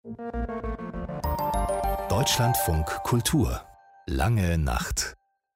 Deutschlandfunk Kultur. Lange Nacht.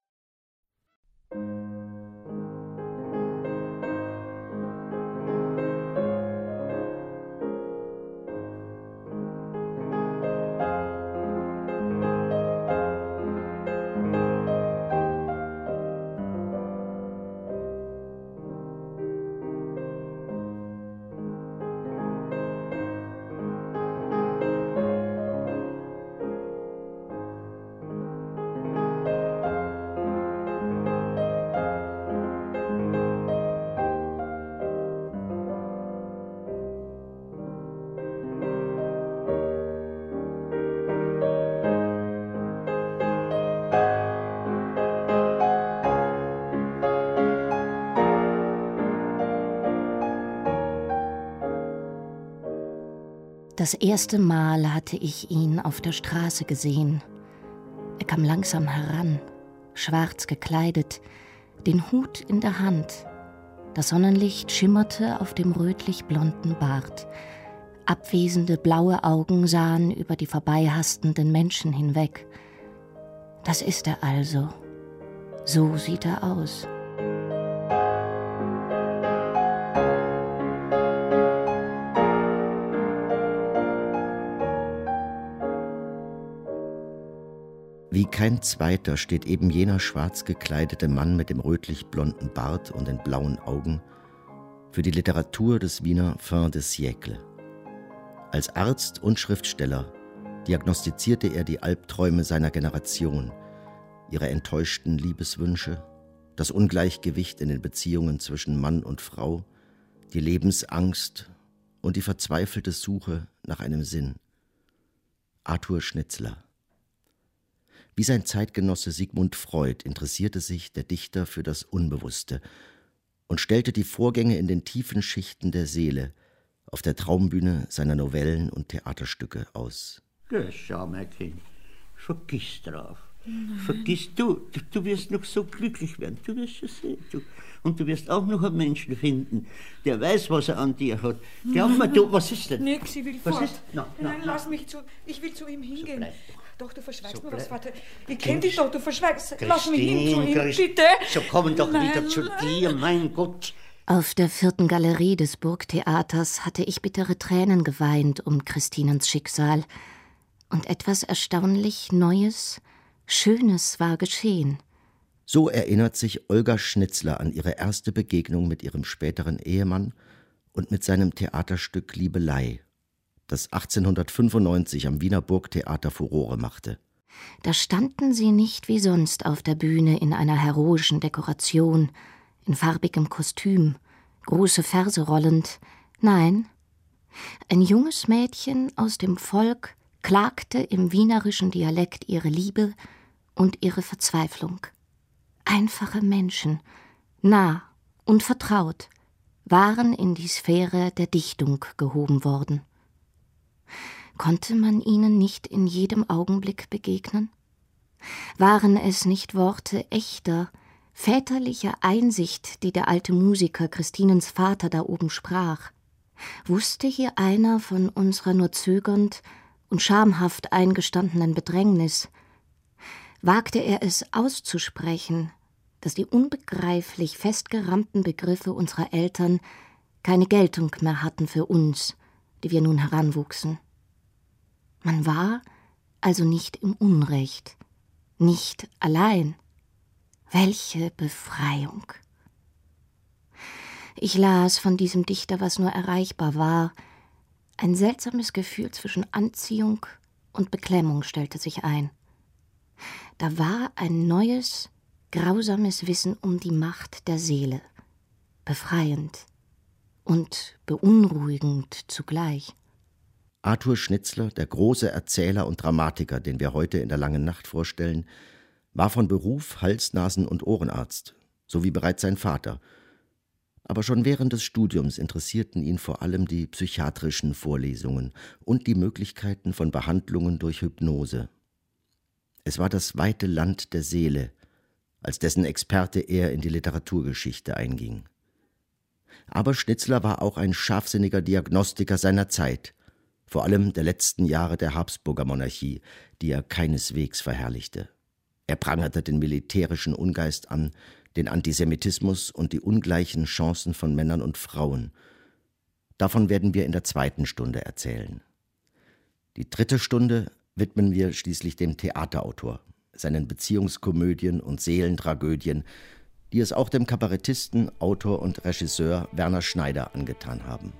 Das erste Mal hatte ich ihn auf der Straße gesehen. Er kam langsam heran, schwarz gekleidet, den Hut in der Hand. Das Sonnenlicht schimmerte auf dem rötlich-blonden Bart. Abwesende blaue Augen sahen über die vorbeihastenden Menschen hinweg. Das ist er also. So sieht er aus. Wie kein zweiter steht eben jener schwarz gekleidete Mann mit dem rötlich-blonden Bart und den blauen Augen für die Literatur des Wiener Fin de siècle. Als Arzt und Schriftsteller diagnostizierte er die Albträume seiner Generation, ihre enttäuschten Liebeswünsche, das Ungleichgewicht in den Beziehungen zwischen Mann und Frau, die Lebensangst und die verzweifelte Suche nach einem Sinn. Arthur Schnitzler. Wie sein Zeitgenosse Sigmund Freud interessierte sich der Dichter für das Unbewusste und stellte die Vorgänge in den tiefen Schichten der Seele auf der Traumbühne seiner Novellen und Theaterstücke aus. Schau, mein Kind, vergiss drauf. Vergiss, du wirst noch so glücklich werden, du wirst schon sehen. Und du wirst auch noch einen Menschen finden, der weiß, was er an dir hat. Glaub mir, du, was ist denn? Nix, ich will was fort. Ist? Nein, lass mich zu, ich will zu ihm hingehen. So doch, du verschweigst so mir was, bleib. Vater. Ich kenn dich doch, du verschweigst. Lass mich Christine, hin zu ihm, bitte. So komm doch wieder zu dir, mein Gott. Auf der 4. Galerie des Burgtheaters hatte ich bittere Tränen geweint um Christinens Schicksal. Und etwas erstaunlich Neues, Schönes war geschehen. So erinnert sich Olga Schnitzler an ihre erste Begegnung mit ihrem späteren Ehemann und mit seinem Theaterstück Liebelei, das 1895 am Wiener Burgtheater Furore machte. Da standen sie nicht wie sonst auf der Bühne in einer heroischen Dekoration, in farbigem Kostüm, große Verse rollend. Nein, ein junges Mädchen aus dem Volk klagte im wienerischen Dialekt ihre Liebe und ihre Verzweiflung. Einfache Menschen, nah und vertraut, waren in die Sphäre der Dichtung gehoben worden. Konnte man ihnen nicht in jedem Augenblick begegnen? Waren es nicht Worte echter, väterlicher Einsicht, die der alte Musiker Christinens Vater da oben sprach? Wusste hier einer von unserer nur zögernd und schamhaft eingestandenen Bedrängnis? Wagte er es auszusprechen, dass die unbegreiflich festgerammten Begriffe unserer Eltern keine Geltung mehr hatten für uns, die wir nun heranwuchsen? Man war also nicht im Unrecht, nicht allein. Welche Befreiung! Ich las von diesem Dichter, was nur erreichbar war. Ein seltsames Gefühl zwischen Anziehung und Beklemmung stellte sich ein. Da war ein neues, grausames Wissen um die Macht der Seele, befreiend und beunruhigend zugleich. Arthur Schnitzler, der große Erzähler und Dramatiker, den wir heute in der Langen Nacht vorstellen, war von Beruf Hals-, Nasen- und Ohrenarzt, so wie bereits sein Vater. Aber schon während des Studiums interessierten ihn vor allem die psychiatrischen Vorlesungen und die Möglichkeiten von Behandlungen durch Hypnose. Es war das weite Land der Seele, als dessen Experte er in die Literaturgeschichte einging. Aber Schnitzler war auch ein scharfsinniger Diagnostiker seiner Zeit, vor allem der letzten Jahre der Habsburger Monarchie, die er keineswegs verherrlichte. Er prangerte den militärischen Ungeist an, den Antisemitismus und die ungleichen Chancen von Männern und Frauen. Davon werden wir in der 2. Stunde erzählen. Die 3. Stunde widmen wir schließlich dem Theaterautor, seinen Beziehungskomödien und Seelentragödien, die es auch dem Kabarettisten, Autor und Regisseur Werner Schneider angetan haben.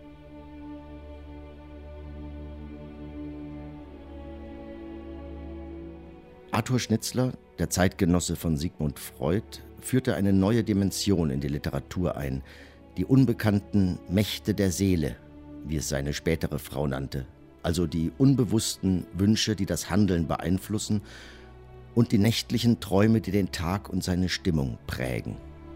Arthur Schnitzler, der Zeitgenosse von Sigmund Freud, führte eine neue Dimension in die Literatur ein, die unbekannten Mächte der Seele, wie es seine spätere Frau nannte, also die unbewussten Wünsche, die das Handeln beeinflussen, und die nächtlichen Träume, die den Tag und seine Stimmung prägen.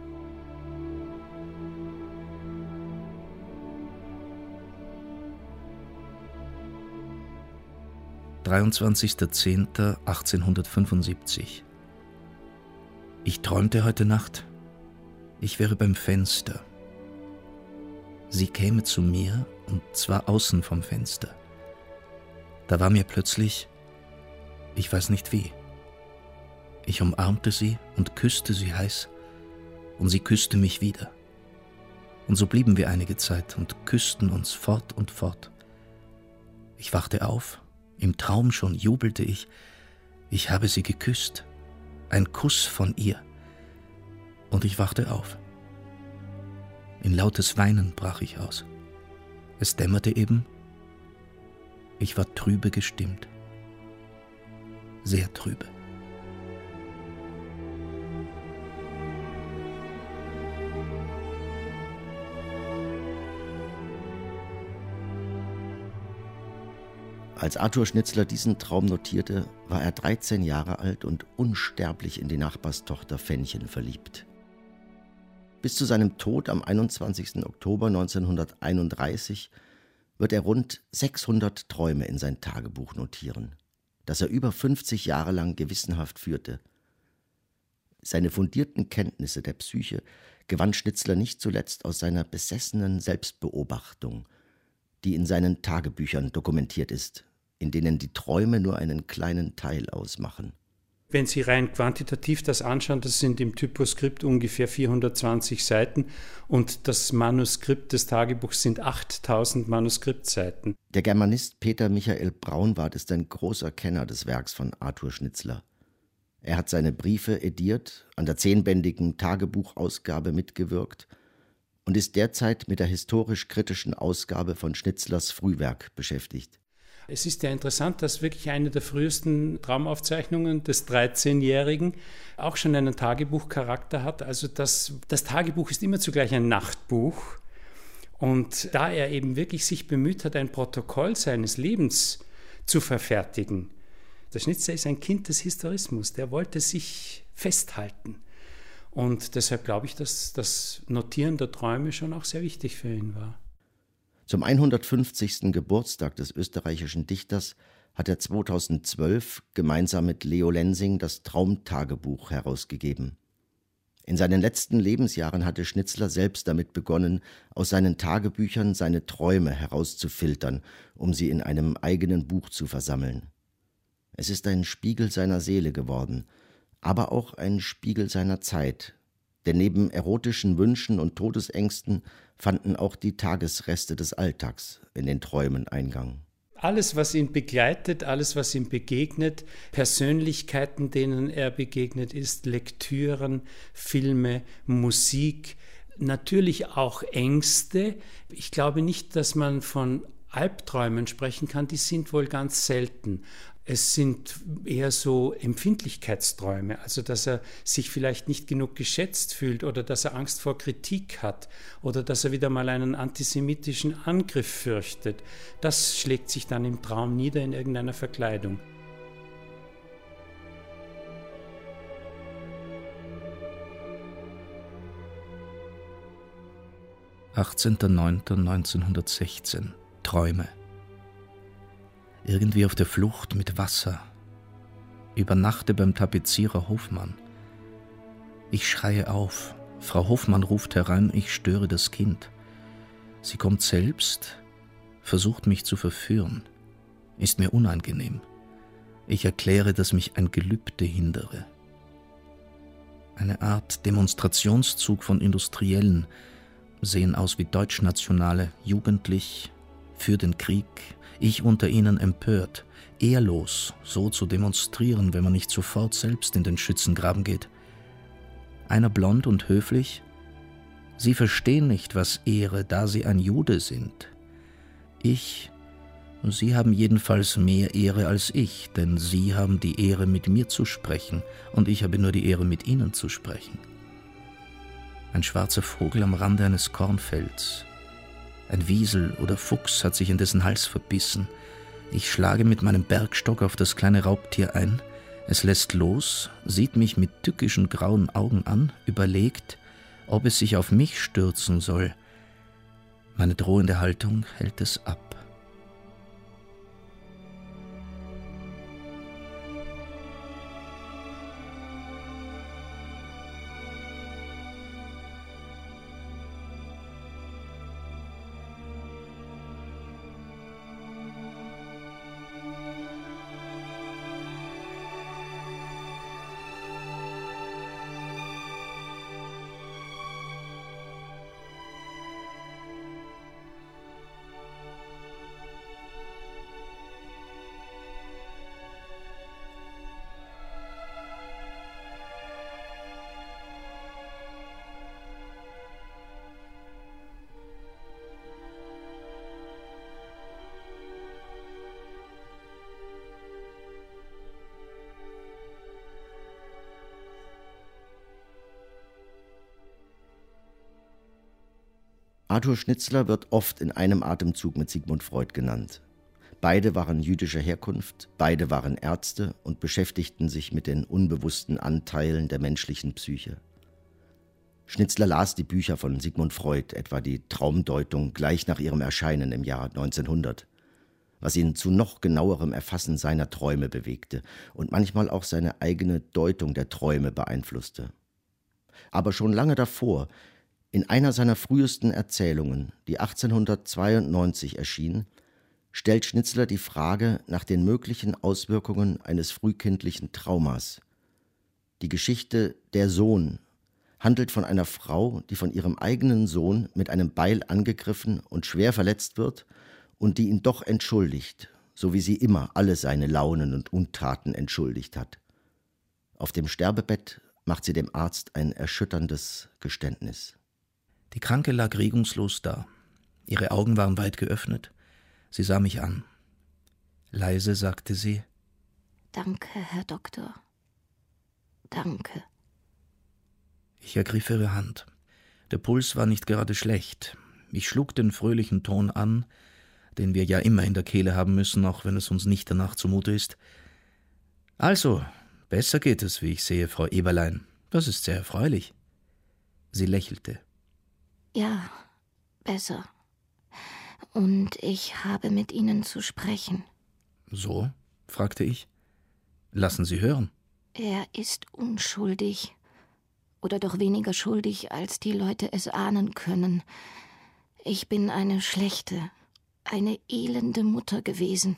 »23.10.1875. Ich träumte heute Nacht, ich wäre beim Fenster. Sie käme zu mir, und zwar außen vom Fenster. Da war mir plötzlich, ich weiß nicht wie. Ich umarmte sie und küsste sie heiß, und sie küsste mich wieder. Und so blieben wir einige Zeit und küssten uns fort und fort. Ich wachte auf, im Traum schon jubelte ich habe sie geküsst, ein Kuss von ihr. Und ich wachte auf. In lautes Weinen brach ich aus. Es dämmerte eben, ich war trübe gestimmt, sehr trübe. Als Arthur Schnitzler diesen Traum notierte, war er 13 Jahre alt und unsterblich in die Nachbarstochter Fännchen verliebt. Bis zu seinem Tod am 21. Oktober 1931 wird er rund 600 Träume in sein Tagebuch notieren, das er über 50 Jahre lang gewissenhaft führte. Seine fundierten Kenntnisse der Psyche gewann Schnitzler nicht zuletzt aus seiner besessenen Selbstbeobachtung, die in seinen Tagebüchern dokumentiert ist, in denen die Träume nur einen kleinen Teil ausmachen. Wenn Sie rein quantitativ das anschauen, das sind im Typoskript ungefähr 420 Seiten und das Manuskript des Tagebuchs sind 8000 Manuskriptseiten. Der Germanist Peter Michael Braunwart ist ein großer Kenner des Werks von Arthur Schnitzler. Er hat seine Briefe ediert, an der 10-bändigen Tagebuchausgabe mitgewirkt und ist derzeit mit der historisch-kritischen Ausgabe von Schnitzlers Frühwerk beschäftigt. Es ist ja interessant, dass wirklich eine der frühesten Traumaufzeichnungen des 13-Jährigen auch schon einen Tagebuchcharakter hat. Also das Tagebuch ist immer zugleich ein Nachtbuch. Und da er eben wirklich sich bemüht hat, ein Protokoll seines Lebens zu verfertigen. Der Schnitzler ist ein Kind des Historismus, der wollte sich festhalten. Und deshalb glaube ich, dass das Notieren der Träume schon auch sehr wichtig für ihn war. Zum 150. Geburtstag des österreichischen Dichters hat er 2012 gemeinsam mit Leo Lensing das Traumtagebuch herausgegeben. In seinen letzten Lebensjahren hatte Schnitzler selbst damit begonnen, aus seinen Tagebüchern seine Träume herauszufiltern, um sie in einem eigenen Buch zu versammeln. Es ist ein Spiegel seiner Seele geworden, aber auch ein Spiegel seiner Zeit. Denn neben erotischen Wünschen und Todesängsten fanden auch die Tagesreste des Alltags in den Träumen Eingang. Alles, was ihn begleitet, alles, was ihm begegnet, Persönlichkeiten, denen er begegnet ist, Lektüren, Filme, Musik, natürlich auch Ängste. Ich glaube nicht, dass man von Albträumen sprechen kann, die sind wohl ganz selten. Es sind eher so Empfindlichkeitsträume, also dass er sich vielleicht nicht genug geschätzt fühlt oder dass er Angst vor Kritik hat oder dass er wieder mal einen antisemitischen Angriff fürchtet. Das schlägt sich dann im Traum nieder in irgendeiner Verkleidung. »18.09.1916. Träume. Irgendwie auf der Flucht mit Wasser. Übernachte beim Tapezierer Hofmann. Ich schreie auf. Frau Hofmann ruft herein, ich störe das Kind. Sie kommt selbst. versucht mich zu verführen, ist mir unangenehm. Ich erkläre, dass mich ein Gelübde hindere. Eine Art Demonstrationszug von Industriellen, sehen aus wie Deutschnationale, jugendlich, für den Krieg, ich unter ihnen empört, ehrlos, so zu demonstrieren, wenn man nicht sofort selbst in den Schützengraben geht. Einer blond und höflich: Sie verstehen nicht, was Ehre, da Sie ein Jude sind. Sie haben jedenfalls mehr Ehre als ich, denn Sie haben die Ehre, mit mir zu sprechen, und ich habe nur die Ehre, mit Ihnen zu sprechen. Ein schwarzer Vogel am Rande eines Kornfelds. Ein Wiesel oder Fuchs hat sich in dessen Hals verbissen. Ich schlage mit meinem Bergstock auf das kleine Raubtier ein. Es lässt los, sieht mich mit tückischen grauen Augen an, überlegt, ob es sich auf mich stürzen soll. Meine drohende Haltung hält es ab. Arthur Schnitzler wird oft in einem Atemzug mit Sigmund Freud genannt. Beide waren jüdischer Herkunft, beide waren Ärzte und beschäftigten sich mit den unbewussten Anteilen der menschlichen Psyche. Schnitzler las die Bücher von Sigmund Freud, etwa die Traumdeutung, gleich nach ihrem Erscheinen im Jahr 1900, was ihn zu noch genauerem Erfassen seiner Träume bewegte und manchmal auch seine eigene Deutung der Träume beeinflusste. Aber schon lange davor, in einer seiner frühesten Erzählungen, die 1892 erschien, stellt Schnitzler die Frage nach den möglichen Auswirkungen eines frühkindlichen Traumas. Die Geschichte Der Sohn handelt von einer Frau, die von ihrem eigenen Sohn mit einem Beil angegriffen und schwer verletzt wird und die ihn doch entschuldigt, so wie sie immer alle seine Launen und Untaten entschuldigt hat. Auf dem Sterbebett macht sie dem Arzt ein erschütterndes Geständnis. Die Kranke lag regungslos da. Ihre Augen waren weit geöffnet. Sie sah mich an. Leise sagte sie: Danke, Herr Doktor. Danke. Ich ergriff ihre Hand. Der Puls war nicht gerade schlecht. Ich schlug den fröhlichen Ton an, den wir ja immer in der Kehle haben müssen, auch wenn es uns nicht danach zumute ist. Also, besser geht es, wie ich sehe, Frau Eberlein. Das ist sehr erfreulich. Sie lächelte. Ja, besser. Und ich habe mit Ihnen zu sprechen. So? Fragte ich. Lassen Sie hören. Er ist unschuldig. Oder doch weniger schuldig, als die Leute es ahnen können. Ich bin eine schlechte, eine elende Mutter gewesen.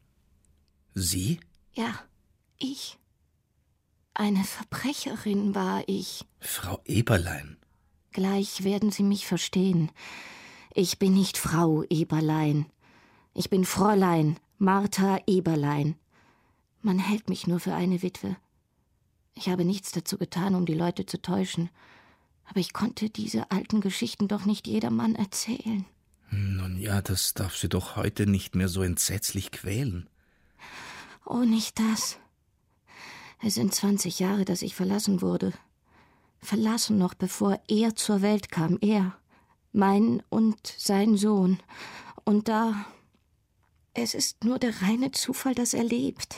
Sie? Ja, ich. Eine Verbrecherin war ich. Frau Eberlein. Gleich werden Sie mich verstehen. Ich bin nicht Frau Eberlein. Ich bin Fräulein Martha Eberlein. Man hält mich nur für eine Witwe. Ich habe nichts dazu getan, um die Leute zu täuschen. Aber ich konnte diese alten Geschichten doch nicht jedermann erzählen. Nun ja, das darf Sie doch heute nicht mehr so entsetzlich quälen. Oh, nicht das. Es sind 20 Jahre, dass ich verlassen wurde. Verlassen noch, bevor er zur Welt kam. Er, mein und sein Sohn. Und da... Es ist nur der reine Zufall, dass er lebt.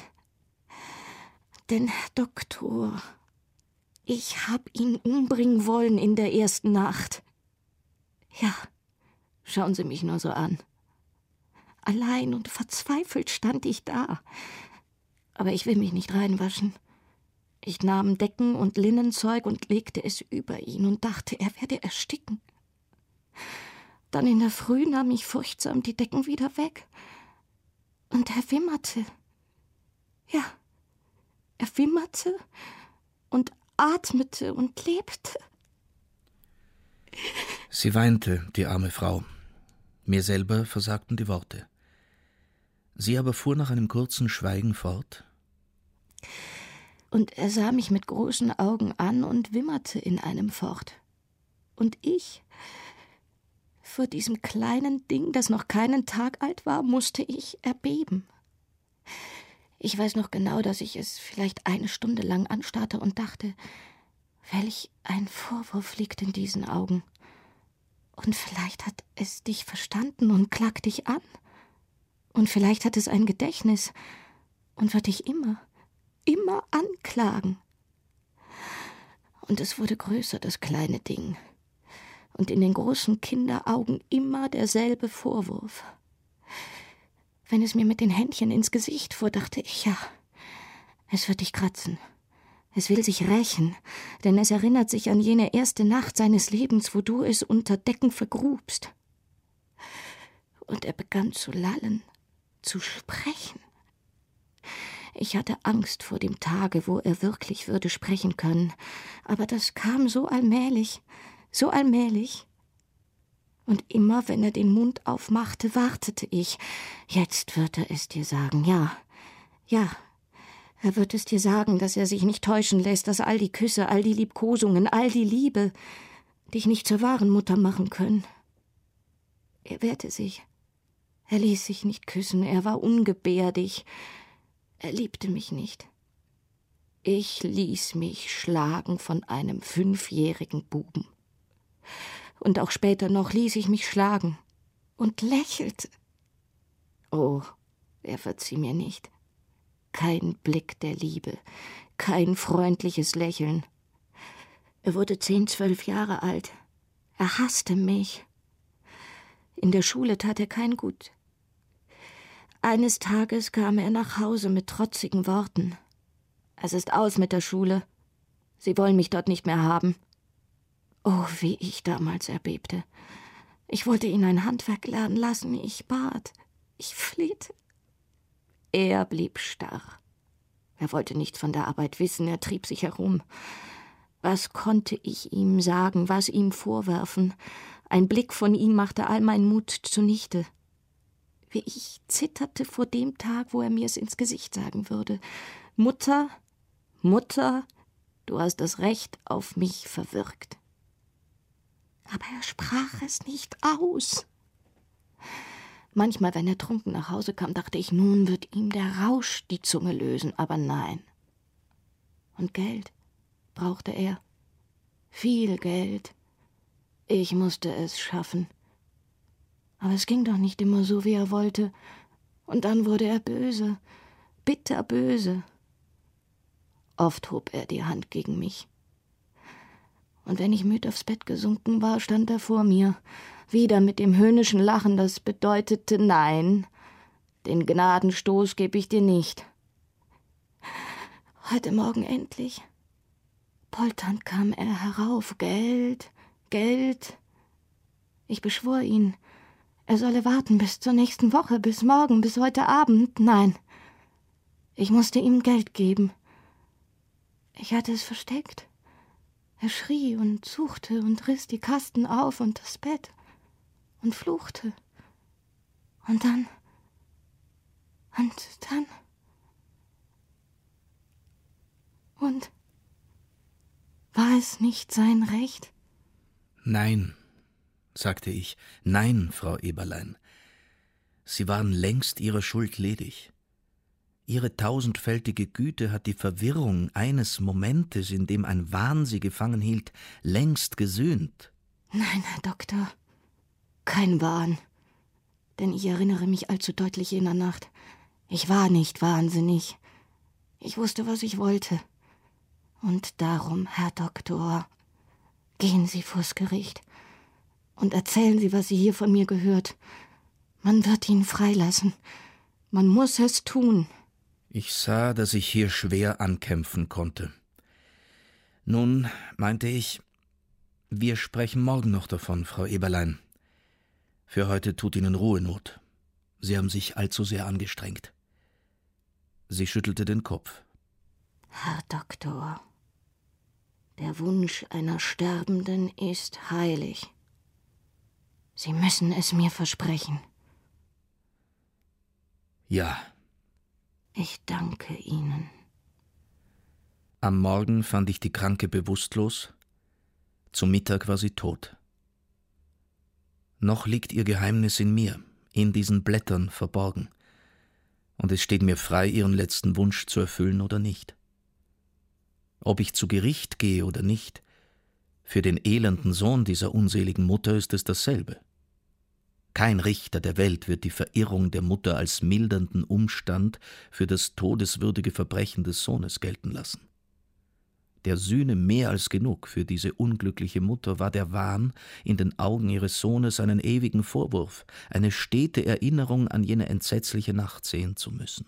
Denn, Herr Doktor, ich hab ihn umbringen wollen in der ersten Nacht. Ja, schauen Sie mich nur so an. Allein und verzweifelt stand ich da. Aber ich will mich nicht reinwaschen. Ich nahm Decken und Linnenzeug und legte es über ihn und dachte, er werde ersticken. Dann in der Früh nahm ich furchtsam die Decken wieder weg. Und er wimmerte. Ja, er wimmerte und atmete und lebte. Sie weinte, die arme Frau. Mir selber versagten die Worte. Sie aber fuhr nach einem kurzen Schweigen fort. Und er sah mich mit großen Augen an und wimmerte in einem fort. Und ich, vor diesem kleinen Ding, das noch keinen Tag alt war, musste ich erbeben. Ich weiß noch genau, dass ich es vielleicht eine Stunde lang anstarrte und dachte, welch ein Vorwurf liegt in diesen Augen. Und vielleicht hat es dich verstanden und klagt dich an. Und vielleicht hat es ein Gedächtnis und wird dich immer anklagen. Und es wurde größer, das kleine Ding. Und in den großen Kinderaugen immer derselbe Vorwurf. Wenn es mir mit den Händchen ins Gesicht fuhr, dachte ich, ja, es wird dich kratzen. Es will sich rächen, denn es erinnert sich an jene erste Nacht seines Lebens, wo du es unter Decken vergrubst. Und er begann zu lallen, zu sprechen. Ich hatte Angst vor dem Tage, wo er wirklich würde sprechen können, aber das kam so allmählich. Und immer, wenn er den Mund aufmachte, wartete ich. Jetzt wird er es dir sagen, ja. Er wird es dir sagen, dass er sich nicht täuschen lässt, dass all die Küsse, all die Liebkosungen, all die Liebe dich nicht zur wahren Mutter machen können. Er wehrte sich. Er ließ sich nicht küssen, er war ungebärdig. Er liebte mich nicht. Ich ließ mich schlagen von einem 5-jährigen Buben. Und auch später noch ließ ich mich schlagen und lächelte. Oh, er verzieh mir nicht. Kein Blick der Liebe, kein freundliches Lächeln. Er wurde 10, 12 Jahre alt. Er hasste mich. In der Schule tat er kein Gut. Eines Tages kam er nach Hause mit trotzigen Worten. Es ist aus mit der Schule. Sie wollen mich dort nicht mehr haben. Oh, wie ich damals erbebte. Ich wollte ihn ein Handwerk lernen lassen. Ich bat. Ich flehte. Er blieb starr. Er wollte nichts von der Arbeit wissen. Er trieb sich herum. Was konnte ich ihm sagen, was ihm vorwerfen? Ein Blick von ihm machte all meinen Mut zunichte. Wie ich zitterte vor dem Tag, wo er mir es ins Gesicht sagen würde. Mutter, du hast das Recht auf mich verwirkt. Aber er sprach es nicht aus. Manchmal, wenn er trunken nach Hause kam, dachte ich, nun wird ihm der Rausch die Zunge lösen, aber nein. Und Geld brauchte er. Viel Geld. Ich musste es schaffen. Aber es ging doch nicht immer so, wie er wollte. Und dann wurde er böse, bitterböse. Oft hob er die Hand gegen mich. Und wenn ich müd aufs Bett gesunken war, stand er vor mir, wieder mit dem höhnischen Lachen, das bedeutete Nein, den Gnadenstoß geb ich dir nicht. Heute Morgen endlich. Polternd kam er herauf. Geld. Ich beschwor ihn, er solle warten bis zur nächsten Woche, bis morgen, bis heute Abend. Nein, ich musste ihm Geld geben. Ich hatte es versteckt. Er schrie und suchte und riss die Kasten auf und das Bett und fluchte. Und dann. Und war es nicht sein Recht? Nein, sagte ich, nein, Frau Eberlein. Sie waren längst ihrer Schuld ledig. Ihre tausendfältige Güte hat die Verwirrung eines Momentes, in dem ein Wahn sie gefangen hielt, längst gesühnt. Nein, Herr Doktor, kein Wahn. Denn ich erinnere mich allzu deutlich jener Nacht. Ich war nicht wahnsinnig. Ich wusste, was ich wollte. Und darum, Herr Doktor, gehen Sie vors Gericht und erzählen Sie, was Sie hier von mir gehört. Man wird ihn freilassen. Man muss es tun. Ich sah, dass ich hier schwer ankämpfen konnte. Nun, meinte ich, wir sprechen morgen noch davon, Frau Eberlein. Für heute tut Ihnen Ruhe Not. Sie haben sich allzu sehr angestrengt. Sie schüttelte den Kopf. Herr Doktor, der Wunsch einer Sterbenden ist heilig. Sie müssen es mir versprechen. Ja. Ich danke Ihnen. Am Morgen fand ich die Kranke bewusstlos. Zum Mittag war sie tot. Noch liegt ihr Geheimnis in mir, in diesen Blättern verborgen. Und es steht mir frei, ihren letzten Wunsch zu erfüllen oder nicht. Ob ich zu Gericht gehe oder nicht, für den elenden Sohn dieser unseligen Mutter ist es dasselbe. Kein Richter der Welt wird die Verirrung der Mutter als mildernden Umstand für das todeswürdige Verbrechen des Sohnes gelten lassen. Der Sühne mehr als genug für diese unglückliche Mutter war der Wahn, in den Augen ihres Sohnes einen ewigen Vorwurf, eine stete Erinnerung an jene entsetzliche Nacht sehen zu müssen.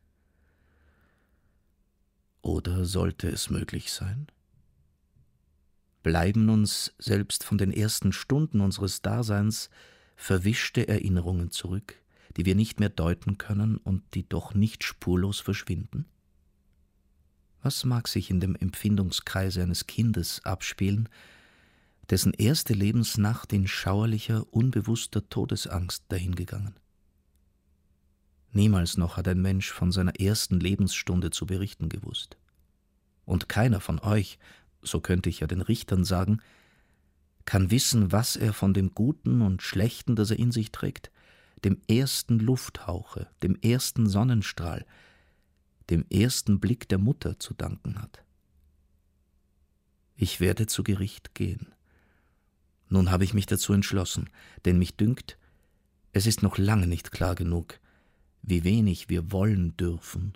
Oder sollte es möglich sein? Bleiben uns selbst von den ersten Stunden unseres Daseins verwischte Erinnerungen zurück, die wir nicht mehr deuten können und die doch nicht spurlos verschwinden? Was mag sich in dem Empfindungskreise eines Kindes abspielen, dessen erste Lebensnacht in schauerlicher, unbewusster Todesangst dahingegangen? Niemals noch hat ein Mensch von seiner ersten Lebensstunde zu berichten gewusst. Und keiner von euch, so könnte ich ja den Richtern sagen, kann wissen, was er von dem Guten und Schlechten, das er in sich trägt, dem ersten Lufthauche, dem ersten Sonnenstrahl, dem ersten Blick der Mutter zu danken hat. Ich werde zu Gericht gehen. Nun habe ich mich dazu entschlossen, denn mich dünkt, es ist noch lange nicht klar genug, wie wenig wir wollen dürfen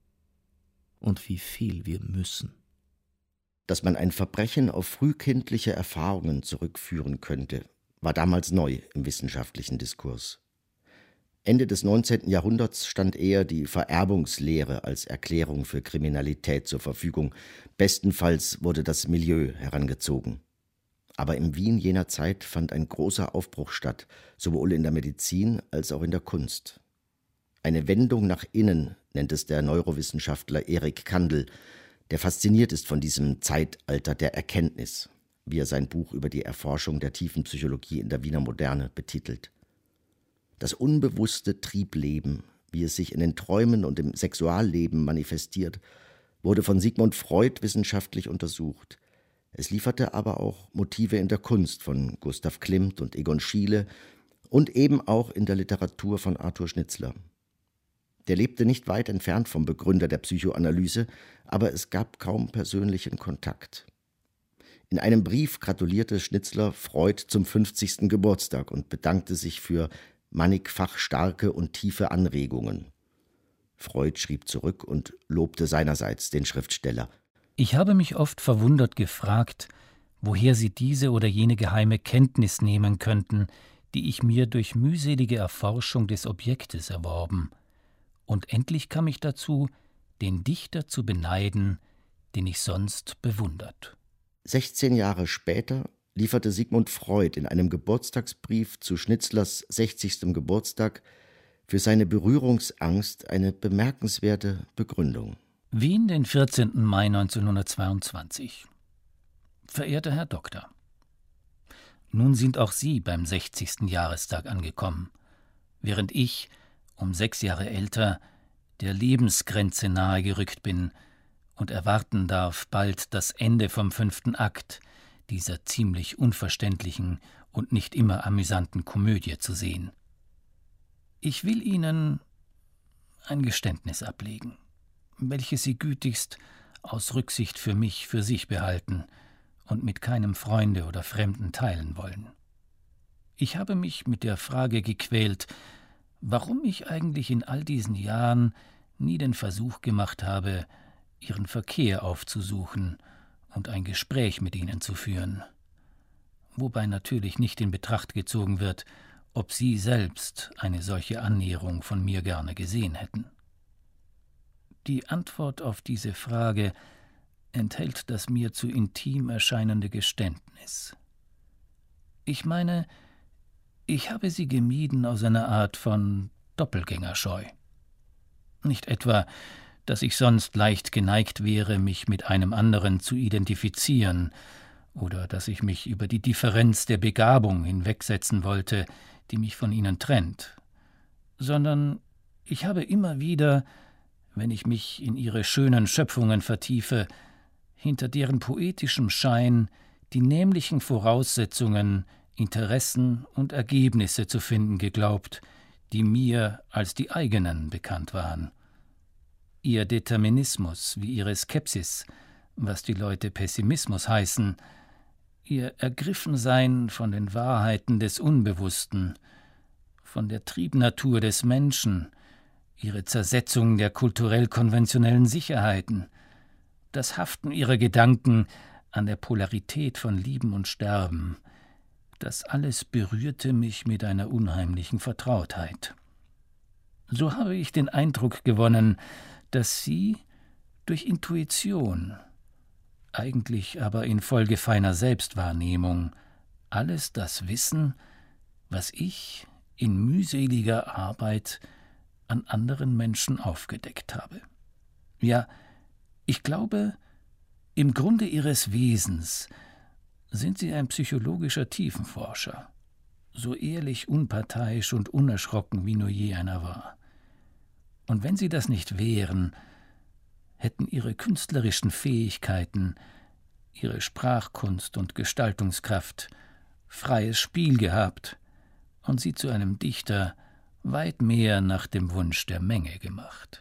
und wie viel wir müssen. Dass man ein Verbrechen auf frühkindliche Erfahrungen zurückführen könnte, war damals neu im wissenschaftlichen Diskurs. Ende des 19. Jahrhunderts stand eher die Vererbungslehre als Erklärung für Kriminalität zur Verfügung. Bestenfalls wurde das Milieu herangezogen. Aber im Wien jener Zeit fand ein großer Aufbruch statt, sowohl in der Medizin als auch in der Kunst. Eine Wendung nach innen nennt es der Neurowissenschaftler Erik Kandel, der fasziniert ist von diesem Zeitalter der Erkenntnis, wie er sein Buch über die Erforschung der tiefen Psychologie in der Wiener Moderne betitelt. Das unbewusste Triebleben, wie es sich in den Träumen und im Sexualleben manifestiert, wurde von Sigmund Freud wissenschaftlich untersucht. Es lieferte aber auch Motive in der Kunst von Gustav Klimt und Egon Schiele und eben auch in der Literatur von Arthur Schnitzler. Der lebte nicht weit entfernt vom Begründer der Psychoanalyse, aber es gab kaum persönlichen Kontakt. In einem Brief gratulierte Schnitzler Freud zum 50. Geburtstag und bedankte sich für mannigfach starke und tiefe Anregungen. Freud schrieb zurück und lobte seinerseits den Schriftsteller. Ich habe mich oft verwundert gefragt, woher Sie diese oder jene geheime Kenntnis nehmen könnten, die ich mir durch mühselige Erforschung des Objektes erworben. Und endlich kam ich dazu, den Dichter zu beneiden, den ich sonst bewundert. 16 Jahre später lieferte Sigmund Freud in einem Geburtstagsbrief zu Schnitzlers 60. Geburtstag für seine Berührungsangst eine bemerkenswerte Begründung. Wien, den 14. Mai 1922. Verehrter Herr Doktor, nun sind auch Sie beim 60. Jahrestag angekommen, während ich, um 6 Jahre älter, der Lebensgrenze nahe gerückt bin und erwarten darf bald das Ende vom 5. Akt dieser ziemlich unverständlichen und nicht immer amüsanten Komödie zu sehen. Ich will Ihnen ein Geständnis ablegen, welches Sie gütigst aus Rücksicht für mich für sich behalten und mit keinem Freunde oder Fremden teilen wollen. Ich habe mich mit der Frage gequält, warum ich eigentlich in all diesen Jahren nie den Versuch gemacht habe, Ihren Verkehr aufzusuchen und ein Gespräch mit Ihnen zu führen, wobei natürlich nicht in Betracht gezogen wird, ob Sie selbst eine solche Annäherung von mir gerne gesehen hätten. Die Antwort auf diese Frage enthält das mir zu intim erscheinende Geständnis. Ich meine, Ich habe sie gemieden aus einer Art von Doppelgängerscheu. Nicht etwa, dass ich sonst leicht geneigt wäre, mich mit einem anderen zu identifizieren, oder dass ich mich über die Differenz der Begabung hinwegsetzen wollte, die mich von ihnen trennt, sondern ich habe immer wieder, wenn ich mich in ihre schönen Schöpfungen vertiefe, hinter deren poetischem Schein die nämlichen Voraussetzungen, Interessen und Ergebnisse zu finden geglaubt, die mir als die eigenen bekannt waren. Ihr Determinismus wie ihre Skepsis, was die Leute Pessimismus heißen, ihr Ergriffensein von den Wahrheiten des Unbewussten, von der Triebnatur des Menschen, ihre Zersetzung der kulturell konventionellen Sicherheiten, das Haften ihrer Gedanken an der Polarität von Lieben und Sterben, das alles berührte mich mit einer unheimlichen Vertrautheit. So habe ich den Eindruck gewonnen, dass sie durch Intuition, eigentlich aber infolge feiner Selbstwahrnehmung, alles das wissen, was ich in mühseliger Arbeit an anderen Menschen aufgedeckt habe. Ja, ich glaube, im Grunde ihres Wesens sind sie ein psychologischer Tiefenforscher, so ehrlich, unparteiisch und unerschrocken wie nur je einer war. Und wenn sie das nicht wären, hätten ihre künstlerischen Fähigkeiten, ihre Sprachkunst und Gestaltungskraft freies Spiel gehabt und sie zu einem Dichter weit mehr nach dem Wunsch der Menge gemacht.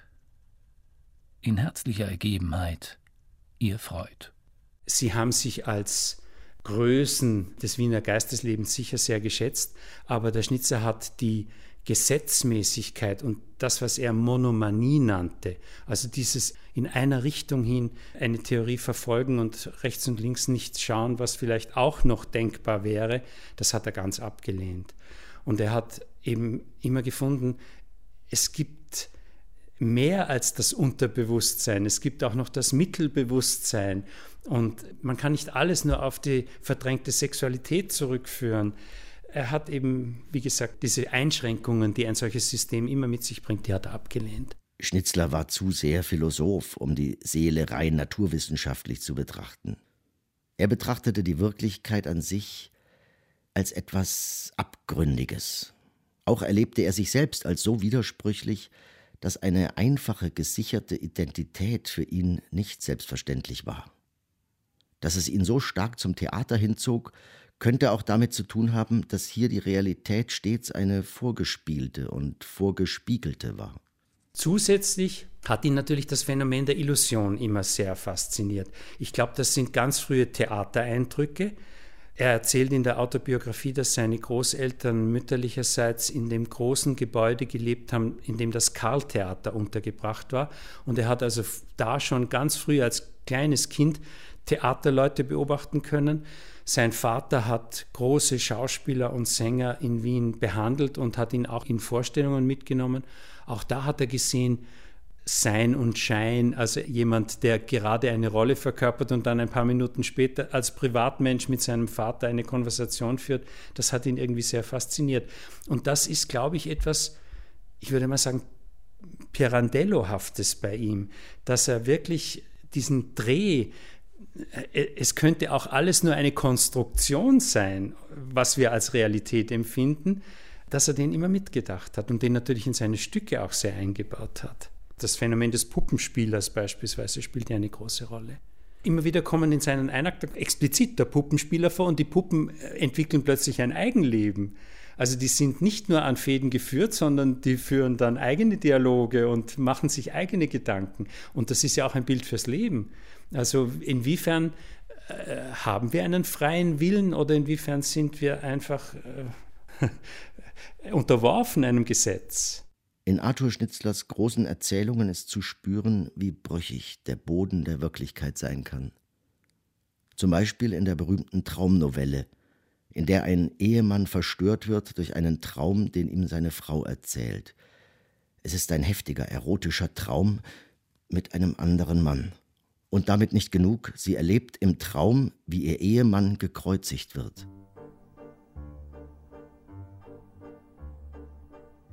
In herzlicher Ergebenheit, ihr Freud. Sie haben sich als Größen des Wiener Geisteslebens sicher sehr geschätzt, aber der Schnitzer hat die Gesetzmäßigkeit und das, was er Monomanie nannte, also dieses in einer Richtung hin eine Theorie verfolgen und rechts und links nicht schauen, was vielleicht auch noch denkbar wäre, das hat er ganz abgelehnt. Und er hat eben immer gefunden, es gibt mehr als das Unterbewusstsein, es gibt auch noch das Mittelbewusstsein und man kann nicht alles nur auf die verdrängte Sexualität zurückführen. Er hat eben, wie gesagt, diese Einschränkungen, die ein solches System immer mit sich bringt, die hat er abgelehnt. Schnitzler war zu sehr Philosoph, um die Seele rein naturwissenschaftlich zu betrachten. Er betrachtete die Wirklichkeit an sich als etwas Abgründiges. Auch erlebte er sich selbst als so widersprüchlich, dass eine einfache, gesicherte Identität für ihn nicht selbstverständlich war. Dass es ihn so stark zum Theater hinzog, könnte auch damit zu tun haben, dass hier die Realität stets eine vorgespielte und vorgespiegelte war. Zusätzlich hat ihn natürlich das Phänomen der Illusion immer sehr fasziniert. Ich glaube, das sind ganz frühe Theatereindrücke. Er erzählt in der Autobiografie, dass seine Großeltern mütterlicherseits in dem großen Gebäude gelebt haben, in dem das Karl-Theater untergebracht war. Und er hat also da schon ganz früh als kleines Kind Theaterleute beobachten können. Sein Vater hat große Schauspieler und Sänger in Wien behandelt und hat ihn auch in Vorstellungen mitgenommen. Auch da hat er gesehen, Sein und Schein, also jemand, der gerade eine Rolle verkörpert und dann ein paar Minuten später als Privatmensch mit seinem Vater eine Konversation führt, das hat ihn irgendwie sehr fasziniert. Und das ist, glaube ich, etwas, ich würde mal sagen, Pirandello-haftes bei ihm, dass er wirklich diesen Dreh, es könnte auch alles nur eine Konstruktion sein, was wir als Realität empfinden, dass er den immer mitgedacht hat und den natürlich in seine Stücke auch sehr eingebaut hat. Das Phänomen des Puppenspielers beispielsweise spielt ja eine große Rolle. Immer wieder kommen in seinen Einaktern explizit der Puppenspieler vor und die Puppen entwickeln plötzlich ein Eigenleben. Also die sind nicht nur an Fäden geführt, sondern die führen dann eigene Dialoge und machen sich eigene Gedanken. Und das ist ja auch ein Bild fürs Leben. Also inwiefern haben wir einen freien Willen oder inwiefern sind wir einfach unterworfen einem Gesetz? In Arthur Schnitzlers großen Erzählungen ist zu spüren, wie brüchig der Boden der Wirklichkeit sein kann. Zum Beispiel in der berühmten Traumnovelle, in der ein Ehemann verstört wird durch einen Traum, den ihm seine Frau erzählt. Es ist ein heftiger, erotischer Traum mit einem anderen Mann. Und damit nicht genug, sie erlebt im Traum, wie ihr Ehemann gekreuzigt wird.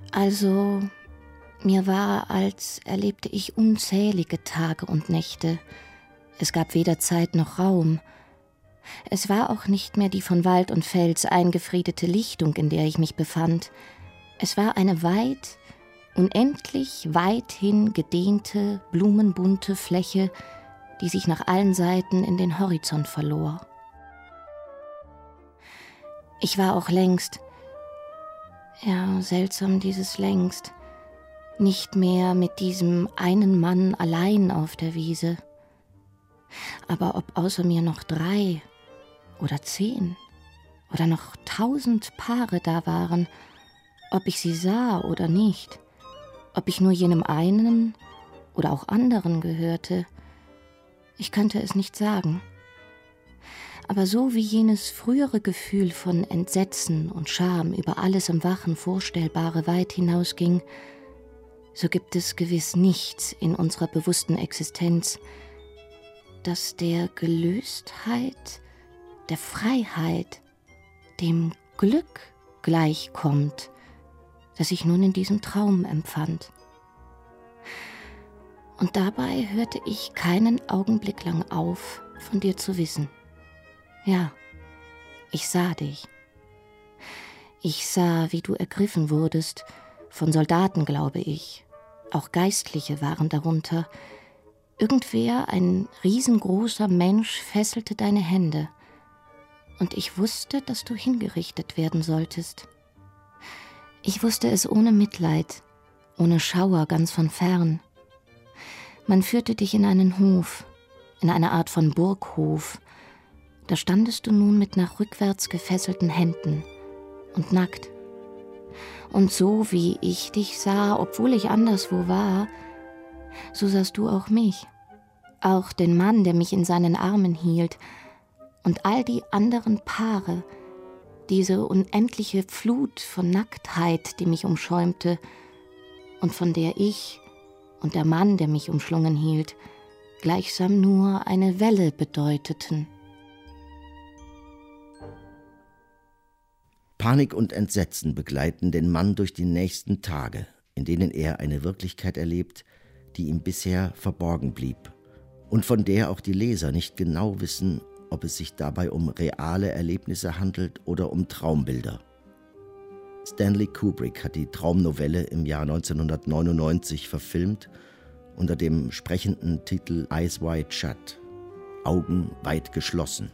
Also, mir war, als erlebte ich unzählige Tage und Nächte. Es gab weder Zeit noch Raum. Es war auch nicht mehr die von Wald und Fels eingefriedete Lichtung, in der ich mich befand. Es war eine unendlich weithin gedehnte, blumenbunte Fläche, die sich nach allen Seiten in den Horizont verlor. Ich war auch längst, ja, seltsam dieses längst, nicht mehr mit diesem einen Mann allein auf der Wiese. Aber ob außer mir noch 3 oder 10 oder noch 1000 Paare da waren, ob ich sie sah oder nicht, ob ich nur jenem einen oder auch anderen gehörte, ich könnte es nicht sagen. Aber so wie jenes frühere Gefühl von Entsetzen und Scham über alles im Wachen Vorstellbare weit hinausging, so gibt es gewiss nichts in unserer bewussten Existenz, das der Gelöstheit, der Freiheit, dem Glück gleichkommt, das ich nun in diesem Traum empfand. Und dabei hörte ich keinen Augenblick lang auf, von dir zu wissen. Ja, ich sah dich. Ich sah, wie du ergriffen wurdest, von Soldaten, glaube ich. Auch Geistliche waren darunter. Irgendwer, ein riesengroßer Mensch, fesselte deine Hände. Und ich wusste, dass du hingerichtet werden solltest. Ich wusste es ohne Mitleid, ohne Schauer, ganz von fern. Man führte dich in einen Hof, in eine Art von Burghof. Da standest du nun mit nach rückwärts gefesselten Händen und nackt. Und so wie ich dich sah, obwohl ich anderswo war, so sahst du auch mich, auch den Mann, der mich in seinen Armen hielt, und all die anderen Paare, diese unendliche Flut von Nacktheit, die mich umschäumte und von der ich und der Mann, der mich umschlungen hielt, gleichsam nur eine Welle bedeuteten. Panik und Entsetzen begleiten den Mann durch die nächsten Tage, in denen er eine Wirklichkeit erlebt, die ihm bisher verborgen blieb und von der auch die Leser nicht genau wissen, ob es sich dabei um reale Erlebnisse handelt oder um Traumbilder. Stanley Kubrick hat die Traumnovelle im Jahr 1999 verfilmt unter dem sprechenden Titel Eyes Wide Shut, Augen weit geschlossen.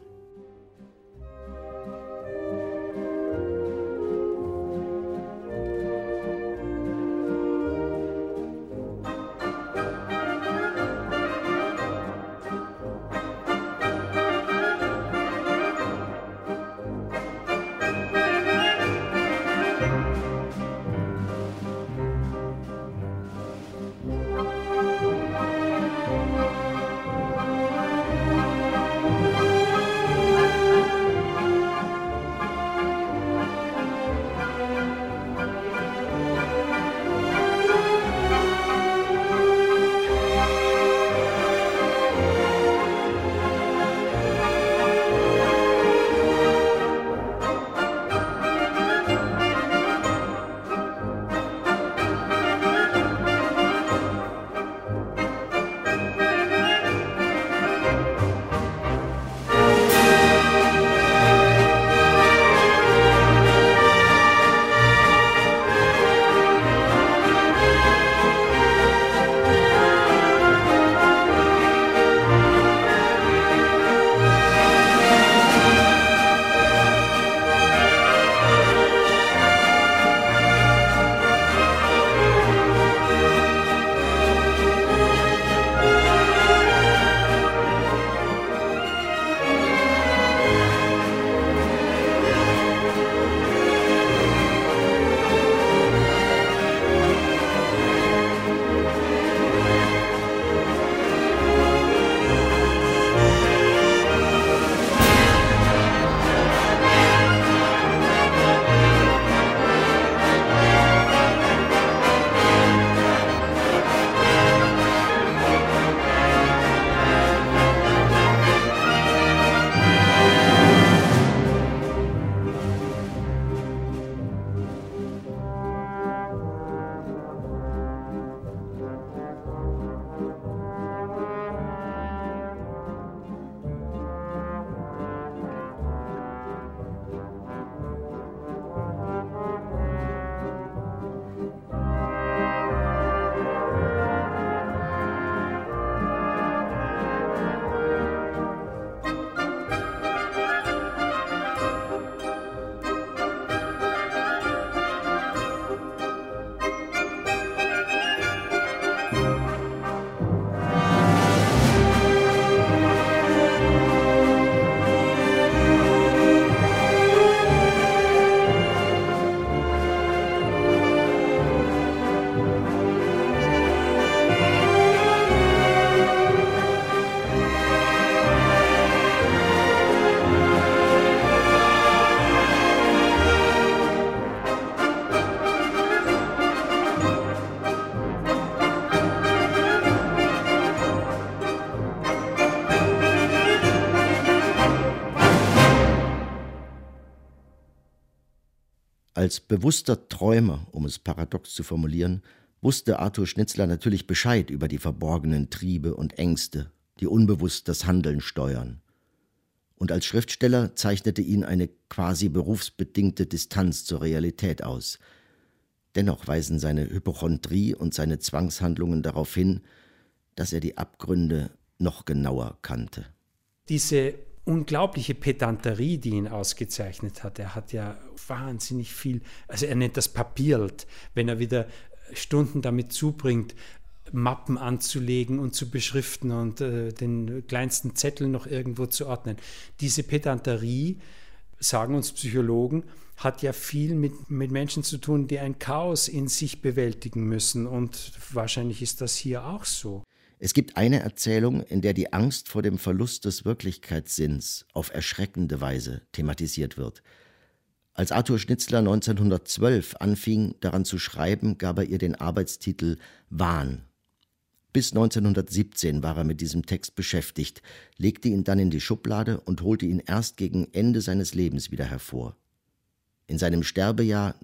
Als bewusster Träumer, um es paradox zu formulieren, wusste Arthur Schnitzler natürlich Bescheid über die verborgenen Triebe und Ängste, die unbewusst das Handeln steuern. Und als Schriftsteller zeichnete ihn eine quasi berufsbedingte Distanz zur Realität aus. Dennoch weisen seine Hypochondrie und seine Zwangshandlungen darauf hin, dass er die Abgründe noch genauer kannte. Diese unglaubliche Pedanterie, die ihn ausgezeichnet hat, er hat ja wahnsinnig viel, also er nennt das papierlt, wenn er wieder Stunden damit zubringt, Mappen anzulegen und zu beschriften und den kleinsten Zettel noch irgendwo zu ordnen. Diese Pedanterie, sagen uns Psychologen, hat ja viel mit Menschen zu tun, die ein Chaos in sich bewältigen müssen. Und wahrscheinlich ist das hier auch so. Es gibt eine Erzählung, in der die Angst vor dem Verlust des Wirklichkeitssinns auf erschreckende Weise thematisiert wird. Als Arthur Schnitzler 1912 anfing, daran zu schreiben, gab er ihr den Arbeitstitel Wahn. Bis 1917 war er mit diesem Text beschäftigt, legte ihn dann in die Schublade und holte ihn erst gegen Ende seines Lebens wieder hervor. In seinem Sterbejahr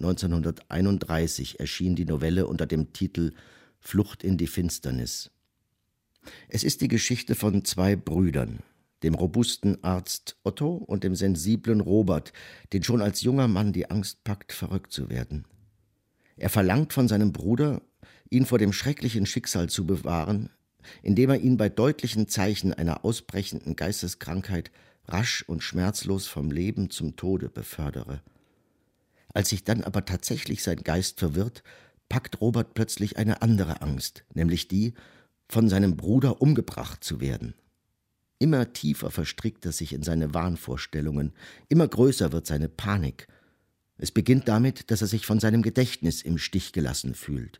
1931 erschien die Novelle unter dem Titel Flucht in die Finsternis. Es ist die Geschichte von zwei Brüdern, dem robusten Arzt Otto und dem sensiblen Robert, den schon als junger Mann die Angst packt, verrückt zu werden. Er verlangt von seinem Bruder, ihn vor dem schrecklichen Schicksal zu bewahren, indem er ihn bei deutlichen Zeichen einer ausbrechenden Geisteskrankheit rasch und schmerzlos vom Leben zum Tode befördere. Als sich dann aber tatsächlich sein Geist verwirrt, packt Robert plötzlich eine andere Angst, nämlich die, von seinem Bruder umgebracht zu werden. Immer tiefer verstrickt er sich in seine Wahnvorstellungen, immer größer wird seine Panik. Es beginnt damit, dass er sich von seinem Gedächtnis im Stich gelassen fühlt.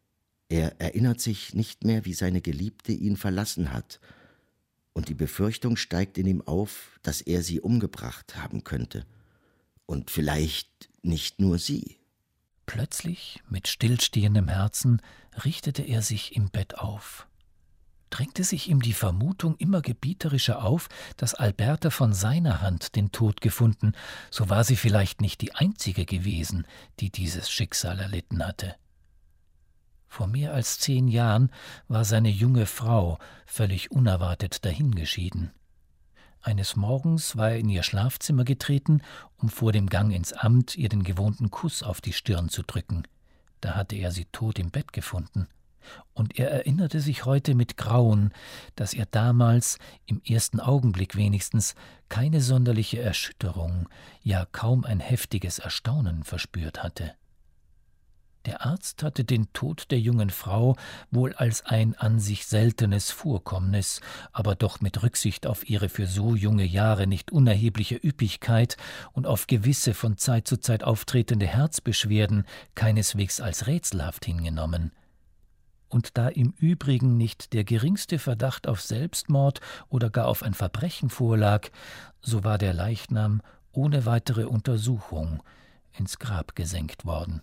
Er erinnert sich nicht mehr, wie seine Geliebte ihn verlassen hat, und die Befürchtung steigt in ihm auf, dass er sie umgebracht haben könnte. Und vielleicht nicht nur sie. Plötzlich, mit stillstehendem Herzen, richtete er sich im Bett auf. Drängte sich ihm die Vermutung immer gebieterischer auf, dass Alberta von seiner Hand den Tod gefunden, so war sie vielleicht nicht die einzige gewesen, die dieses Schicksal erlitten hatte. Vor mehr als 10 Jahren war seine junge Frau völlig unerwartet dahingeschieden. Eines Morgens war er in ihr Schlafzimmer getreten, um vor dem Gang ins Amt ihr den gewohnten Kuss auf die Stirn zu drücken. Da hatte er sie tot im Bett gefunden. Und er erinnerte sich heute mit Grauen, dass er damals, im ersten Augenblick wenigstens, keine sonderliche Erschütterung, ja kaum ein heftiges Erstaunen verspürt hatte. Der Arzt hatte den Tod der jungen Frau wohl als ein an sich seltenes Vorkommnis, aber doch mit Rücksicht auf ihre für so junge Jahre nicht unerhebliche Üppigkeit und auf gewisse von Zeit zu Zeit auftretende Herzbeschwerden keineswegs als rätselhaft hingenommen. Und da im Übrigen nicht der geringste Verdacht auf Selbstmord oder gar auf ein Verbrechen vorlag, so war der Leichnam ohne weitere Untersuchung ins Grab gesenkt worden.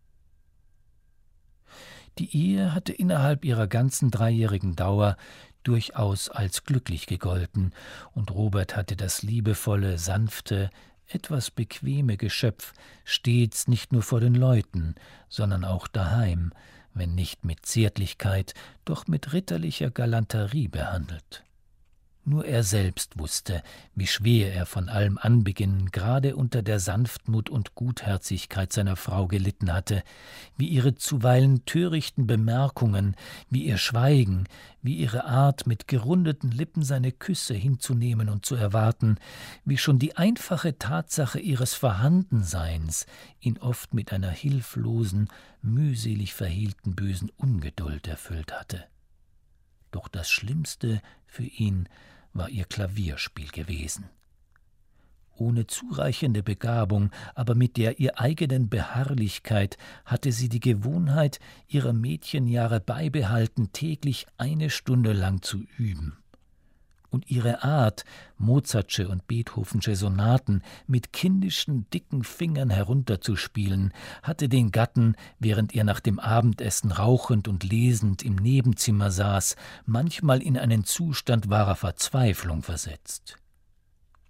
Die Ehe hatte innerhalb ihrer ganzen 3-jährigen Dauer durchaus als glücklich gegolten, und Robert hatte das liebevolle, sanfte, etwas bequeme Geschöpf stets nicht nur vor den Leuten, sondern auch daheim, wenn nicht mit Zärtlichkeit, doch mit ritterlicher Galanterie behandelt. Nur er selbst wusste, wie schwer er von allem Anbeginn gerade unter der Sanftmut und Gutherzigkeit seiner Frau gelitten hatte, wie ihre zuweilen törichten Bemerkungen, wie ihr Schweigen, wie ihre Art, mit gerundeten Lippen seine Küsse hinzunehmen und zu erwarten, wie schon die einfache Tatsache ihres Vorhandenseins ihn oft mit einer hilflosen, mühselig verhehlten bösen Ungeduld erfüllt hatte. Doch das Schlimmste für ihn war ihr Klavierspiel gewesen. Ohne zureichende Begabung, aber mit der ihr eigenen Beharrlichkeit hatte sie die Gewohnheit ihrer Mädchenjahre beibehalten, täglich 1 Stunde lang zu üben. Und ihre Art, Mozartsche und Beethovensche Sonaten mit kindischen, dicken Fingern herunterzuspielen, hatte den Gatten, während er nach dem Abendessen rauchend und lesend im Nebenzimmer saß, manchmal in einen Zustand wahrer Verzweiflung versetzt.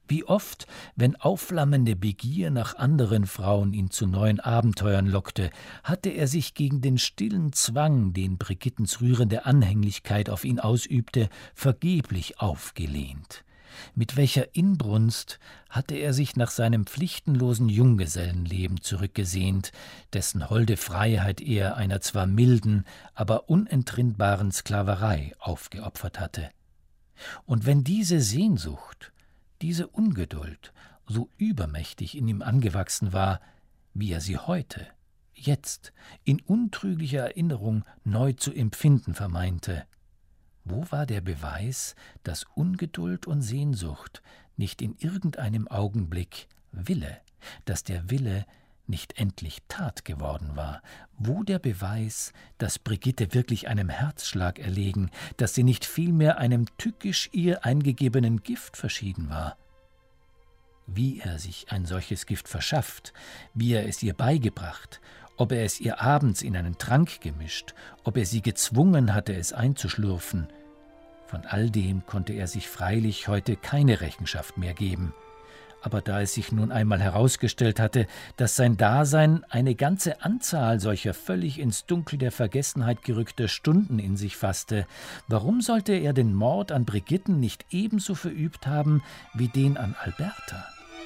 Wie oft, wenn aufflammende Begier nach anderen Frauen ihn zu neuen Abenteuern lockte, hatte er sich gegen den stillen Zwang, den Brigittens rührende Anhänglichkeit auf ihn ausübte, vergeblich aufgelehnt. Mit welcher Inbrunst hatte er sich nach seinem pflichtenlosen Junggesellenleben zurückgesehnt, dessen holde Freiheit er einer zwar milden, aber unentrinnbaren Sklaverei aufgeopfert hatte. Und wenn diese Sehnsucht, diese Ungeduld so übermächtig in ihm angewachsen war, wie er sie heute, jetzt, in untrüglicher Erinnerung neu zu empfinden vermeinte, wo war der Beweis, dass Ungeduld und Sehnsucht nicht in irgendeinem Augenblick Wille, dass der Wille nicht endlich Tat geworden war? Wo der Beweis, dass Brigitte wirklich einem Herzschlag erlegen, dass sie nicht vielmehr einem tückisch ihr eingegebenen Gift verschieden war? Wie er sich ein solches Gift verschafft, wie er es ihr beigebracht, ob er es ihr abends in einen Trank gemischt, ob er sie gezwungen hatte, es einzuschlürfen, von all dem konnte er sich freilich heute keine Rechenschaft mehr geben. Aber da es sich nun einmal herausgestellt hatte, dass sein Dasein eine ganze Anzahl solcher völlig ins Dunkel der Vergessenheit gerückter Stunden in sich fasste, warum sollte er den Mord an Brigitten nicht ebenso verübt haben wie den an Alberta?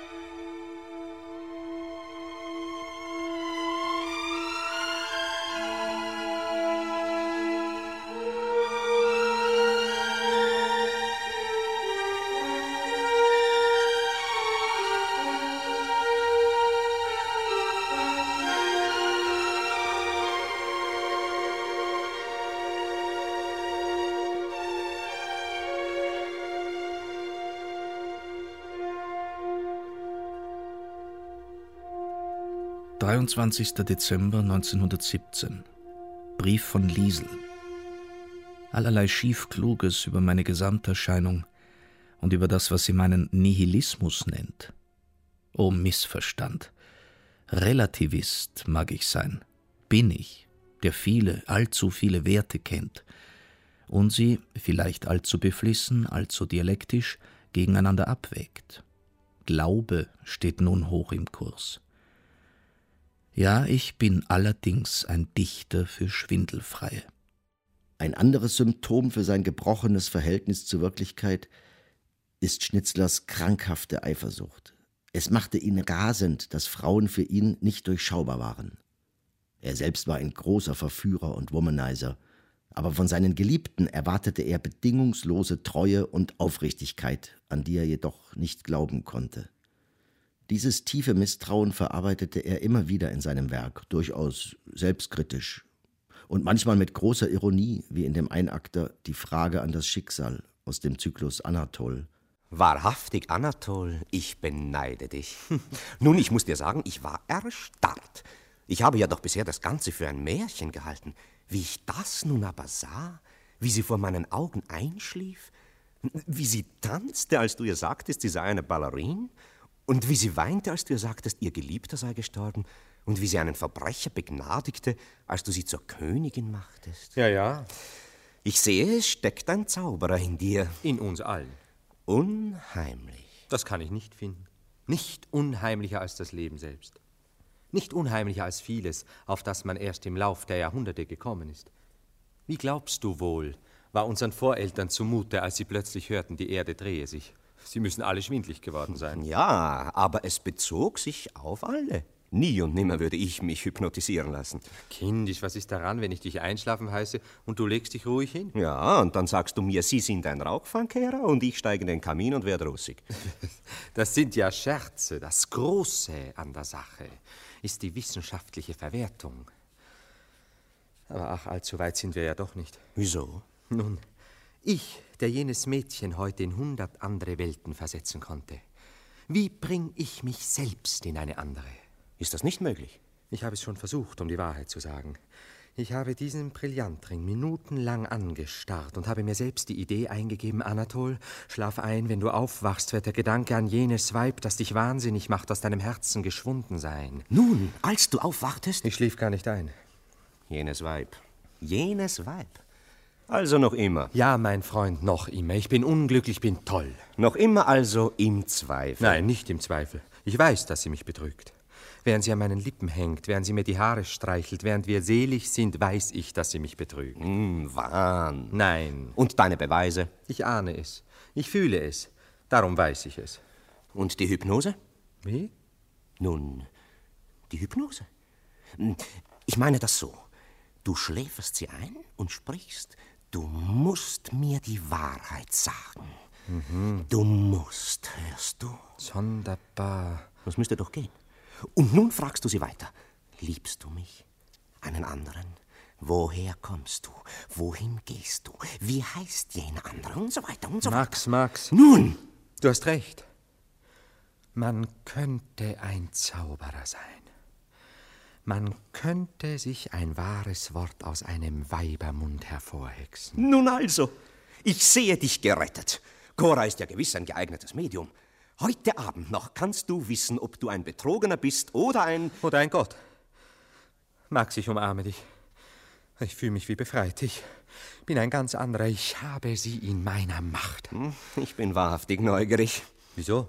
Dezember 1917. Brief von Liesel. Allerlei Schiefkluges über meine Gesamterscheinung und über das, was sie meinen Nihilismus nennt. O Missverstand! Relativist mag ich sein, bin ich, der viele, allzu viele Werte kennt und sie, vielleicht allzu beflissen, allzu dialektisch, gegeneinander abwägt. Glaube steht nun hoch im Kurs. Ja, ich bin allerdings ein Dichter für Schwindelfreie. Ein anderes Symptom für sein gebrochenes Verhältnis zur Wirklichkeit ist Schnitzlers krankhafte Eifersucht. Es machte ihn rasend, dass Frauen für ihn nicht durchschaubar waren. Er selbst war ein großer Verführer und Womanizer, aber von seinen Geliebten erwartete er bedingungslose Treue und Aufrichtigkeit, an die er jedoch nicht glauben konnte. Dieses tiefe Misstrauen verarbeitete er immer wieder in seinem Werk, durchaus selbstkritisch und manchmal mit großer Ironie, wie in dem Einakter Die Frage an das Schicksal aus dem Zyklus Anatol. Wahrhaftig, Anatol, ich beneide dich. Nun, ich muss dir sagen, ich war erstarrt. Ich habe ja doch bisher das Ganze für ein Märchen gehalten. Wie ich das nun aber sah, wie sie vor meinen Augen einschlief, wie sie tanzte, als du ihr sagtest, sie sei eine Ballerine, und wie sie weinte, als du ihr sagtest, ihr Geliebter sei gestorben, und wie sie einen Verbrecher begnadigte, als du sie zur Königin machtest. Ja, ja. Ich sehe, es steckt ein Zauberer in dir. In uns allen. Unheimlich. Das kann ich nicht finden. Nicht unheimlicher als das Leben selbst. Nicht unheimlicher als vieles, auf das man erst im Lauf der Jahrhunderte gekommen ist. Wie glaubst du wohl, war unseren Voreltern zumute, als sie plötzlich hörten, die Erde drehe sich? Sie müssen alle schwindlig geworden sein. Ja, aber es bezog sich auf alle. Nie und nimmer würde ich mich hypnotisieren lassen. Kindisch, was ist daran, wenn ich dich einschlafen heiße und du legst dich ruhig hin? Ja, und dann sagst du mir, Sie sind ein Rauchfangkehrer und ich steige in den Kamin und werde russig. Das sind ja Scherze. Das Große an der Sache ist die wissenschaftliche Verwertung. Aber ach, allzu weit sind wir ja doch nicht. Wieso? Nun, ich, der jenes Mädchen heute in 100 andere Welten versetzen konnte. Wie bring ich mich selbst in eine andere? Ist das nicht möglich? Ich habe es schon versucht, um die Wahrheit zu sagen. Ich habe diesen Brillantring minutenlang angestarrt und habe mir selbst die Idee eingegeben, Anatol, schlaf ein, wenn du aufwachst, wird der Gedanke an jenes Weib, das dich wahnsinnig macht, aus deinem Herzen geschwunden sein. Nun, als du aufwachtest? Ich schlief gar nicht ein. Jenes Weib. Jenes Weib. Also noch immer? Ja, mein Freund, noch immer. Ich bin unglücklich, bin toll. Noch immer also im Zweifel? Nein, nicht im Zweifel. Ich weiß, dass sie mich betrügt. Während sie an meinen Lippen hängt, während sie mir die Haare streichelt, während wir selig sind, weiß ich, dass sie mich betrügt. Wahn. Nein. Und deine Beweise? Ich ahne es. Ich fühle es. Darum weiß ich es. Und die Hypnose? Wie? Nun, die Hypnose. Ich meine das so. Du schläferst sie ein und sprichst, du musst mir die Wahrheit sagen. Du musst, hörst du? Sonderbar. Das müsste doch gehen. Und nun fragst du sie weiter. Liebst du mich? Einen anderen? Woher kommst du? Wohin gehst du? Wie heißt jener andere? Und so weiter und so weiter. Max. Nun! Du hast recht. Man könnte ein Zauberer sein. Man könnte sich ein wahres Wort aus einem Weibermund hervorhexen. Nun also, ich sehe dich gerettet. Cora ist ja gewiss ein geeignetes Medium. Heute Abend noch kannst du wissen, ob du ein Betrogener bist oder ein... Oder ein Gott. Max, ich umarme dich. Ich fühle mich wie befreit. Ich bin ein ganz anderer. Ich habe sie in meiner Macht. Ich bin wahrhaftig neugierig. Wieso?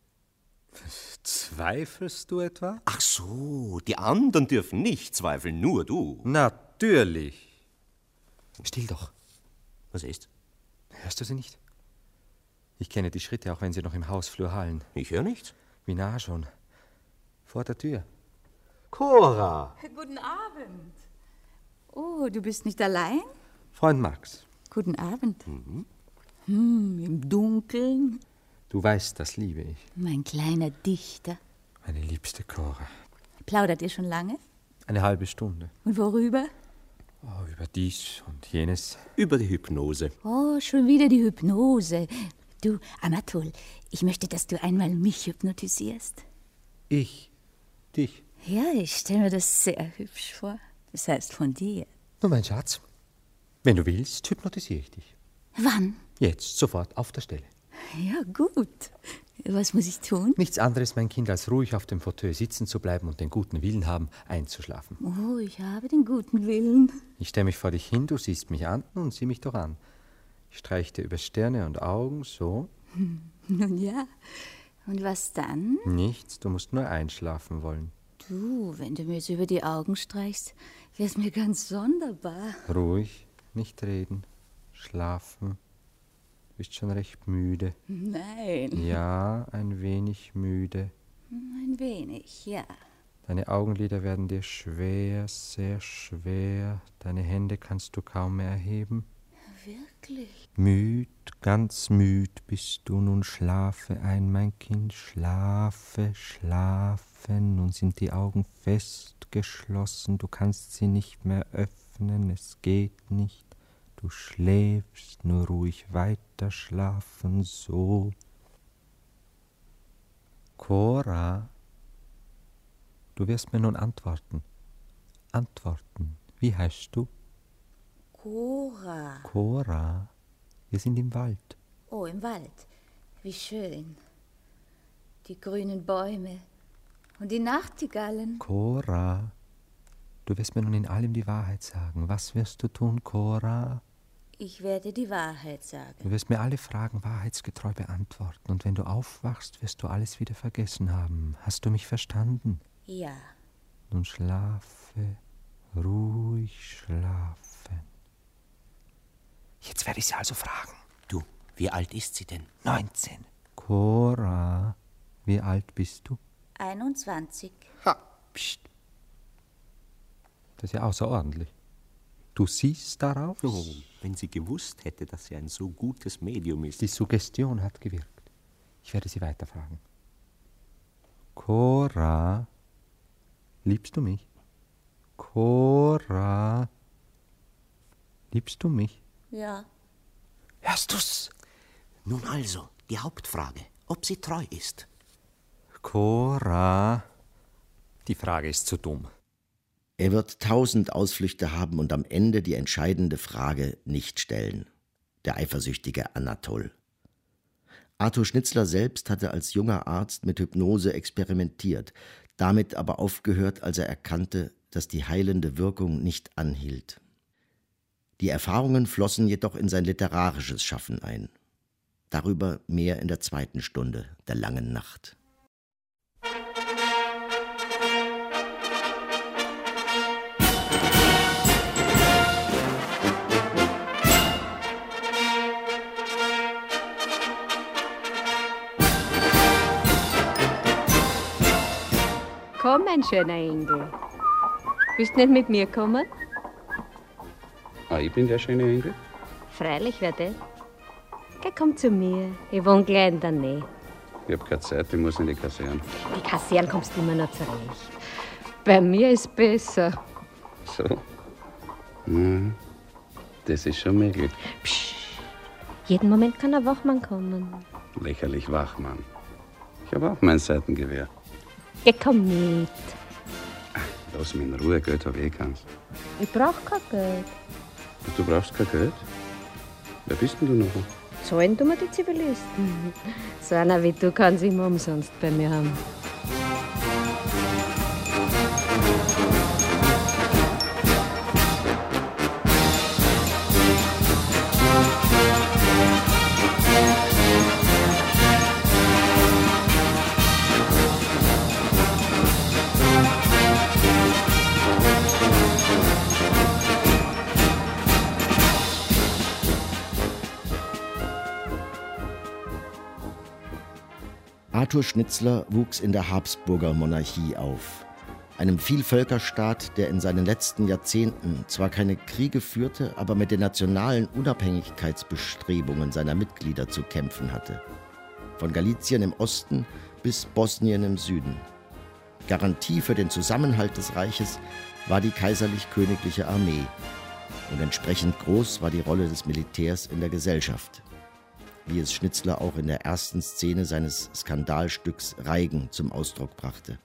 Zweifelst du etwa? Ach so, die anderen dürfen nicht zweifeln, nur du. Natürlich. Still doch. Was ist? Hörst du sie nicht? Ich kenne die Schritte, auch wenn sie noch im Hausflur hallen. Ich höre nichts. Wie nah schon? Vor der Tür. Cora! Guten Abend. Oh, du bist nicht allein? Freund Max. Guten Abend. Im Dunkeln. Du weißt, das liebe ich. Mein kleiner Dichter. Meine liebste Cora. Plaudert ihr schon lange? Eine halbe Stunde. Und worüber? Oh, über dies und jenes. Über die Hypnose. Oh, schon wieder die Hypnose. Du, Anatol, ich möchte, dass du einmal mich hypnotisierst. Ich? Dich? Ja, ich stelle mir das sehr hübsch vor. Das heißt von dir. Nun, mein Schatz, wenn du willst, hypnotisiere ich dich. Wann? Jetzt, sofort, auf der Stelle. Ja, gut. Was muss ich tun? Nichts anderes, mein Kind, als ruhig auf dem Fauteuil sitzen zu bleiben und den guten Willen haben, einzuschlafen. Oh, ich habe den guten Willen. Ich stelle mich vor dich hin, du siehst mich an und sieh mich doch an. Ich streiche dir über Stirne und Augen, so. Nun ja. Und was dann? Nichts, du musst nur einschlafen wollen. Du, wenn du mir jetzt über die Augen streichst, wär's mir ganz sonderbar. Ruhig, nicht reden, schlafen. Du bist schon recht müde. Nein. Ja, ein wenig müde. Ein wenig, ja. Deine Augenlider werden dir schwer, sehr schwer. Deine Hände kannst du kaum mehr erheben. Wirklich? Müd, ganz müd bist du. Nun schlafe ein, mein Kind, schlafe, schlafe. Nun sind die Augen fest geschlossen. Du kannst sie nicht mehr öffnen, es geht nicht. Du schläfst, nur ruhig weiter schlafen, so. Cora, du wirst mir nun antworten. Antworten. Wie heißt du? Cora. Cora, wir sind im Wald. Oh, im Wald. Wie schön. Die grünen Bäume und die Nachtigallen. Cora, du wirst mir nun in allem die Wahrheit sagen. Was wirst du tun, Cora? Ich werde die Wahrheit sagen. Du wirst mir alle Fragen wahrheitsgetreu beantworten. Und wenn du aufwachst, wirst du alles wieder vergessen haben. Hast du mich verstanden? Ja. Nun schlafe, ruhig schlafen. Jetzt werde ich sie also fragen. Du, wie alt ist sie denn? 19. Cora, wie alt bist du? 21. Ha, pst. Das ist ja außerordentlich. Du siehst darauf? Oh, wenn sie gewusst hätte, dass sie ein so gutes Medium ist. Die Suggestion hat gewirkt. Ich werde sie weiterfragen. Cora, liebst du mich? Cora, liebst du mich? Ja. Hörst du's? Nun also, die Hauptfrage, ob sie treu ist. Cora, die Frage ist zu dumm. Er wird 1000 Ausflüchte haben und am Ende die entscheidende Frage nicht stellen. Der eifersüchtige Anatol. Arthur Schnitzler selbst hatte als junger Arzt mit Hypnose experimentiert, damit aber aufgehört, als er erkannte, dass die heilende Wirkung nicht anhielt. Die Erfahrungen flossen jedoch in sein literarisches Schaffen ein. Darüber mehr in der zweiten Stunde der langen Nacht. Komm, mein schöner Engel. Willst du nicht mit mir kommen? Ah, ich bin der schöne Engel? Freilich, wer das? Geh, komm zu mir. Ich wohne gleich in der Nähe. Ich hab keine Zeit, ich muss in die Kaserne. Die Kaserne kommst du immer noch zurecht. Bei mir ist besser. So? Das ist schon möglich. Psst. Jeden Moment kann ein Wachmann kommen. Lächerlich Wachmann. Ich habe auch mein Seitengewehr. Geh, komm mit. Lass mich in Ruhe, Geld hab ich keins. Ich brauch kein Geld. Du brauchst kein Geld? Wer bist denn du noch? Zahlen tun wir die Zivilisten. So einer wie du kann sie immer umsonst bei mir haben. Arthur Schnitzler wuchs in der Habsburger Monarchie auf, einem Vielvölkerstaat, der in seinen letzten Jahrzehnten zwar keine Kriege führte, aber mit den nationalen Unabhängigkeitsbestrebungen seiner Mitglieder zu kämpfen hatte. Von Galizien im Osten bis Bosnien im Süden. Garantie für den Zusammenhalt des Reiches war die kaiserlich-königliche Armee. Und entsprechend groß war die Rolle des Militärs in der Gesellschaft, wie es Schnitzler auch in der ersten Szene seines Skandalstücks Reigen zum Ausdruck brachte.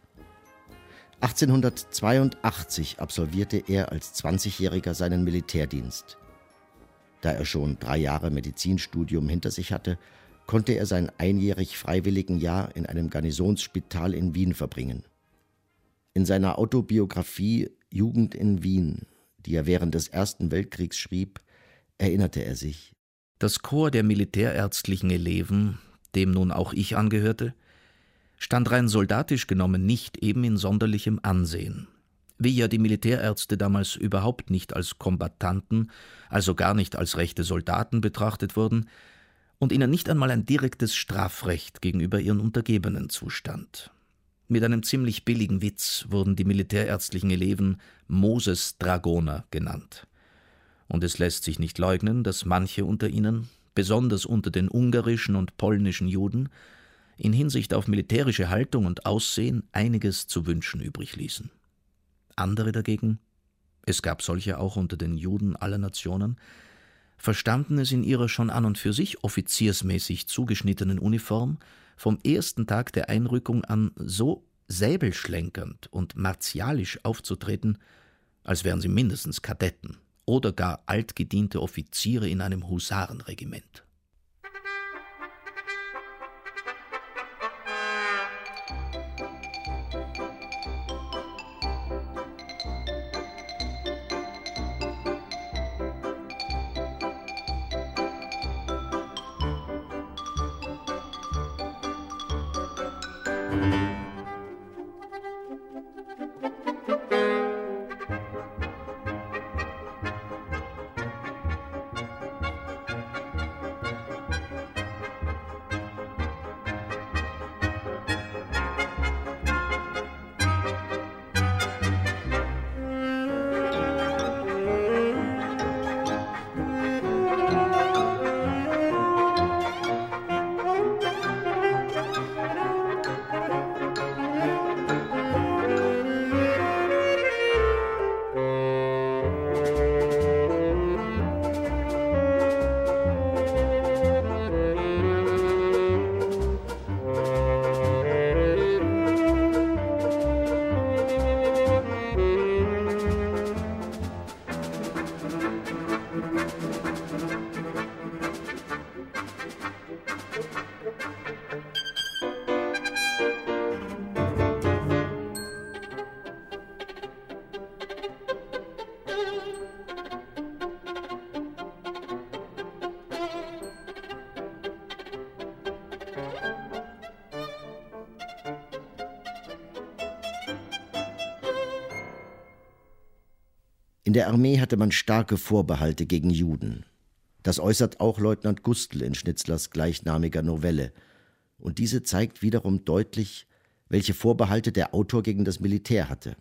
1882 absolvierte er als 20-Jähriger seinen Militärdienst. Da er schon 3 Jahre Medizinstudium hinter sich hatte, konnte er sein einjährig Freiwilligenjahr in einem Garnisonsspital in Wien verbringen. In seiner Autobiografie »Jugend in Wien«, die er während des Ersten Weltkriegs schrieb, erinnerte er sich: Das Korps der militärärztlichen Eleven, dem nun auch ich angehörte, stand rein soldatisch genommen nicht eben in sonderlichem Ansehen. Wie ja die Militärärzte damals überhaupt nicht als Kombattanten, also gar nicht als rechte Soldaten betrachtet wurden und ihnen nicht einmal ein direktes Strafrecht gegenüber ihren Untergebenen zustand. Mit einem ziemlich billigen Witz wurden die militärärztlichen Eleven Moses-Dragoner genannt. Und es lässt sich nicht leugnen, dass manche unter ihnen, besonders unter den ungarischen und polnischen Juden, in Hinsicht auf militärische Haltung und Aussehen einiges zu wünschen übrig ließen. Andere dagegen, es gab solche auch unter den Juden aller Nationen, verstanden es in ihrer schon an und für sich offiziersmäßig zugeschnittenen Uniform vom ersten Tag der Einrückung an so säbelschlenkernd und martialisch aufzutreten, als wären sie mindestens Kadetten oder gar altgediente Offiziere in einem Husarenregiment. In der Armee hatte man starke Vorbehalte gegen Juden. Das äußert auch Leutnant Gustl in Schnitzlers gleichnamiger Novelle. Und diese zeigt wiederum deutlich, welche Vorbehalte der Autor gegen das Militär hatte.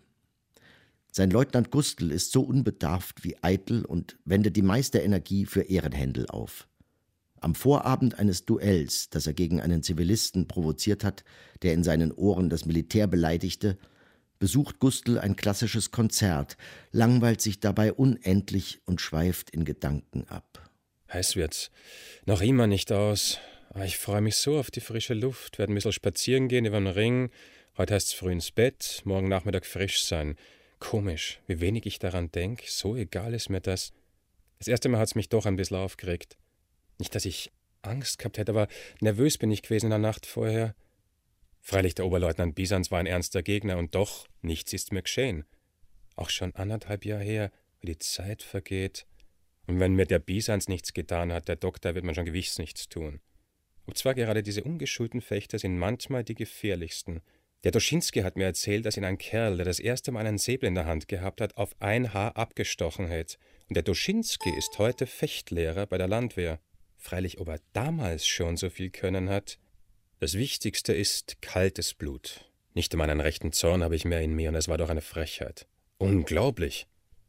Sein Leutnant Gustl ist so unbedarft wie eitel und wendet die meiste Energie für Ehrenhändel auf. Am Vorabend eines Duells, das er gegen einen Zivilisten provoziert hat, der in seinen Ohren das Militär beleidigte, besucht Gustl ein klassisches Konzert, langweilt sich dabei unendlich und schweift in Gedanken ab. Heiß wird's. Noch immer nicht aus. Ich freue mich so auf die frische Luft, werde ein bisschen spazieren gehen über den Ring. Heute heißt's früh ins Bett, morgen Nachmittag frisch sein. Komisch, wie wenig ich daran denke, so egal ist mir das. Das erste Mal hat's mich doch ein bisschen aufgeregt. Nicht, dass ich Angst gehabt hätte, aber nervös bin ich gewesen in der Nacht vorher. Freilich, der Oberleutnant Bisans war ein ernster Gegner und doch, nichts ist mir geschehen. Auch schon 1,5 Jahre her, wie die Zeit vergeht. Und wenn mir der Bisans nichts getan hat, der Doktor, wird man schon gewiss nichts tun. Obzwar gerade diese ungeschulten Fechter sind manchmal die gefährlichsten. Der Doschinski hat mir erzählt, dass ihn ein Kerl, der das erste Mal einen Säbel in der Hand gehabt hat, auf ein Haar abgestochen hätte. Und der Doschinski ist heute Fechtlehrer bei der Landwehr. Freilich, ob er damals schon so viel Können hat. Das Wichtigste ist kaltes Blut. Nicht um einen rechten Zorn habe ich mehr in mir, und es war doch eine Frechheit. Unglaublich.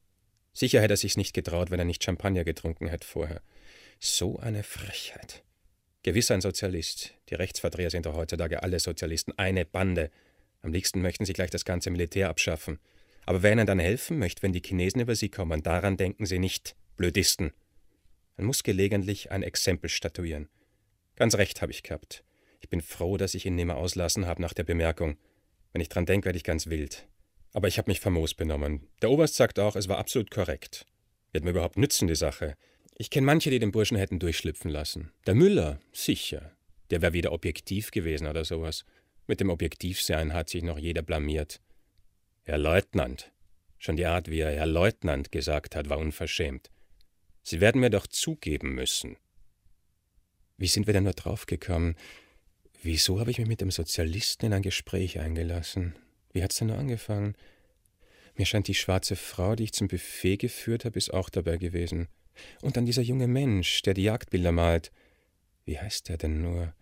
Sicher hätte er sich's nicht getraut, wenn er nicht Champagner getrunken hätte vorher. So eine Frechheit. Gewiss ein Sozialist. Die Rechtsverdreher sind doch heutzutage alle Sozialisten. Eine Bande. Am liebsten möchten sie gleich das ganze Militär abschaffen. Aber wer ihnen dann helfen möchte, wenn die Chinesen über sie kommen, daran denken sie nicht. Blödisten. Man muss gelegentlich ein Exempel statuieren. Ganz recht habe ich gehabt. Ich bin froh, dass ich ihn nimmer auslassen habe nach der Bemerkung. Wenn ich dran denke, werde ich ganz wild. Aber ich habe mich famos benommen. Der Oberst sagt auch, es war absolut korrekt. Wird mir überhaupt nützen, die Sache. Ich kenne manche, die den Burschen hätten durchschlüpfen lassen. Der Müller, sicher. Der wäre wieder objektiv gewesen oder sowas. Mit dem Objektivsein hat sich noch jeder blamiert. Herr Leutnant. Schon die Art, wie er Herr Leutnant gesagt hat, war unverschämt. Sie werden mir doch zugeben müssen. Wie sind wir denn nur draufgekommen? Wieso habe ich mich mit dem Sozialisten in ein Gespräch eingelassen? Wie hat's denn nur angefangen? Mir scheint, die schwarze Frau, die ich zum Buffet geführt habe, ist auch dabei gewesen. Und dann dieser junge Mensch, der die Jagdbilder malt. Wie heißt der denn nur?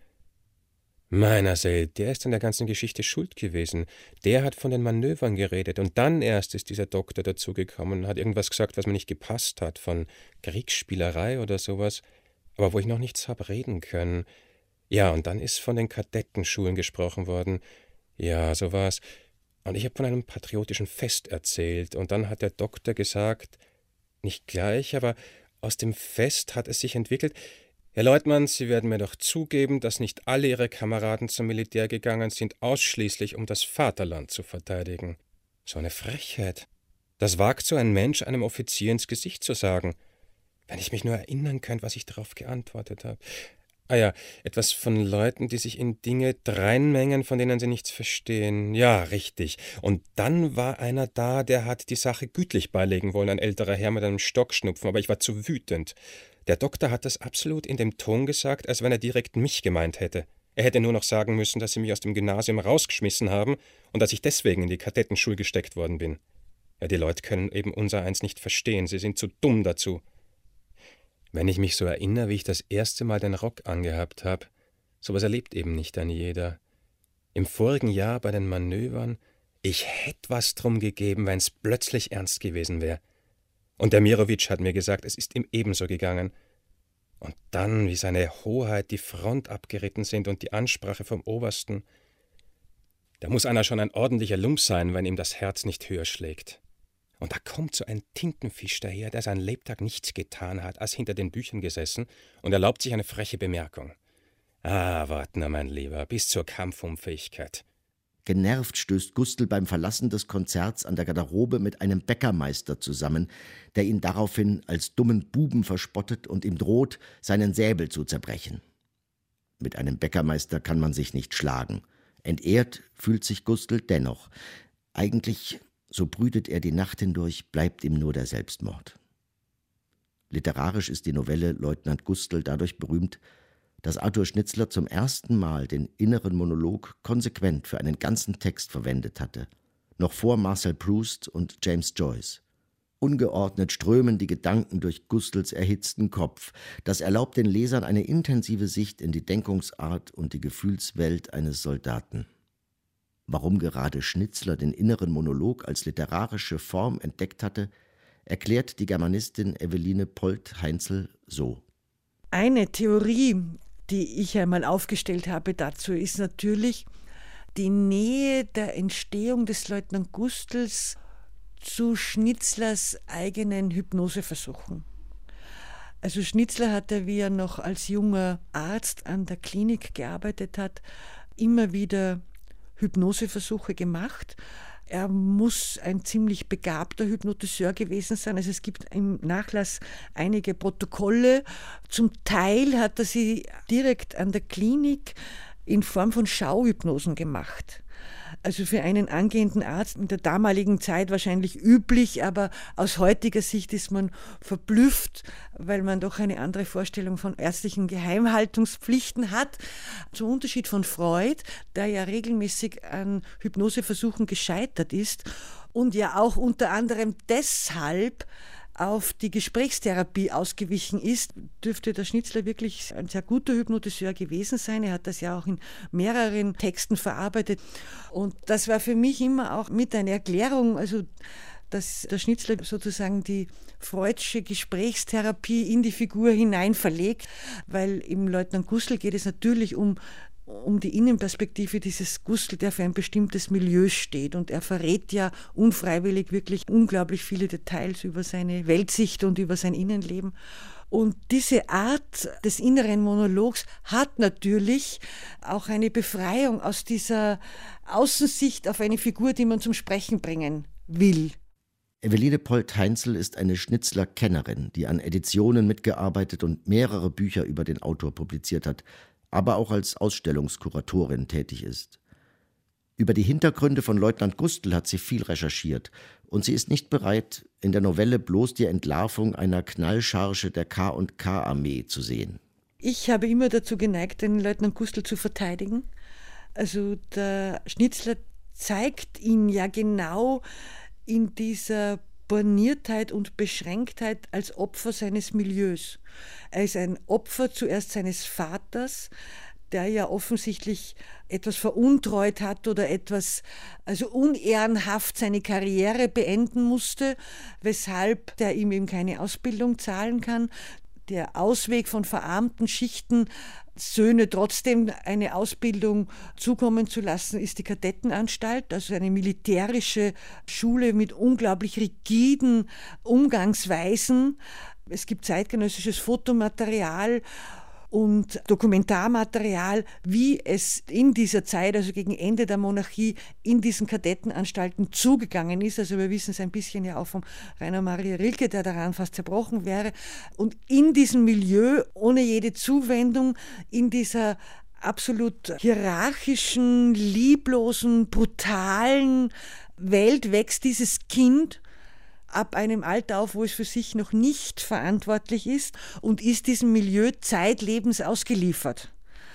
Meiner Seel, der ist an der ganzen Geschichte schuld gewesen. Der hat von den Manövern geredet. Und dann erst ist dieser Doktor dazugekommen und hat irgendwas gesagt, was mir nicht gepasst hat, von Kriegsspielerei oder sowas. Aber wo ich noch nichts habe reden können. Ja, und dann ist von den Kadettenschulen gesprochen worden. Ja, so war's. Und ich habe von einem patriotischen Fest erzählt. Und dann hat der Doktor gesagt, nicht gleich, aber aus dem Fest hat es sich entwickelt. Herr Leutnant, Sie werden mir doch zugeben, dass nicht alle Ihre Kameraden zum Militär gegangen sind, ausschließlich um das Vaterland zu verteidigen. So eine Frechheit. Das wagt so ein Mensch einem Offizier ins Gesicht zu sagen. Wenn ich mich nur erinnern könnte, was ich darauf geantwortet habe. Ah ja, etwas von Leuten, die sich in Dinge dreinmengen, von denen sie nichts verstehen. Ja, richtig. Und dann war einer da, der hat die Sache gütlich beilegen wollen, ein älterer Herr mit einem Stockschnupfen, aber ich war zu wütend. Der Doktor hat das absolut in dem Ton gesagt, als wenn er direkt mich gemeint hätte. Er hätte nur noch sagen müssen, dass sie mich aus dem Gymnasium rausgeschmissen haben und dass ich deswegen in die Kadettenschule gesteckt worden bin. Ja, die Leute können eben unsereins nicht verstehen, sie sind zu dumm dazu. Wenn ich mich so erinnere, wie ich das erste Mal den Rock angehabt habe, sowas erlebt eben nicht ein jeder. Im vorigen Jahr bei den Manövern, ich hätte was drum gegeben, wenn's plötzlich ernst gewesen wäre. Und der Mirovic hat mir gesagt, es ist ihm ebenso gegangen. Und dann, wie seine Hoheit die Front abgeritten sind und die Ansprache vom Obersten. Da muss einer schon ein ordentlicher Lump sein, wenn ihm das Herz nicht höher schlägt. Und da kommt so ein Tintenfisch daher, der sein Lebtag nichts getan hat, als hinter den Büchern gesessen und erlaubt sich eine freche Bemerkung. Ah, wart nur, mein Lieber, bis zur Kampfunfähigkeit. Genervt stößt Gustl beim Verlassen des Konzerts an der Garderobe mit einem Bäckermeister zusammen, der ihn daraufhin als dummen Buben verspottet und ihm droht, seinen Säbel zu zerbrechen. Mit einem Bäckermeister kann man sich nicht schlagen. Entehrt fühlt sich Gustl dennoch. Eigentlich, so brütet er die Nacht hindurch, bleibt ihm nur der Selbstmord. Literarisch ist die Novelle Leutnant Gustl dadurch berühmt, dass Arthur Schnitzler zum ersten Mal den inneren Monolog konsequent für einen ganzen Text verwendet hatte, noch vor Marcel Proust und James Joyce. Ungeordnet strömen die Gedanken durch Gustls erhitzten Kopf. Das erlaubt den Lesern eine intensive Sicht in die Denkungsart und die Gefühlswelt eines Soldaten. Warum gerade Schnitzler den inneren Monolog als literarische Form entdeckt hatte, erklärt die Germanistin Eveline Polt-Heinzel so. Eine Theorie, die ich einmal aufgestellt habe dazu, ist natürlich die Nähe der Entstehung des Leutnant Gustls zu Schnitzlers eigenen Hypnoseversuchen. Also Schnitzler hatte, wie er noch als junger Arzt an der Klinik gearbeitet hat, immer wieder Hypnoseversuche gemacht. Er muss ein ziemlich begabter Hypnotiseur gewesen sein. Also es gibt im Nachlass einige Protokolle. Zum Teil hat er sie direkt an der Klinik in Form von Schauhypnosen gemacht. Also für einen angehenden Arzt in der damaligen Zeit wahrscheinlich üblich, aber aus heutiger Sicht ist man verblüfft, weil man doch eine andere Vorstellung von ärztlichen Geheimhaltungspflichten hat. Zum Unterschied von Freud, der ja regelmäßig an Hypnoseversuchen gescheitert ist und ja auch unter anderem deshalb auf die Gesprächstherapie ausgewichen ist, dürfte der Schnitzler wirklich ein sehr guter Hypnotiseur gewesen sein. Er hat das ja auch in mehreren Texten verarbeitet. Und das war für mich immer auch mit eine Erklärung, also dass der Schnitzler sozusagen die freudsche Gesprächstherapie in die Figur hinein verlegt, weil im Leutnant Gustl geht es natürlich um die Innenperspektive dieses Gustl, der für ein bestimmtes Milieu steht. Und er verrät ja unfreiwillig wirklich unglaublich viele Details über seine Weltsicht und über sein Innenleben. Und diese Art des inneren Monologs hat natürlich auch eine Befreiung aus dieser Außensicht auf eine Figur, die man zum Sprechen bringen will. Eveline Polt-Heinzel ist eine Schnitzler-Kennerin, die an Editionen mitgearbeitet und mehrere Bücher über den Autor publiziert hat, aber auch als Ausstellungskuratorin tätig ist. Über die Hintergründe von Leutnant Gustl hat sie viel recherchiert und sie ist nicht bereit, in der Novelle bloß die Entlarvung einer Knallcharge der K&K-Armee zu sehen. Ich habe immer dazu geneigt, den Leutnant Gustl zu verteidigen. Also der Schnitzler zeigt ihn ja genau in dieser Borniertheit und Beschränktheit als Opfer seines Milieus. Er ist ein Opfer zuerst seines Vaters, der ja offensichtlich etwas veruntreut hat oder etwas, also unehrenhaft seine Karriere beenden musste, weshalb der ihm eben keine Ausbildung zahlen kann. Der Ausweg von verarmten Schichten, Söhne trotzdem eine Ausbildung zukommen zu lassen, ist die Kadettenanstalt, also eine militärische Schule mit unglaublich rigiden Umgangsweisen. Es gibt zeitgenössisches Fotomaterial und Dokumentarmaterial, wie es in dieser Zeit, also gegen Ende der Monarchie, in diesen Kadettenanstalten zugegangen ist. Also wir wissen es ein bisschen ja auch vom Rainer Maria Rilke, der daran fast zerbrochen wäre. Und in diesem Milieu, ohne jede Zuwendung, in dieser absolut hierarchischen, lieblosen, brutalen Welt wächst dieses Kind ab einem Alter auf, wo es für sich noch nicht verantwortlich ist und ist diesem Milieu zeitlebens ausgeliefert.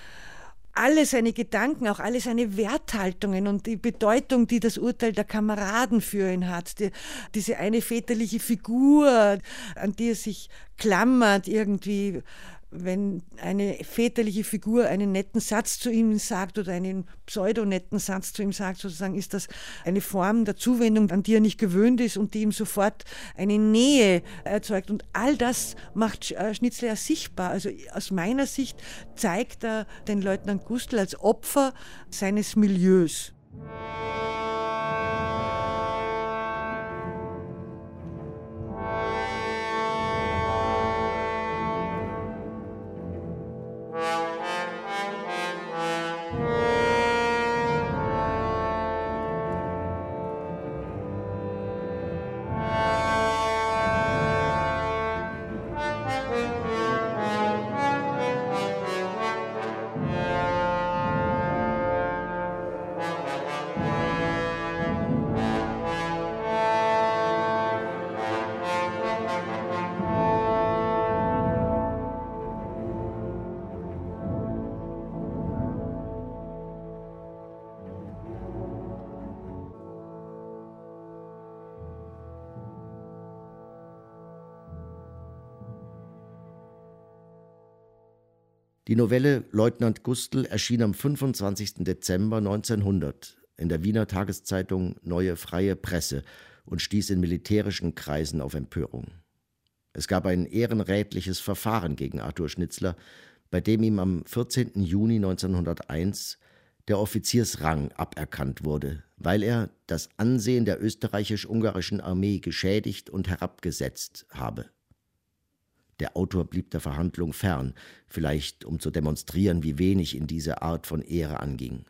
Alle seine Gedanken, auch alle seine Werthaltungen und die Bedeutung, die das Urteil der Kameraden für ihn hat, diese eine väterliche Figur, an die er sich klammert irgendwie, wenn eine väterliche Figur einen netten Satz zu ihm sagt oder einen pseudonetten Satz zu ihm sagt, sozusagen, ist das eine Form der Zuwendung, an die er nicht gewöhnt ist und die ihm sofort eine Nähe erzeugt. Und all das macht Schnitzler ja sichtbar. Also aus meiner Sicht zeigt er den Leutnant Gustl als Opfer seines Milieus. Die Novelle Leutnant Gustl erschien am 25. Dezember 1900 in der Wiener Tageszeitung Neue Freie Presse und stieß in militärischen Kreisen auf Empörung. Es gab ein ehrenrätliches Verfahren gegen Arthur Schnitzler, bei dem ihm am 14. Juni 1901 der Offiziersrang aberkannt wurde, weil er das Ansehen der österreichisch-ungarischen Armee geschädigt und herabgesetzt habe. Der Autor blieb der Verhandlung fern, vielleicht um zu demonstrieren, wie wenig in diese Art von Ehre anging.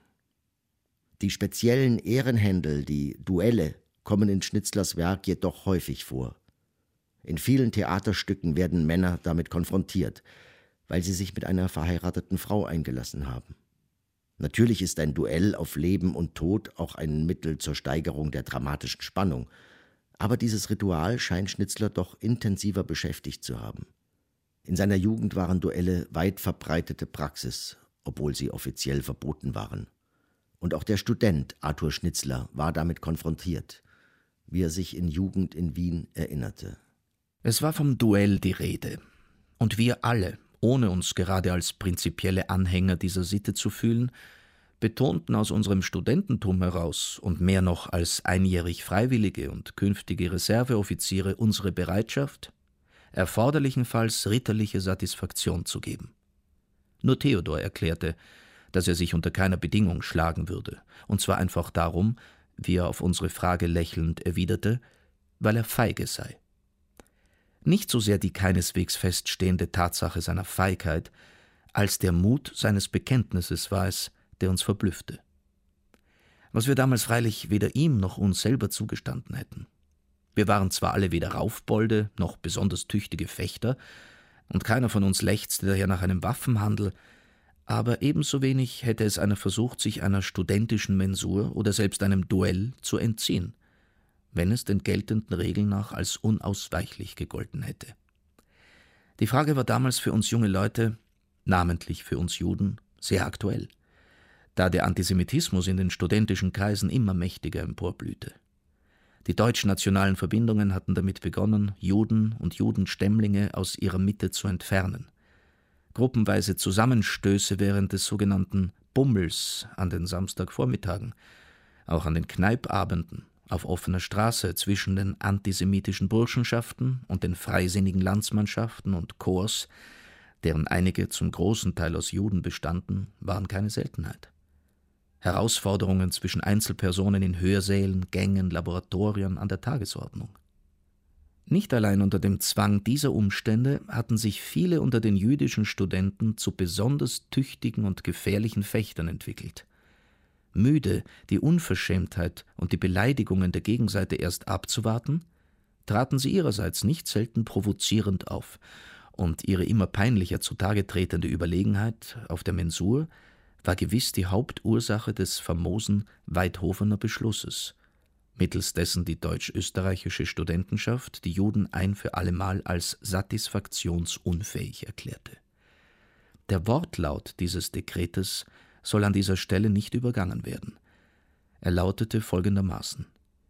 Die speziellen Ehrenhändel, die Duelle, kommen in Schnitzlers Werk jedoch häufig vor. In vielen Theaterstücken werden Männer damit konfrontiert, weil sie sich mit einer verheirateten Frau eingelassen haben. Natürlich ist ein Duell auf Leben und Tod auch ein Mittel zur Steigerung der dramatischen Spannung, aber dieses Ritual scheint Schnitzler doch intensiver beschäftigt zu haben. In seiner Jugend waren Duelle weit verbreitete Praxis, obwohl sie offiziell verboten waren. Und auch der Student Arthur Schnitzler war damit konfrontiert, wie er sich in Jugend in Wien erinnerte. Es war vom Duell die Rede. Und wir alle, ohne uns gerade als prinzipielle Anhänger dieser Sitte zu fühlen, betonten aus unserem Studententum heraus und mehr noch als einjährig Freiwillige und künftige Reserveoffiziere unsere Bereitschaft, erforderlichenfalls ritterliche Satisfaktion zu geben. Nur Theodor erklärte, dass er sich unter keiner Bedingung schlagen würde, und zwar einfach darum, wie er auf unsere Frage lächelnd erwiderte, weil er feige sei. Nicht so sehr die keineswegs feststehende Tatsache seiner Feigheit, als der Mut seines Bekenntnisses war es, der uns verblüffte. Was wir damals freilich weder ihm noch uns selber zugestanden hätten. Wir waren zwar alle weder Raufbolde noch besonders tüchtige Fechter, und keiner von uns lechzte daher nach einem Waffenhandel, aber ebenso wenig hätte es einer versucht, sich einer studentischen Mensur oder selbst einem Duell zu entziehen, wenn es den geltenden Regeln nach als unausweichlich gegolten hätte. Die Frage war damals für uns junge Leute, namentlich für uns Juden, sehr aktuell, da der Antisemitismus in den studentischen Kreisen immer mächtiger emporblühte. Die deutsch-nationalen Verbindungen hatten damit begonnen, Juden und Judenstämmlinge aus ihrer Mitte zu entfernen. Gruppenweise Zusammenstöße während des sogenannten Bummels an den Samstagvormittagen, auch an den Kneipabenden, auf offener Straße zwischen den antisemitischen Burschenschaften und den freisinnigen Landsmannschaften und Corps, deren einige zum großen Teil aus Juden bestanden, waren keine Seltenheit. Herausforderungen zwischen Einzelpersonen in Hörsälen, Gängen, Laboratorien an der Tagesordnung. Nicht allein unter dem Zwang dieser Umstände hatten sich viele unter den jüdischen Studenten zu besonders tüchtigen und gefährlichen Fechtern entwickelt. Müde, die Unverschämtheit und die Beleidigungen der Gegenseite erst abzuwarten, traten sie ihrerseits nicht selten provozierend auf, und ihre immer peinlicher zutage tretende Überlegenheit auf der Mensur war gewiss die Hauptursache des famosen Weidhofener Beschlusses, mittels dessen die deutsch-österreichische Studentenschaft die Juden ein für allemal als satisfaktionsunfähig erklärte. Der Wortlaut dieses Dekretes soll an dieser Stelle nicht übergangen werden. Er lautete folgendermaßen: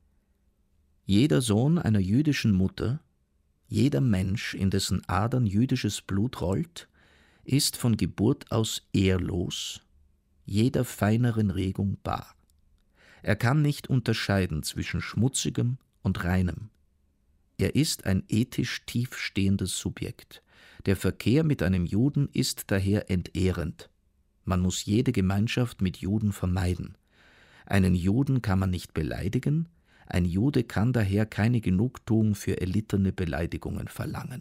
Jeder Sohn einer jüdischen Mutter, jeder Mensch, in dessen Adern jüdisches Blut rollt, ist von Geburt aus ehrlos, jeder feineren Regung bar. Er kann nicht unterscheiden zwischen Schmutzigem und Reinem. Er ist ein ethisch tiefstehendes Subjekt. Der Verkehr mit einem Juden ist daher entehrend. Man muss jede Gemeinschaft mit Juden vermeiden. Einen Juden kann man nicht beleidigen, ein Jude kann daher keine Genugtuung für erlittene Beleidigungen verlangen.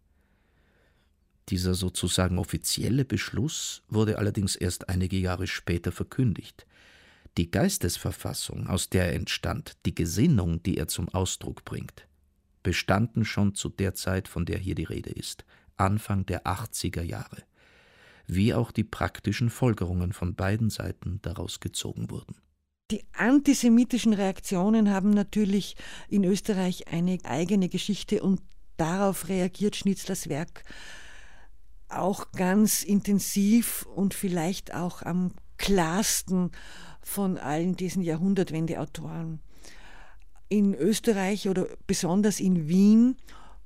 Dieser sozusagen offizielle Beschluss wurde allerdings erst einige Jahre später verkündigt. Die Geistesverfassung, aus der er entstand, die Gesinnung, die er zum Ausdruck bringt, bestanden schon zu der Zeit, von der hier die Rede ist, Anfang der 80er Jahre, wie auch die praktischen Folgerungen von beiden Seiten daraus gezogen wurden. Die antisemitischen Reaktionen haben natürlich in Österreich eine eigene Geschichte und darauf reagiert Schnitzlers Werk auch ganz intensiv und vielleicht auch am klarsten von allen diesen Jahrhundertwende-Autoren. In Österreich oder besonders in Wien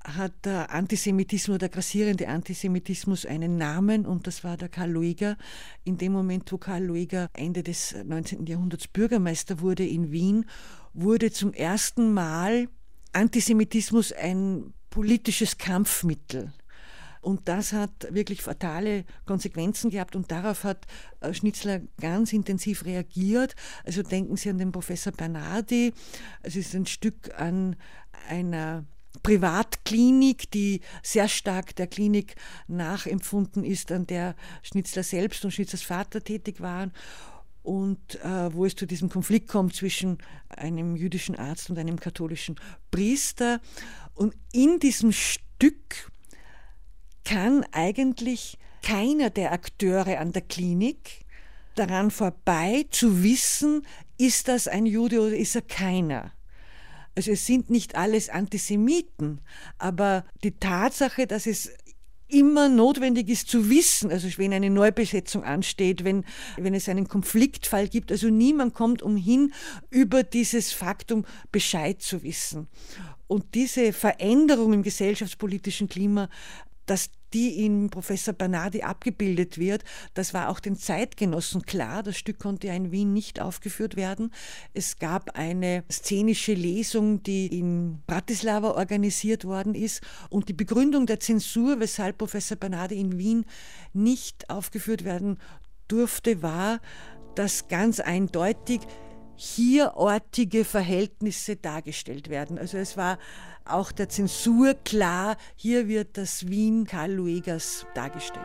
hat der Antisemitismus, der grassierende Antisemitismus einen Namen, und das war der Karl Lueger. In dem Moment, wo Karl Lueger Ende des 19. Jahrhunderts Bürgermeister wurde in Wien, wurde zum ersten Mal Antisemitismus ein politisches Kampfmittel. Und das hat wirklich fatale Konsequenzen gehabt, und darauf hat Schnitzler ganz intensiv reagiert. Also denken Sie an den Professor Bernardi. Es ist ein Stück an einer Privatklinik, die sehr stark der Klinik nachempfunden ist, an der Schnitzler selbst und Schnitzlers Vater tätig waren. Und wo es zu diesem Konflikt kommt zwischen einem jüdischen Arzt und einem katholischen Priester. Und in diesem Stück kann eigentlich keiner der Akteure an der Klinik daran vorbei zu wissen, ist das ein Jude oder ist er keiner. Also es sind nicht alles Antisemiten, aber die Tatsache, dass es immer notwendig ist zu wissen, also wenn eine Neubesetzung ansteht, wenn es einen Konfliktfall gibt, also niemand kommt umhin, über dieses Faktum Bescheid zu wissen. Und diese Veränderung im gesellschaftspolitischen Klima, dass die in Professor Bernardi abgebildet wird, das war auch den Zeitgenossen klar. Das Stück konnte ja in Wien nicht aufgeführt werden. Es gab eine szenische Lesung, die in Bratislava organisiert worden ist. Und die Begründung der Zensur, weshalb Professor Bernardi in Wien nicht aufgeführt werden durfte, war, dass ganz eindeutig hierortige Verhältnisse dargestellt werden. Also es war auch der Zensur klar, hier wird das Wien Karl Luegers dargestellt.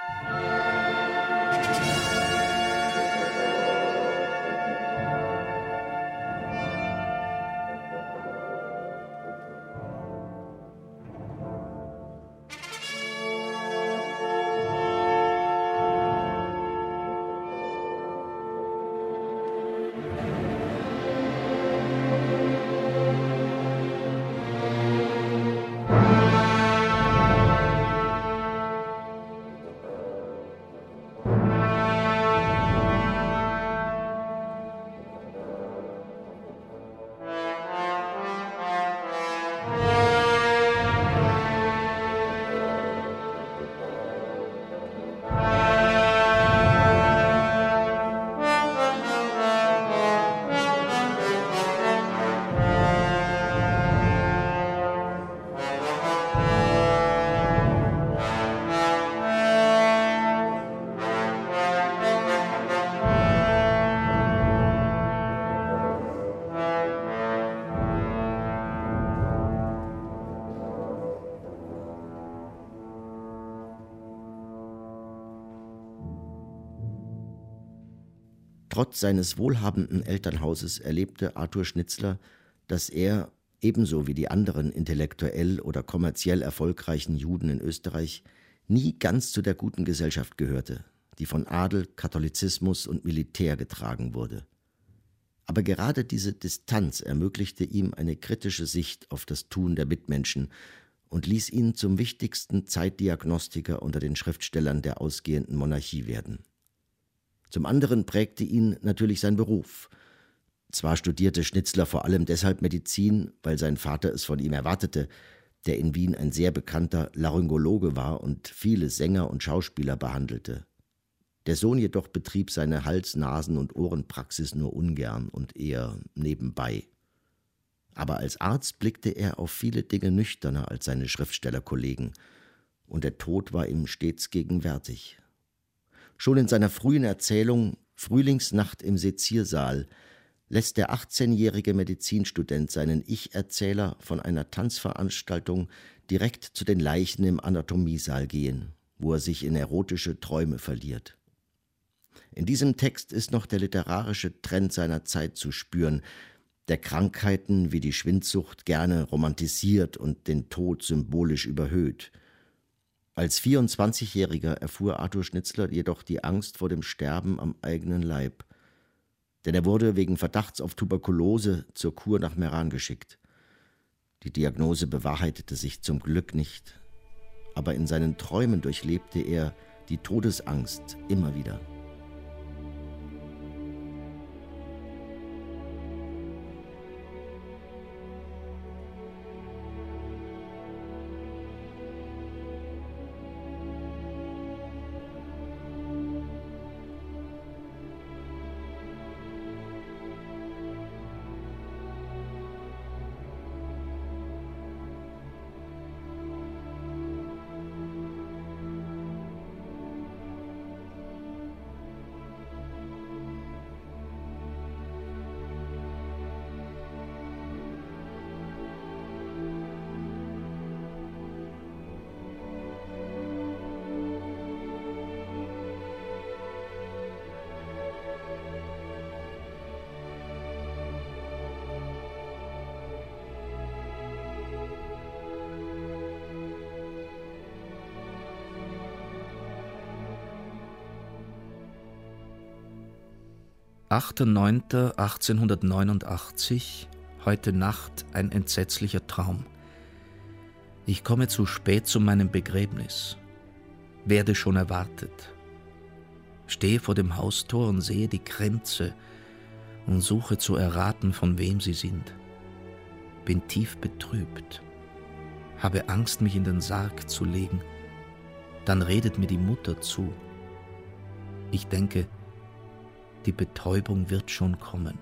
Trotz seines wohlhabenden Elternhauses erlebte Arthur Schnitzler, dass er, ebenso wie die anderen intellektuell oder kommerziell erfolgreichen Juden in Österreich, nie ganz zu der guten Gesellschaft gehörte, die von Adel, Katholizismus und Militär getragen wurde. Aber gerade diese Distanz ermöglichte ihm eine kritische Sicht auf das Tun der Mitmenschen und ließ ihn zum wichtigsten Zeitdiagnostiker unter den Schriftstellern der ausgehenden Monarchie werden. Zum anderen prägte ihn natürlich sein Beruf. Zwar studierte Schnitzler vor allem deshalb Medizin, weil sein Vater es von ihm erwartete, der in Wien ein sehr bekannter Laryngologe war und viele Sänger und Schauspieler behandelte. Der Sohn jedoch betrieb seine Hals-, Nasen- und Ohrenpraxis nur ungern und eher nebenbei. Aber als Arzt blickte er auf viele Dinge nüchterner als seine Schriftstellerkollegen, und der Tod war ihm stets gegenwärtig. Schon in seiner frühen Erzählung »Frühlingsnacht im Seziersaal« lässt der 18-jährige Medizinstudent seinen Ich-Erzähler von einer Tanzveranstaltung direkt zu den Leichen im Anatomiesaal gehen, wo er sich in erotische Träume verliert. In diesem Text ist noch der literarische Trend seiner Zeit zu spüren, der Krankheiten wie die Schwindsucht gerne romantisiert und den Tod symbolisch überhöht. Als 24-Jähriger erfuhr Arthur Schnitzler jedoch die Angst vor dem Sterben am eigenen Leib. Denn er wurde wegen Verdachts auf Tuberkulose zur Kur nach Meran geschickt. Die Diagnose bewahrheitete sich zum Glück nicht. Aber in seinen Träumen durchlebte er die Todesangst immer wieder. 8.9.1889, heute Nacht ein entsetzlicher Traum. Ich komme zu spät zu meinem Begräbnis, werde schon erwartet. Stehe vor dem Haustor und sehe die Kränze und suche zu erraten, von wem sie sind. Bin tief betrübt, habe Angst, mich in den Sarg zu legen. Dann redet mir die Mutter zu. Ich denke, die Betäubung wird schon kommen.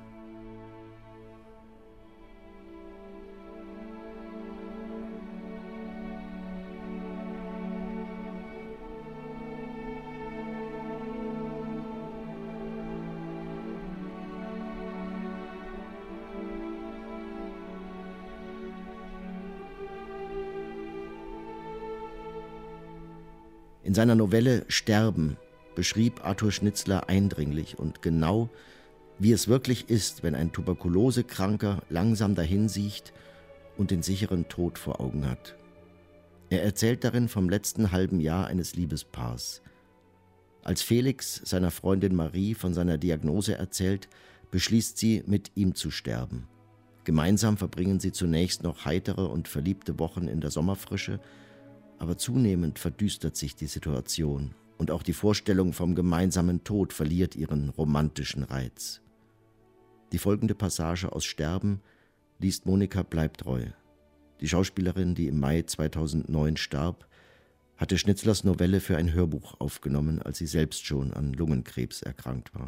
In seiner Novelle »Sterben« beschrieb Arthur Schnitzler eindringlich und genau, wie es wirklich ist, wenn ein Tuberkulosekranker langsam dahinsiecht und den sicheren Tod vor Augen hat. Er erzählt darin vom letzten halben Jahr eines Liebespaars. Als Felix seiner Freundin Marie von seiner Diagnose erzählt, beschließt sie, mit ihm zu sterben. Gemeinsam verbringen sie zunächst noch heitere und verliebte Wochen in der Sommerfrische, aber zunehmend verdüstert sich die Situation und auch die Vorstellung vom gemeinsamen Tod verliert ihren romantischen Reiz. Die folgende Passage aus »Sterben« liest Monika Bleibtreu. Die Schauspielerin, die im Mai 2009 starb, hatte Schnitzlers Novelle für ein Hörbuch aufgenommen, als sie selbst schon an Lungenkrebs erkrankt war.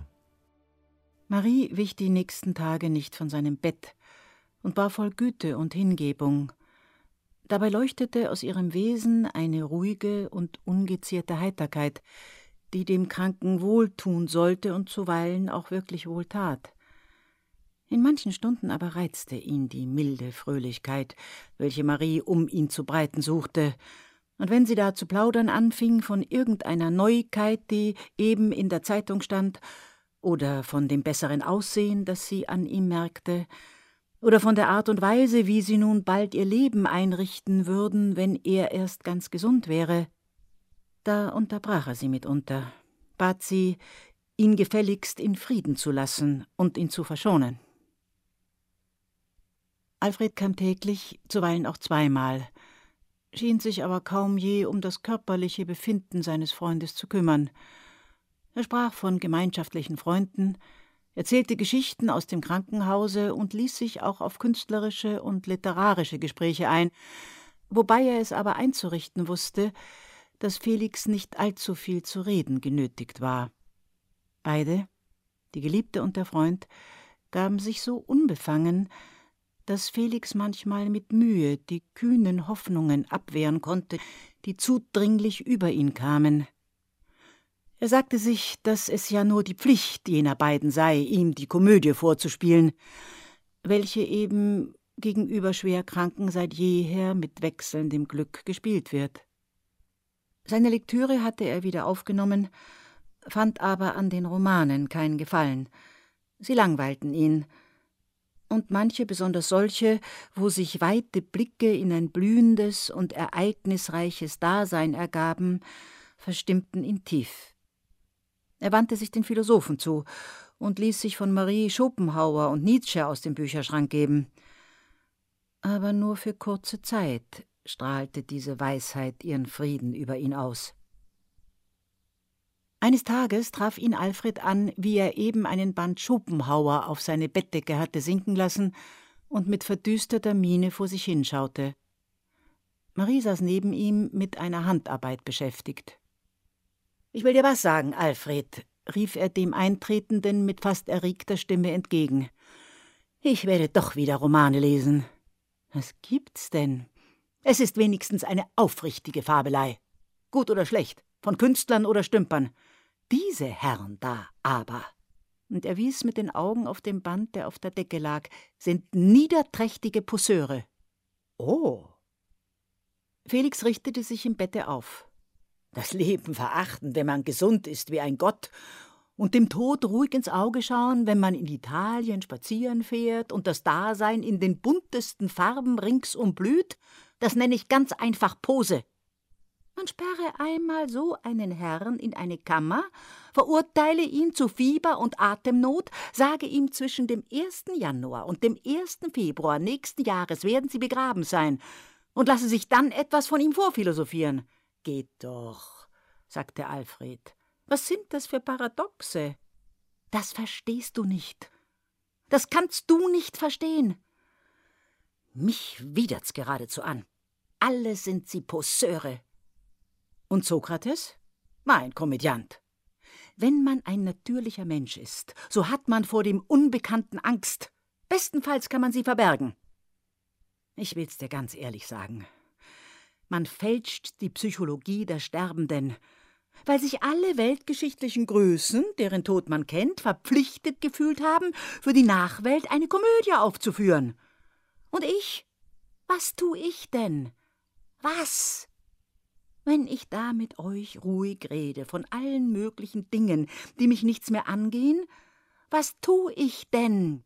Marie wich die nächsten Tage nicht von seinem Bett und war voll Güte und Hingebung. Dabei leuchtete aus ihrem Wesen eine ruhige und ungezierte Heiterkeit, die dem Kranken wohltun sollte und zuweilen auch wirklich wohltat. In manchen Stunden aber reizte ihn die milde Fröhlichkeit, welche Marie um ihn zu breiten suchte, und wenn sie da zu plaudern anfing von irgendeiner Neuigkeit, die eben in der Zeitung stand, oder von dem besseren Aussehen, das sie an ihm merkte, oder von der Art und Weise, wie sie nun bald ihr Leben einrichten würden, wenn er erst ganz gesund wäre, da unterbrach er sie mitunter, bat sie, ihn gefälligst in Frieden zu lassen und ihn zu verschonen. Alfred kam täglich, zuweilen auch zweimal, schien sich aber kaum je um das körperliche Befinden seines Freundes zu kümmern. Er sprach von gemeinschaftlichen Freunden, erzählte Geschichten aus dem Krankenhause und ließ sich auch auf künstlerische und literarische Gespräche ein, wobei er es aber einzurichten wusste, dass Felix nicht allzu viel zu reden genötigt war. Beide, die Geliebte und der Freund, gaben sich so unbefangen, dass Felix manchmal mit Mühe die kühnen Hoffnungen abwehren konnte, die zudringlich über ihn kamen. Er sagte sich, dass es ja nur die Pflicht jener beiden sei, ihm die Komödie vorzuspielen, welche eben gegenüber Schwerkranken seit jeher mit wechselndem Glück gespielt wird. Seine Lektüre hatte er wieder aufgenommen, fand aber an den Romanen keinen Gefallen. Sie langweilten ihn, und manche, besonders solche, wo sich weite Blicke in ein blühendes und ereignisreiches Dasein ergaben, verstimmten ihn tief. Er wandte sich den Philosophen zu und ließ sich von Marie Schopenhauer und Nietzsche aus dem Bücherschrank geben. Aber nur für kurze Zeit strahlte diese Weisheit ihren Frieden über ihn aus. Eines Tages traf ihn Alfred an, wie er eben einen Band Schopenhauer auf seine Bettdecke hatte sinken lassen und mit verdüsterter Miene vor sich hinschaute. Marie saß neben ihm mit einer Handarbeit beschäftigt. »Ich will dir was sagen, Alfred«, rief er dem Eintretenden mit fast erregter Stimme entgegen. »Ich werde doch wieder Romane lesen.« »Was gibt's denn?« »Es ist wenigstens eine aufrichtige Fabelei. Gut oder schlecht, von Künstlern oder Stümpern. Diese Herren da aber«, und er wies mit den Augen auf den Band, der auf der Decke lag, »sind niederträchtige Posseure.« »Oh!« Felix richtete sich im Bette auf. Das Leben verachten, wenn man gesund ist wie ein Gott, und dem Tod ruhig ins Auge schauen, wenn man in Italien spazieren fährt und das Dasein in den buntesten Farben ringsum blüht, das nenne ich ganz einfach Pose. Man sperre einmal so einen Herrn in eine Kammer, verurteile ihn zu Fieber und Atemnot, sage ihm, zwischen dem 1. Januar und dem 1. Februar nächsten Jahres werden Sie begraben sein, und lasse sich dann etwas von ihm vorphilosophieren. Geht doch, sagte Alfred. Was sind das für Paradoxe? Das verstehst du nicht. Das kannst du nicht verstehen. Mich widert's geradezu an. Alle sind sie Posseure. Und Sokrates? Mein Komödiant. Wenn man ein natürlicher Mensch ist, so hat man vor dem Unbekannten Angst. Bestenfalls kann man sie verbergen. Ich will's dir ganz ehrlich sagen. Man fälscht die Psychologie der Sterbenden, weil sich alle weltgeschichtlichen Größen, deren Tod man kennt, verpflichtet gefühlt haben, für die Nachwelt eine Komödie aufzuführen. Und ich? Was tu ich denn? Was? Wenn ich da mit euch ruhig rede von allen möglichen Dingen, die mich nichts mehr angehen, was tu ich denn?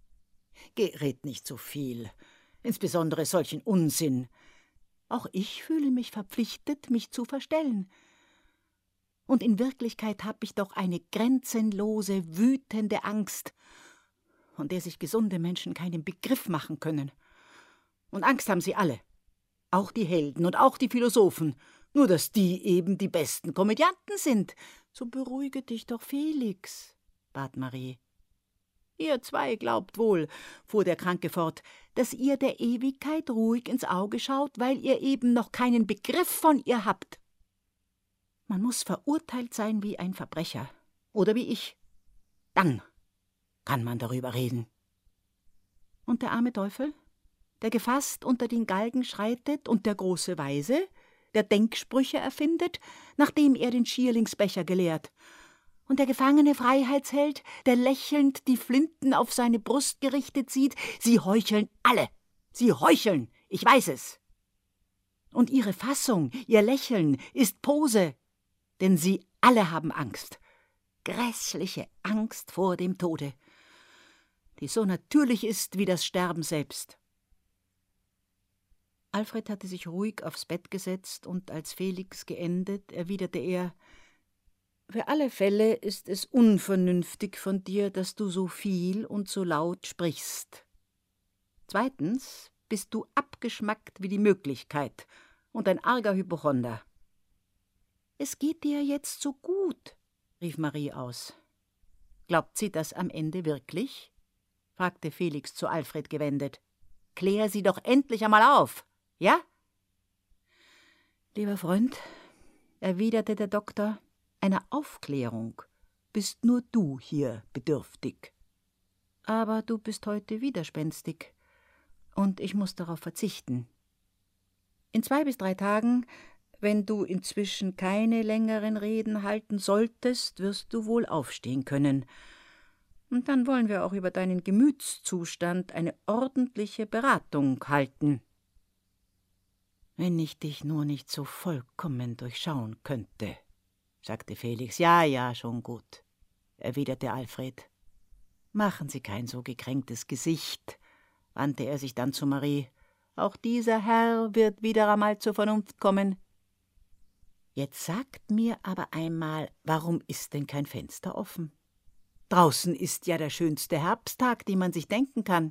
Red nicht so viel, insbesondere solchen Unsinn. Auch ich fühle mich verpflichtet, mich zu verstellen. Und in Wirklichkeit habe ich doch eine grenzenlose, wütende Angst, von der sich gesunde Menschen keinen Begriff machen können. Und Angst haben sie alle, auch die Helden und auch die Philosophen, nur dass die eben die besten Komödianten sind. So beruhige dich doch, Felix, bat Marie. Ihr zwei glaubt wohl, fuhr der Kranke fort, dass ihr der Ewigkeit ruhig ins Auge schaut, weil ihr eben noch keinen Begriff von ihr habt. Man muss verurteilt sein wie ein Verbrecher, oder wie ich. Dann kann man darüber reden. Und der arme Teufel, der gefasst unter den Galgen schreitet, und der große Weise, der Denksprüche erfindet, nachdem er den Schierlingsbecher gelehrt, und der gefangene Freiheitsheld, der lächelnd die Flinten auf seine Brust gerichtet sieht, sie heucheln alle. Sie heucheln, ich weiß es. Und ihre Fassung, ihr Lächeln ist Pose, denn sie alle haben Angst. Grässliche Angst vor dem Tode, die so natürlich ist wie das Sterben selbst. Alfred hatte sich ruhig aufs Bett gesetzt, und als Felix geendet, erwiderte er: »Für alle Fälle ist es unvernünftig von dir, dass du so viel und so laut sprichst. Zweitens bist du abgeschmackt wie die Möglichkeit und ein arger Hypochonder.« »Es geht dir jetzt so gut«, rief Marie aus. »Glaubt sie das am Ende wirklich?« fragte Felix zu Alfred gewendet. »Klär sie doch endlich einmal auf, ja?« »Lieber Freund«, erwiderte der Doktor, »einer Aufklärung bist nur du hier bedürftig. Aber du bist heute widerspenstig, und ich muss darauf verzichten. In 2 bis 3 Tagen, wenn du inzwischen keine längeren Reden halten solltest, wirst du wohl aufstehen können. Und dann wollen wir auch über deinen Gemütszustand eine ordentliche Beratung halten.« »Wenn ich dich nur nicht so vollkommen durchschauen könnte«, sagte Felix. »Ja, schon gut«, erwiderte Alfred. »Machen Sie kein so gekränktes Gesicht«, wandte er sich dann zu Marie. »Auch dieser Herr wird wieder einmal zur Vernunft kommen. Jetzt sagt mir aber einmal, warum ist denn kein Fenster offen? Draußen ist ja der schönste Herbsttag, den man sich denken kann.«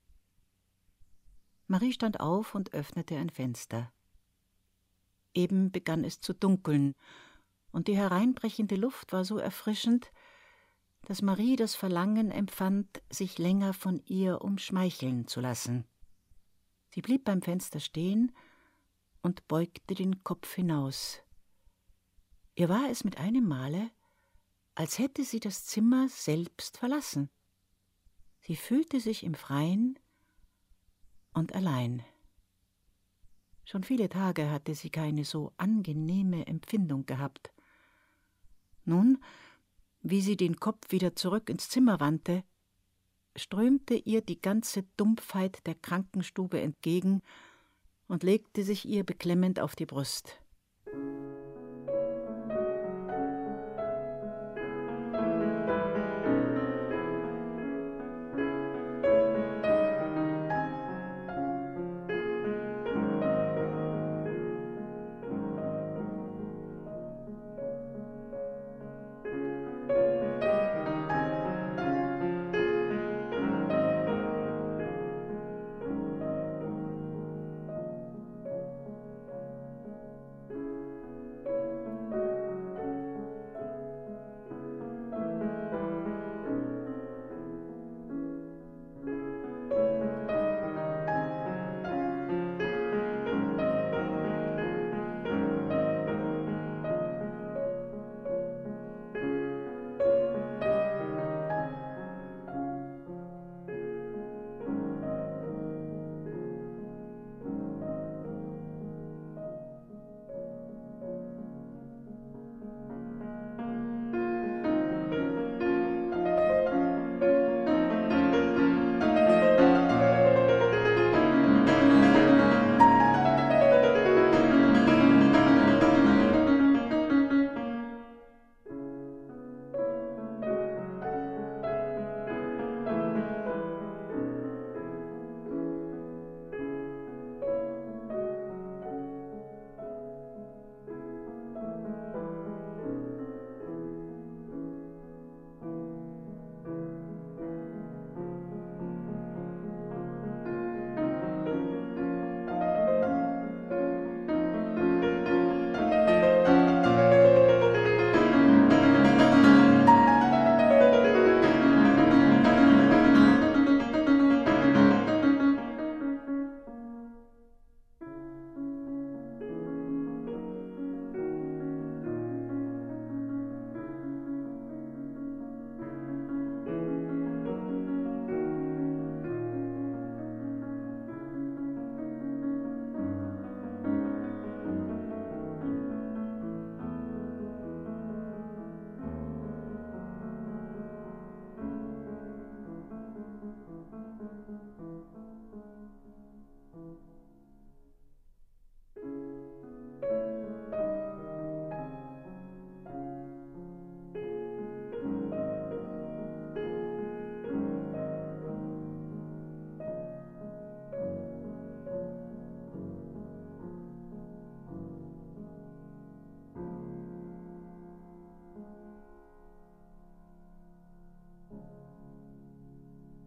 Marie stand auf und öffnete ein Fenster. Eben begann es zu dunkeln, und die hereinbrechende Luft war so erfrischend, dass Marie das Verlangen empfand, sich länger von ihr umschmeicheln zu lassen. Sie blieb beim Fenster stehen und beugte den Kopf hinaus. Ihr war es mit einem Male, als hätte sie das Zimmer selbst verlassen. Sie fühlte sich im Freien und allein. Schon viele Tage hatte sie keine so angenehme Empfindung gehabt. Nun, wie sie den Kopf wieder zurück ins Zimmer wandte, strömte ihr die ganze Dumpfheit der Krankenstube entgegen und legte sich ihr beklemmend auf die Brust.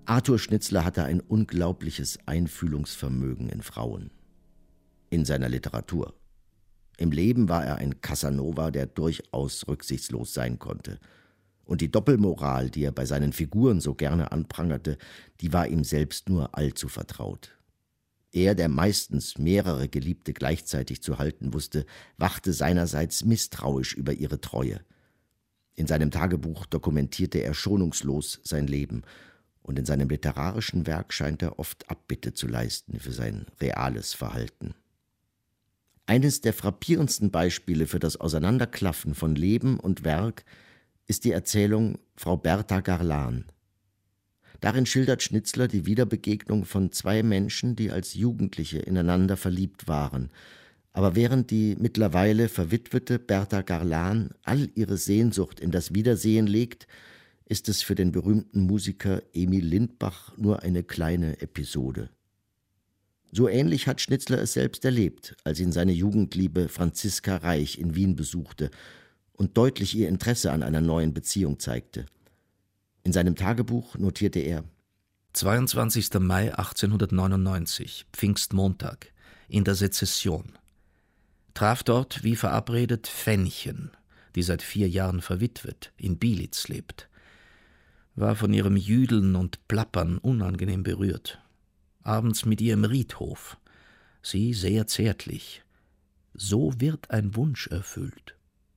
Arthur Schnitzler hatte ein unglaubliches Einfühlungsvermögen in Frauen. In seiner Literatur. Im Leben war er ein Casanova, der durchaus rücksichtslos sein konnte. Und die Doppelmoral, die er bei seinen Figuren so gerne anprangerte, die war ihm selbst nur allzu vertraut. Er, der meistens mehrere Geliebte gleichzeitig zu halten wusste, wachte seinerseits misstrauisch über ihre Treue. In seinem Tagebuch dokumentierte er schonungslos sein Leben, und in seinem literarischen Werk scheint er oft Abbitte zu leisten für sein reales Verhalten. Eines der frappierendsten Beispiele für das Auseinanderklaffen von Leben und Werk ist die Erzählung Frau Bertha Garlan. Darin schildert Schnitzler die Wiederbegegnung von zwei Menschen, die als Jugendliche ineinander verliebt waren. Aber während die mittlerweile verwitwete Bertha Garlan all ihre Sehnsucht in das Wiedersehen legt, ist es für den berühmten Musiker Emil Lindbach nur eine kleine Episode. So ähnlich hat Schnitzler es selbst erlebt, als ihn seine Jugendliebe Franziska Reich in Wien besuchte und deutlich ihr Interesse an einer neuen Beziehung zeigte. In seinem Tagebuch notierte er: 22. Mai 1899, Pfingstmontag, in der Sezession. Traf dort, wie verabredet, Fännchen, die seit 4 Jahren verwitwet, in Bielitz lebt. War von ihrem Jüdeln und Plappern unangenehm berührt. Abends mit ihr im Riedhof. Sie sehr zärtlich. So wird ein Wunsch erfüllt.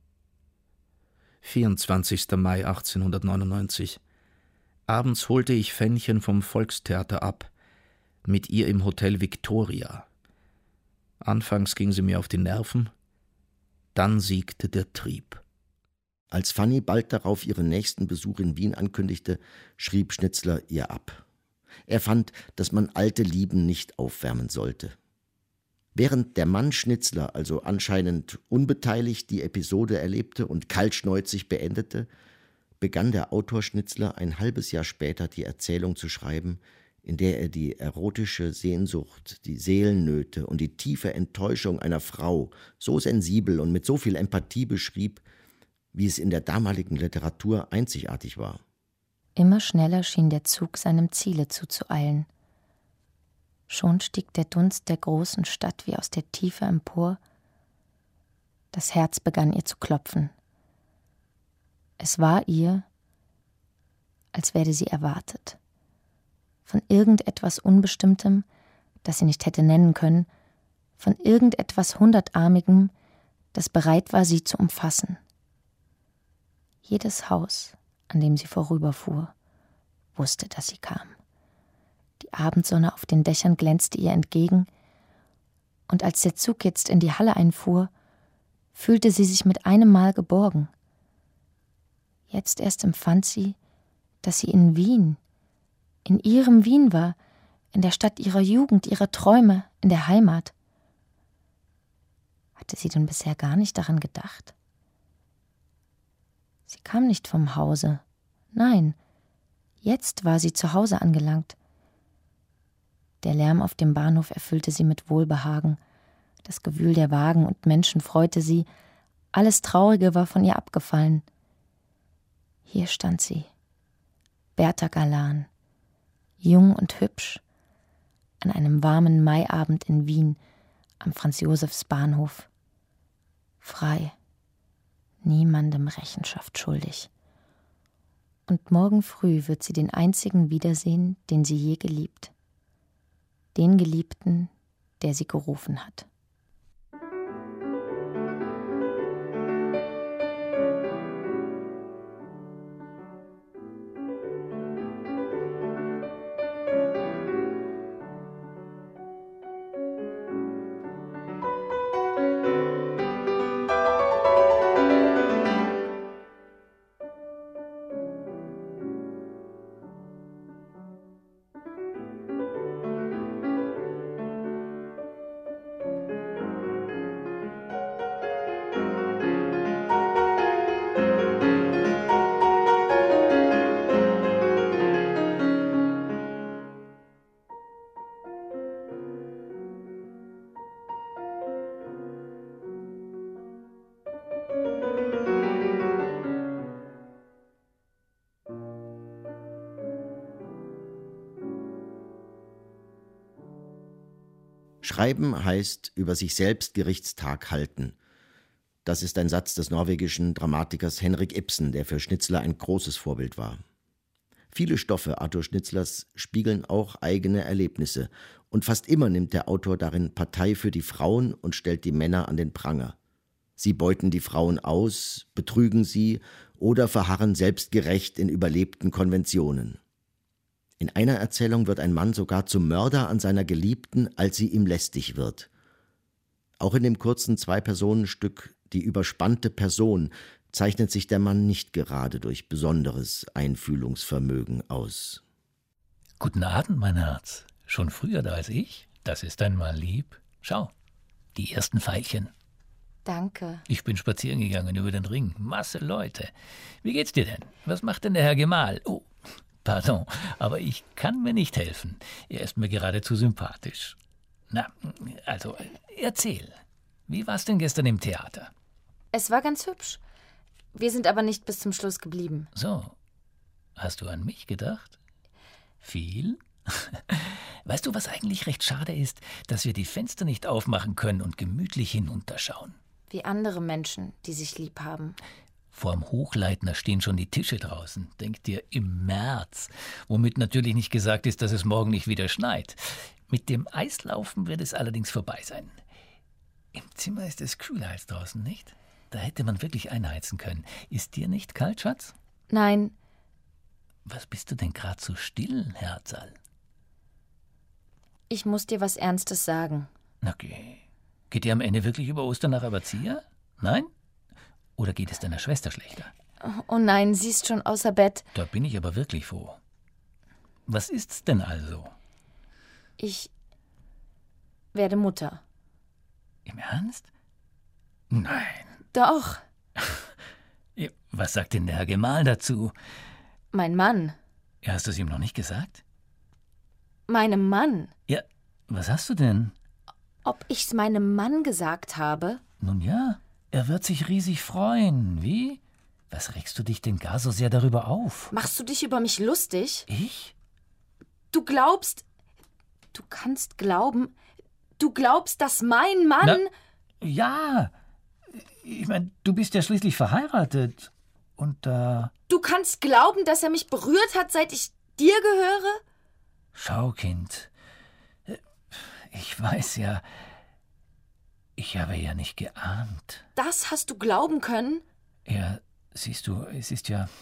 24. Mai 1899. Abends holte ich Fännchen vom Volkstheater ab, mit ihr im Hotel Victoria. Anfangs ging sie mir auf die Nerven, dann siegte der Trieb. Als Fanny bald darauf ihren nächsten Besuch in Wien ankündigte, schrieb Schnitzler ihr ab. Er fand, dass man alte Lieben nicht aufwärmen sollte. Während der Mann Schnitzler also anscheinend unbeteiligt die Episode erlebte und kaltschnäuzig beendete, begann der Autor Schnitzler ein halbes Jahr später die Erzählung zu schreiben, in der er die erotische Sehnsucht, die Seelennöte und die tiefe Enttäuschung einer Frau so sensibel und mit so viel Empathie beschrieb, wie es in der damaligen Literatur einzigartig war. Immer schneller schien der Zug seinem Ziele zuzueilen. Schon stieg der Dunst der großen Stadt wie aus der Tiefe empor. Das Herz begann ihr zu klopfen. Es war ihr, als werde sie erwartet. Von irgendetwas Unbestimmtem, das sie nicht hätte nennen können, von irgendetwas Hundertarmigem, das bereit war, sie zu umfassen. Jedes Haus, an dem sie vorüberfuhr, wusste, dass sie kam. Die Abendsonne auf den Dächern glänzte ihr entgegen, und als der Zug jetzt in die Halle einfuhr, fühlte sie sich mit einem Mal geborgen. Jetzt erst empfand sie, dass sie in Wien, in ihrem Wien war, in der Stadt ihrer Jugend, ihrer Träume, in der Heimat. Hatte sie denn bisher gar nicht daran gedacht? Sie kam nicht vom Hause. Nein, jetzt war sie zu Hause angelangt. Der Lärm auf dem Bahnhof erfüllte sie mit Wohlbehagen. Das Gewühl der Wagen und Menschen freute sie. Alles Traurige war von ihr abgefallen. Hier stand sie, Bertha Garlan, jung und hübsch, an einem warmen Maiabend in Wien am Franz-Josephs-Bahnhof. Frei, niemandem Rechenschaft schuldig. Und morgen früh wird sie den einzigen wiedersehen, den sie je geliebt. Den Geliebten, der sie gerufen hat. Schreiben heißt über sich selbst Gerichtstag halten. Das ist ein Satz des norwegischen Dramatikers Henrik Ibsen, der für Schnitzler ein großes Vorbild war. Viele Stoffe Arthur Schnitzlers spiegeln auch eigene Erlebnisse und fast immer nimmt der Autor darin Partei für die Frauen und stellt die Männer an den Pranger. Sie beuten die Frauen aus, betrügen sie oder verharren selbstgerecht in überlebten Konventionen. In einer Erzählung wird ein Mann sogar zum Mörder an seiner Geliebten, als sie ihm lästig wird. Auch in dem kurzen Zwei-Personen-Stück Die überspannte Person zeichnet sich der Mann nicht gerade durch besonderes Einfühlungsvermögen aus. Guten Abend, mein Herz. Schon früher da als ich? Das ist einmal lieb. Schau, die ersten Veilchen. Danke. Ich bin spazieren gegangen über den Ring. Masse Leute. Wie geht's dir denn? Was macht denn der Herr Gemahl? Oh, pardon, aber ich kann mir nicht helfen. Er ist mir geradezu sympathisch. Na, also, erzähl. Wie war's denn gestern im Theater? Es war ganz hübsch. Wir sind aber nicht bis zum Schluss geblieben. So, hast du an mich gedacht? Viel? Weißt du, was eigentlich recht schade ist? Dass wir die Fenster nicht aufmachen können und gemütlich hinunterschauen. Wie andere Menschen, die sich lieb haben. Vorm Hochleitner stehen schon die Tische draußen. Denk dir, im März. Womit natürlich nicht gesagt ist, dass es morgen nicht wieder schneit. Mit dem Eislaufen wird es allerdings vorbei sein. Im Zimmer ist es kühler als draußen, nicht? Da hätte man wirklich einheizen können. Ist dir nicht kalt, Schatz? Nein. Was bist du denn gerade so still, Herzal? Ich muss dir was Ernstes sagen. Okay. Geht dir am Ende wirklich über Ostern nach Aberzia? Nein? Oder geht es deiner Schwester schlechter? Oh nein, sie ist schon außer Bett. Da bin ich aber wirklich froh. Was ist's denn also? Ich werde Mutter. Im Ernst? Nein. Doch. Was sagt denn der Herr Gemahl dazu? Mein Mann. Ja, hast du es ihm noch nicht gesagt? Meinem Mann. Ja, was hast du denn? Ob ich's meinem Mann gesagt habe? Nun ja, er wird sich riesig freuen. Wie? Was regst du dich denn gar so sehr darüber auf? Machst du dich über mich lustig? Ich? Du kannst glauben, dass mein Mann... Na, ja, ich meine, du bist ja schließlich verheiratet. Und Du kannst glauben, dass er mich berührt hat, seit ich dir gehöre? Schau, Kind, ich weiß ja, ich habe ja nicht geahnt. Das hast du glauben können? Ja, siehst du, es ist ja...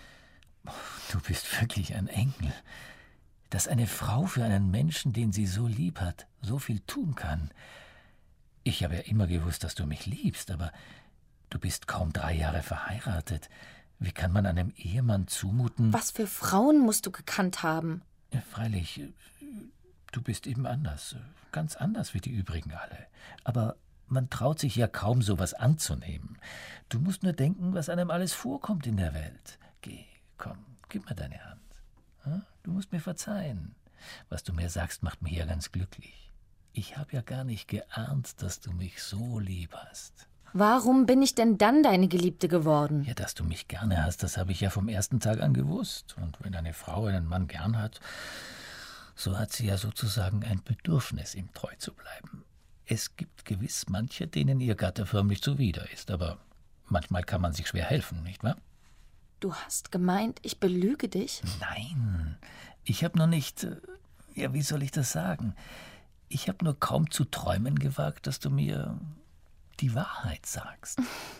Du bist wirklich ein Engel. Dass eine Frau für einen Menschen, den sie so lieb hat, so viel tun kann. Ich habe ja immer gewusst, dass du mich liebst, aber du bist kaum 3 Jahre verheiratet. Wie kann man einem Ehemann zumuten... Was für Frauen musst du gekannt haben? Ja, freilich, du bist eben anders. Ganz anders wie die übrigen alle. Aber man traut sich ja kaum, sowas anzunehmen. Du musst nur denken, was einem alles vorkommt in der Welt. Geh, komm, gib mir deine Hand. Du musst mir verzeihen. Was du mir sagst, macht mich ja ganz glücklich. Ich habe ja gar nicht geahnt, dass du mich so lieb hast. Warum bin ich denn dann deine Geliebte geworden? Ja, dass du mich gerne hast, das habe ich ja vom ersten Tag an gewusst. Und wenn eine Frau einen Mann gern hat, so hat sie ja sozusagen ein Bedürfnis, ihm treu zu bleiben. Es gibt gewiss manche, denen ihr Gatte förmlich zuwider ist, aber manchmal kann man sich schwer helfen, nicht wahr? Du hast gemeint, ich belüge dich? Nein, ich habe nur nicht... Ja, wie soll ich das sagen? Ich habe nur kaum zu träumen gewagt, dass du mir die Wahrheit sagst.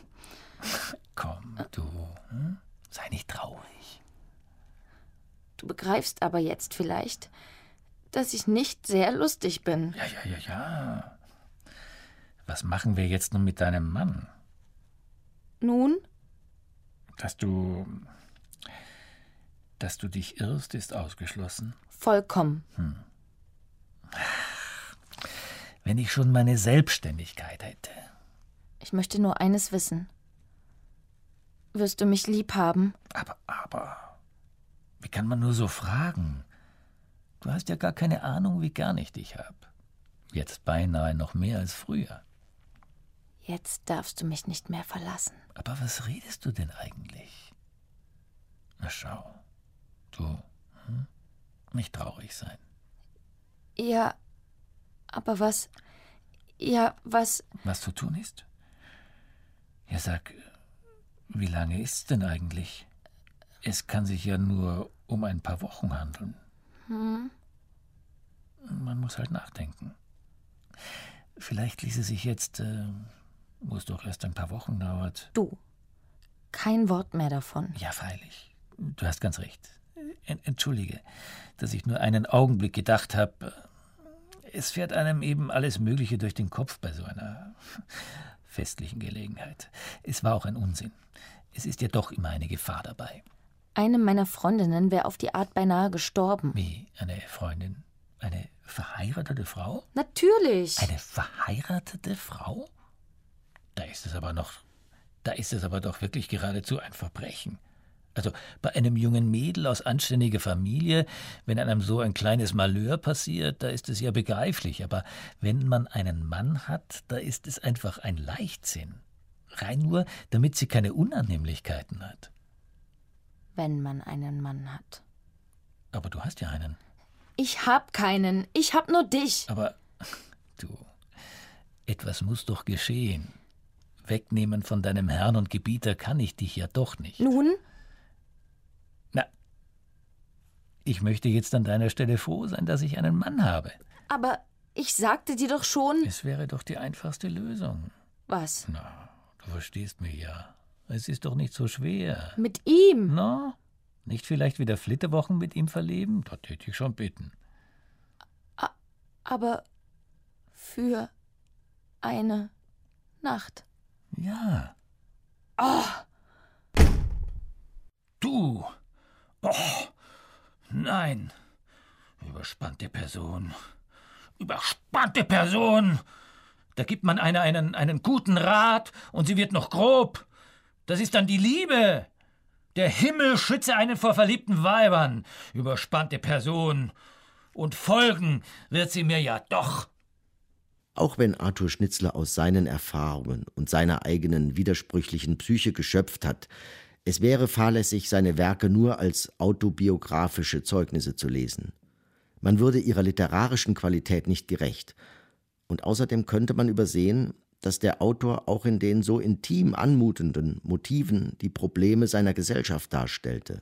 Komm, du, sei nicht traurig. Du begreifst aber jetzt vielleicht, dass ich nicht sehr lustig bin. Ja. Was machen wir jetzt nun mit deinem Mann? Nun? Dass du dich irrst, ist ausgeschlossen. Vollkommen. Wenn ich schon meine Selbstständigkeit hätte. Ich möchte nur eines wissen. Wirst du mich lieb haben? Aber, wie kann man nur so fragen? Du hast ja gar keine Ahnung, wie gern ich dich hab. Jetzt beinahe noch mehr als früher. Jetzt darfst du mich nicht mehr verlassen. Aber was redest du denn eigentlich? Na schau, du, nicht traurig sein. Ja, aber was... Ja, was? Was zu tun ist? Ja, sag, wie lange ist's denn eigentlich? Es kann sich ja nur um ein paar Wochen handeln. Man muss halt nachdenken. Vielleicht ließe sich jetzt, wo es doch erst ein paar Wochen dauert. Du, kein Wort mehr davon. Ja, freilich. Du hast ganz recht. Entschuldige, dass ich nur einen Augenblick gedacht habe. Es fährt einem eben alles Mögliche durch den Kopf bei so einer festlichen Gelegenheit. Es war auch ein Unsinn. Es ist ja doch immer eine Gefahr dabei. Eine meiner Freundinnen wäre auf die Art beinahe gestorben. Wie, eine Freundin? Eine verheiratete Frau? Natürlich. Eine verheiratete Frau? Da ist es aber doch wirklich geradezu ein Verbrechen. Also bei einem jungen Mädel aus anständiger Familie, wenn einem so ein kleines Malheur passiert, da ist es ja begreiflich. Aber wenn man einen Mann hat, da ist es einfach ein Leichtsinn. Rein nur, damit sie keine Unannehmlichkeiten hat. Wenn man einen Mann hat. Aber du hast ja einen. Ich hab keinen. Ich hab nur dich. Aber, du, etwas muss doch geschehen. Wegnehmen von deinem Herrn und Gebieter kann ich dich ja doch nicht. Nun? Na, ich möchte jetzt an deiner Stelle froh sein, dass ich einen Mann habe. Aber ich sagte dir doch schon... Es wäre doch die einfachste Lösung. Was? Na, du verstehst mich ja. Es ist doch nicht so schwer. Mit ihm? Na, nicht vielleicht wieder Flitterwochen mit ihm verleben? Da täte ich schon bitten. Aber für eine Nacht. Ja. Oh. Du! Oh, nein! Überspannte Person. Überspannte Person! Da gibt man einer einen guten Rat und sie wird noch grob. Das ist dann die Liebe. Der Himmel schütze einen vor verliebten Weibern. Überspannte Person. Und folgen wird sie mir ja doch. Auch wenn Arthur Schnitzler aus seinen Erfahrungen und seiner eigenen widersprüchlichen Psyche geschöpft hat, es wäre fahrlässig, seine Werke nur als autobiografische Zeugnisse zu lesen. Man würde ihrer literarischen Qualität nicht gerecht. Und außerdem könnte man übersehen, dass der Autor auch in den so intim anmutenden Motiven die Probleme seiner Gesellschaft darstellte.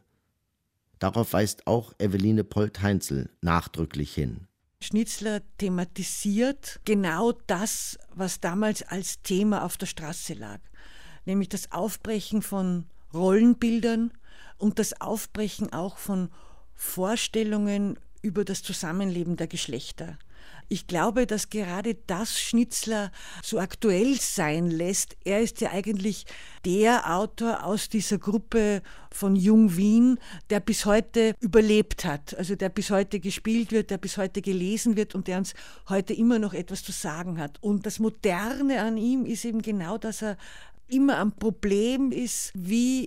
Darauf weist auch Eveline Polt-Heinzel nachdrücklich hin. Schnitzler thematisiert genau das, was damals als Thema auf der Straße lag, nämlich das Aufbrechen von Rollenbildern und das Aufbrechen auch von Vorstellungen über das Zusammenleben der Geschlechter. Ich glaube, dass gerade das Schnitzler so aktuell sein lässt. Er ist ja eigentlich der Autor aus dieser Gruppe von Jung Wien, der bis heute überlebt hat, also der bis heute gespielt wird, der bis heute gelesen wird und der uns heute immer noch etwas zu sagen hat. Und das Moderne an ihm ist eben genau, dass er immer am Problem ist, wie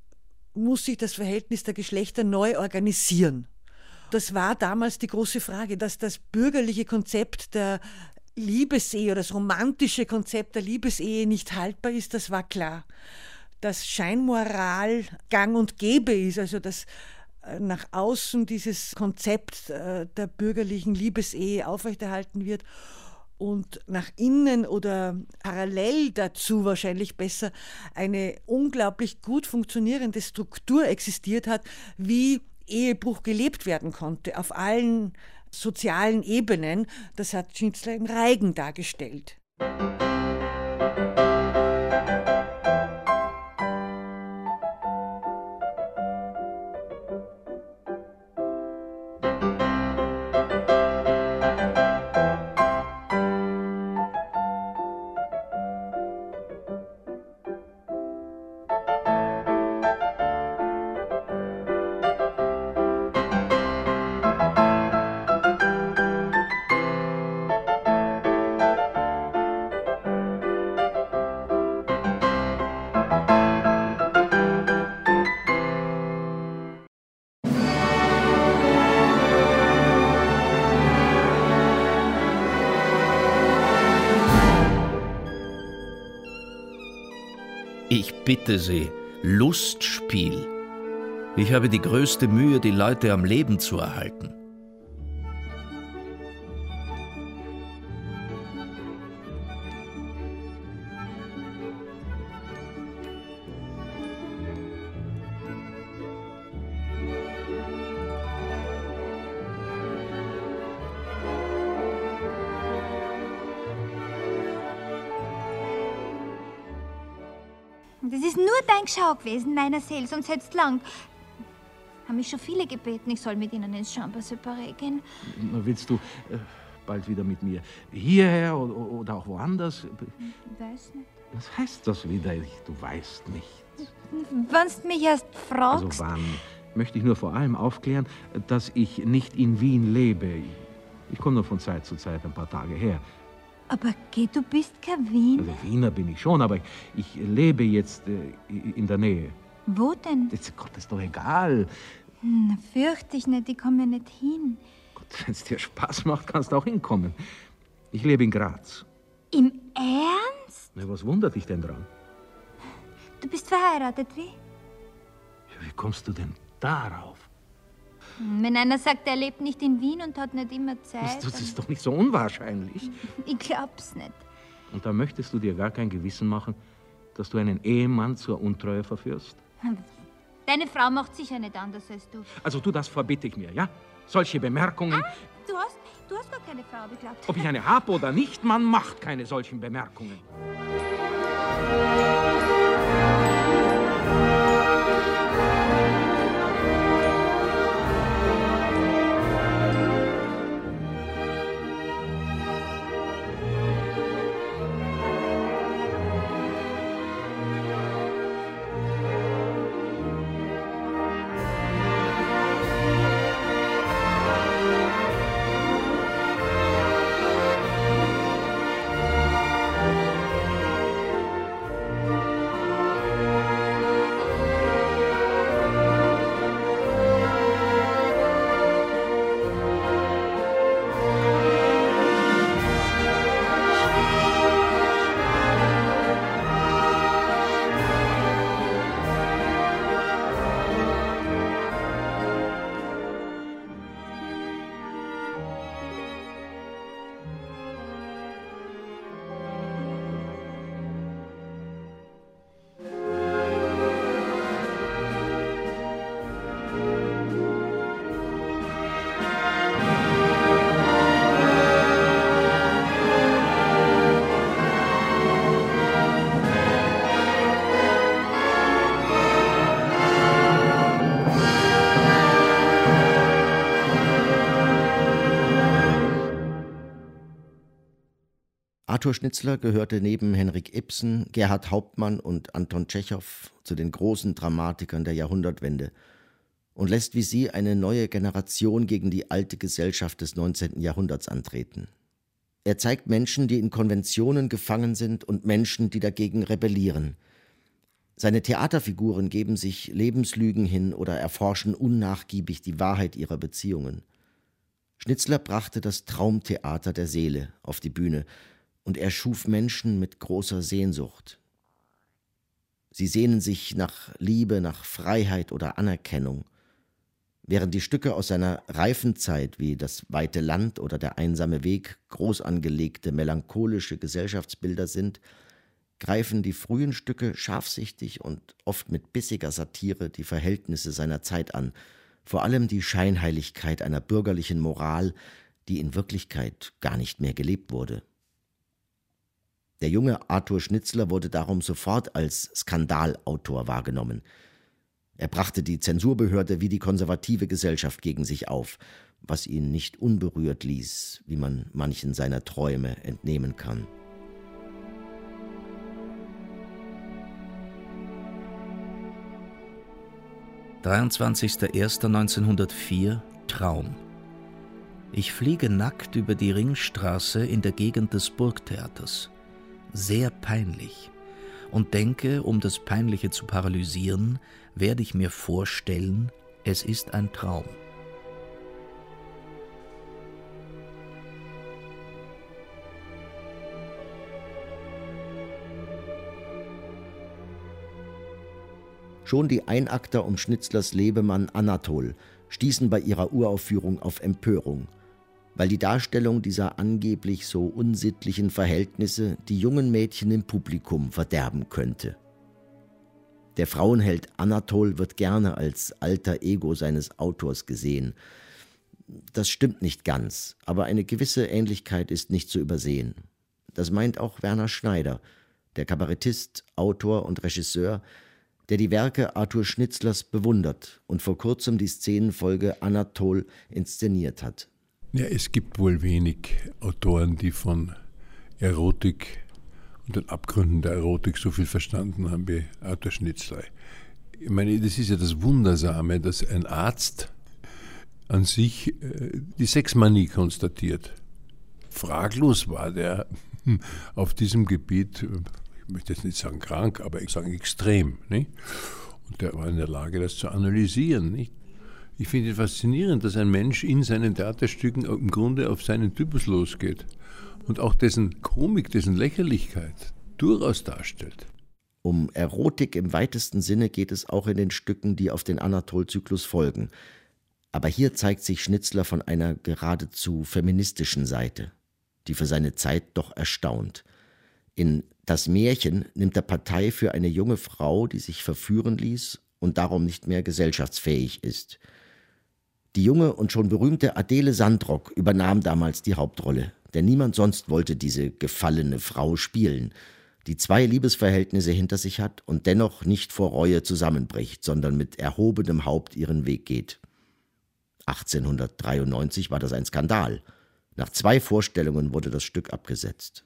muss sich das Verhältnis der Geschlechter neu organisieren. Das war damals die große Frage, dass das bürgerliche Konzept der Liebesehe oder das romantische Konzept der Liebesehe nicht haltbar ist, das war klar. Dass Scheinmoral gang und gäbe ist, also dass nach außen dieses Konzept der bürgerlichen Liebesehe aufrechterhalten wird und nach innen oder parallel dazu wahrscheinlich besser eine unglaublich gut funktionierende Struktur existiert hat, wie Ehebruch gelebt werden konnte, auf allen sozialen Ebenen. Das hat Schnitzler im Reigen dargestellt. Ich bitte Sie, Lustspiel. Ich habe die größte Mühe, die Leute am Leben zu erhalten. Das ist nur dein Geschau gewesen, meiner Seele, sonst hättest lang. Haben mich schon viele gebeten, ich soll mit ihnen ins Chambre Separé gehen. Willst du bald wieder mit mir hierher oder auch woanders? Ich weiß nicht. Was heißt das wieder? Du weißt nicht. Wenn du mich erst fragst. Also wann? Möchte ich nur vor allem aufklären, dass ich nicht in Wien lebe. Ich komme nur von Zeit zu Zeit ein paar Tage her. Aber geh, du bist kein Wiener. Also Wiener bin ich schon, aber ich lebe jetzt in der Nähe. Wo denn? Gott, ist doch egal. Na, fürchte ich nicht, ich komme nicht hin. Wenn es dir Spaß macht, kannst du auch hinkommen. Ich lebe in Graz. Im Ernst? Na, was wundert dich denn dran? Du bist verheiratet, wie? Wie kommst du denn darauf? Wenn einer sagt, er lebt nicht in Wien und hat nicht immer Zeit. Das ist doch nicht so unwahrscheinlich. Ich glaub's nicht. Und da möchtest du dir gar kein Gewissen machen, dass du einen Ehemann zur Untreue verführst? Deine Frau macht sicher nicht anders als du. Also das verbitte ich mir, ja? Solche Bemerkungen. Du hast gar keine Frau beglaubt. Ob ich eine habe oder nicht, man macht keine solchen Bemerkungen. Arthur Schnitzler gehörte neben Henrik Ibsen, Gerhard Hauptmann und Anton Tschechow zu den großen Dramatikern der Jahrhundertwende und lässt wie sie eine neue Generation gegen die alte Gesellschaft des 19. Jahrhunderts antreten. Er zeigt Menschen, die in Konventionen gefangen sind und Menschen, die dagegen rebellieren. Seine Theaterfiguren geben sich Lebenslügen hin oder erforschen unnachgiebig die Wahrheit ihrer Beziehungen. Schnitzler brachte das Traumtheater der Seele auf die Bühne und er schuf Menschen mit großer Sehnsucht. Sie sehnen sich nach Liebe, nach Freiheit oder Anerkennung. Während die Stücke aus seiner Reifenzeit wie Das weite Land oder Der einsame Weg groß angelegte, melancholische Gesellschaftsbilder sind, greifen die frühen Stücke scharfsichtig und oft mit bissiger Satire die Verhältnisse seiner Zeit an, vor allem die Scheinheiligkeit einer bürgerlichen Moral, die in Wirklichkeit gar nicht mehr gelebt wurde. Der junge Arthur Schnitzler wurde darum sofort als Skandalautor wahrgenommen. Er brachte die Zensurbehörde wie die konservative Gesellschaft gegen sich auf, was ihn nicht unberührt ließ, wie man manchen seiner Träume entnehmen kann. »23.01.1904 Traum. Ich fliege nackt über die Ringstraße in der Gegend des Burgtheaters. Sehr peinlich. Und denke, um das Peinliche zu paralysieren, werde ich mir vorstellen, es ist ein Traum. Schon die Einakter um Schnitzlers Lebemann Anatol stießen bei ihrer Uraufführung auf Empörung, weil die Darstellung dieser angeblich so unsittlichen Verhältnisse die jungen Mädchen im Publikum verderben könnte. Der Frauenheld Anatol wird gerne als alter Ego seines Autors gesehen. Das stimmt nicht ganz, aber eine gewisse Ähnlichkeit ist nicht zu übersehen. Das meint auch Werner Schneider, der Kabarettist, Autor und Regisseur, der die Werke Arthur Schnitzlers bewundert und vor kurzem die Szenenfolge Anatol inszeniert hat. Ja, es gibt wohl wenig Autoren, die von Erotik und den Abgründen der Erotik so viel verstanden haben wie Arthur Schnitzler. Ich meine, das ist ja das Wundersame, dass ein Arzt an sich die Sexmanie konstatiert. Fraglos war der auf diesem Gebiet, ich möchte jetzt nicht sagen krank, aber ich sage extrem. Nicht? Und der war in der Lage, das zu analysieren. Nicht? Ich finde es faszinierend, dass ein Mensch in seinen Theaterstücken im Grunde auf seinen Typus losgeht und auch dessen Komik, dessen Lächerlichkeit durchaus darstellt. Um Erotik im weitesten Sinne geht es auch in den Stücken, die auf den Anatol-Zyklus folgen. Aber hier zeigt sich Schnitzler von einer geradezu feministischen Seite, die für seine Zeit doch erstaunt. In Das Märchen nimmt er Partei für eine junge Frau, die sich verführen ließ und darum nicht mehr gesellschaftsfähig ist. Die junge und schon berühmte Adele Sandrock übernahm damals die Hauptrolle, denn niemand sonst wollte diese gefallene Frau spielen, die 2 Liebesverhältnisse hinter sich hat und dennoch nicht vor Reue zusammenbricht, sondern mit erhobenem Haupt ihren Weg geht. 1893 war das ein Skandal. Nach 2 Vorstellungen wurde das Stück abgesetzt.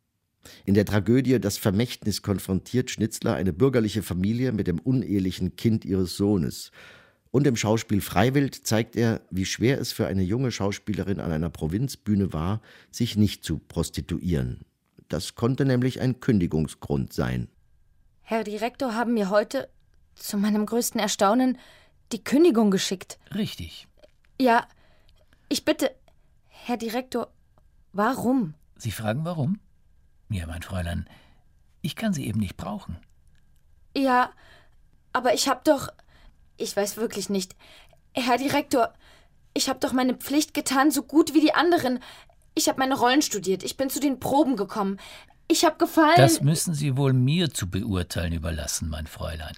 In der Tragödie Das Vermächtnis konfrontiert Schnitzler eine bürgerliche Familie mit dem unehelichen Kind ihres Sohnes. Und im Schauspiel Freiwild zeigt er, wie schwer es für eine junge Schauspielerin an einer Provinzbühne war, sich nicht zu prostituieren. Das konnte nämlich ein Kündigungsgrund sein. Herr Direktor haben mir heute, zu meinem größten Erstaunen, die Kündigung geschickt. Richtig. Ja, ich bitte, Herr Direktor, warum? Sie fragen, warum? Ja, mein Fräulein, ich kann Sie eben nicht brauchen. Ja, aber ich weiß wirklich nicht. Herr Direktor, ich habe doch meine Pflicht getan, so gut wie die anderen. Ich habe meine Rollen studiert, ich bin zu den Proben gekommen. Ich habe gefallen... Das müssen Sie wohl mir zu beurteilen überlassen, mein Fräulein.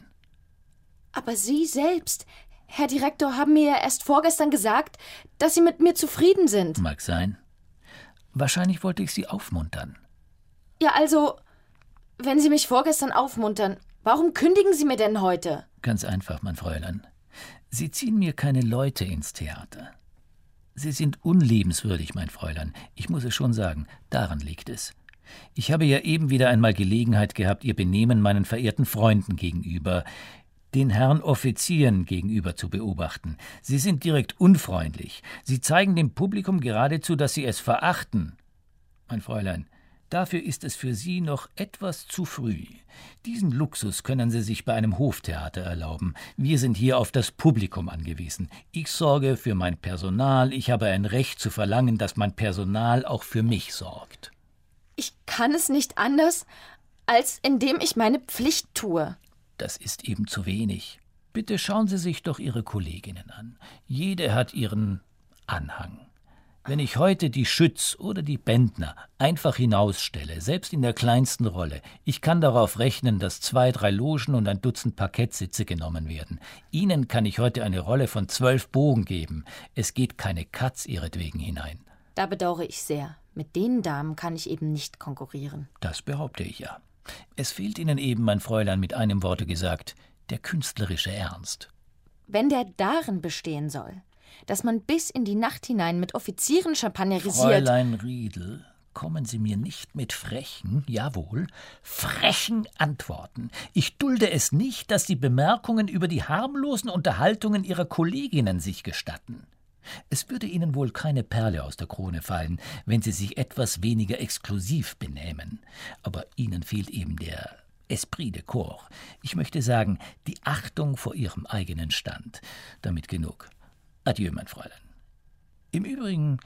Aber Sie selbst, Herr Direktor, haben mir ja erst vorgestern gesagt, dass Sie mit mir zufrieden sind. Mag sein. Wahrscheinlich wollte ich Sie aufmuntern. Ja, also, wenn Sie mich vorgestern aufmuntern, warum kündigen Sie mir denn heute? Ganz einfach, mein Fräulein. Sie ziehen mir keine Leute ins Theater. Sie sind unliebenswürdig, mein Fräulein. Ich muss es schon sagen, daran liegt es. Ich habe ja eben wieder einmal Gelegenheit gehabt, Ihr Benehmen meinen verehrten Freunden gegenüber, den Herren Offizieren gegenüber zu beobachten. Sie sind direkt unfreundlich. Sie zeigen dem Publikum geradezu, dass Sie es verachten. Mein Fräulein, dafür ist es für Sie noch etwas zu früh. Diesen Luxus können Sie sich bei einem Hoftheater erlauben. Wir sind hier auf das Publikum angewiesen. Ich sorge für mein Personal. Ich habe ein Recht zu verlangen, dass mein Personal auch für mich sorgt. Ich kann es nicht anders, als indem ich meine Pflicht tue. Das ist eben zu wenig. Bitte schauen Sie sich doch Ihre Kolleginnen an. Jede hat ihren Anhang. Wenn ich heute die Schütz oder die Bändner einfach hinausstelle, selbst in der kleinsten Rolle, ich kann darauf rechnen, dass 2, 3 Logen und ein Dutzend Parkettsitze genommen werden. Ihnen kann ich heute eine Rolle von 12 Bogen geben. Es geht keine Katz ihretwegen hinein. Da bedauere ich sehr. Mit den Damen kann ich eben nicht konkurrieren. Das behaupte ich ja. Es fehlt Ihnen eben, mein Fräulein, mit einem Worte gesagt, der künstlerische Ernst. Wenn der darin bestehen soll, dass man bis in die Nacht hinein mit Offizieren champagnerisiert... Fräulein Riedel, kommen Sie mir nicht mit frechen, jawohl, frechen Antworten. Ich dulde es nicht, dass Sie Bemerkungen über die harmlosen Unterhaltungen Ihrer Kolleginnen sich gestatten. Es würde Ihnen wohl keine Perle aus der Krone fallen, wenn Sie sich etwas weniger exklusiv benähmen. Aber Ihnen fehlt eben der Esprit de Corps. Ich möchte sagen, die Achtung vor Ihrem eigenen Stand. Damit genug. Adieu, mein Fräulein. Im Übrigen,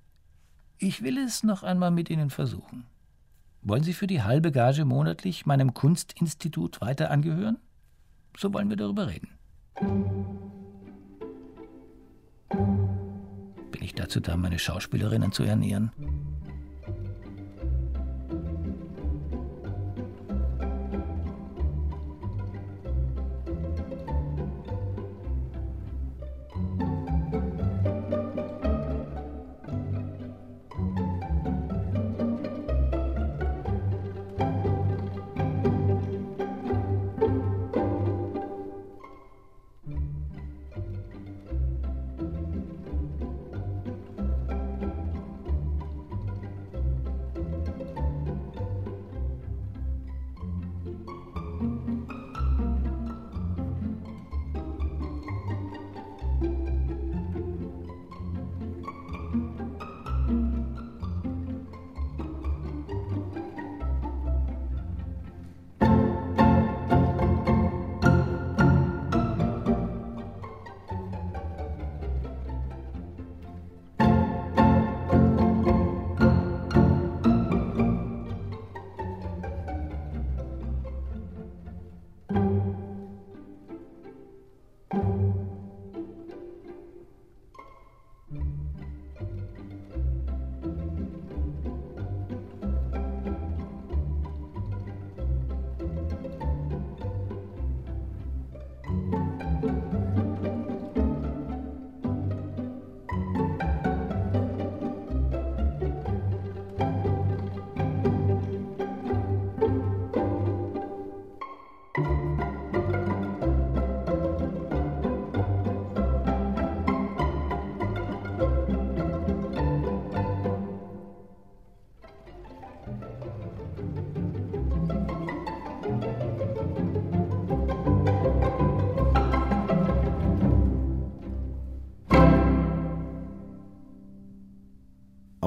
ich will es noch einmal mit Ihnen versuchen. Wollen Sie für die halbe Gage monatlich meinem Kunstinstitut weiter angehören? So wollen wir darüber reden. Bin ich dazu da, meine Schauspielerinnen zu ernähren?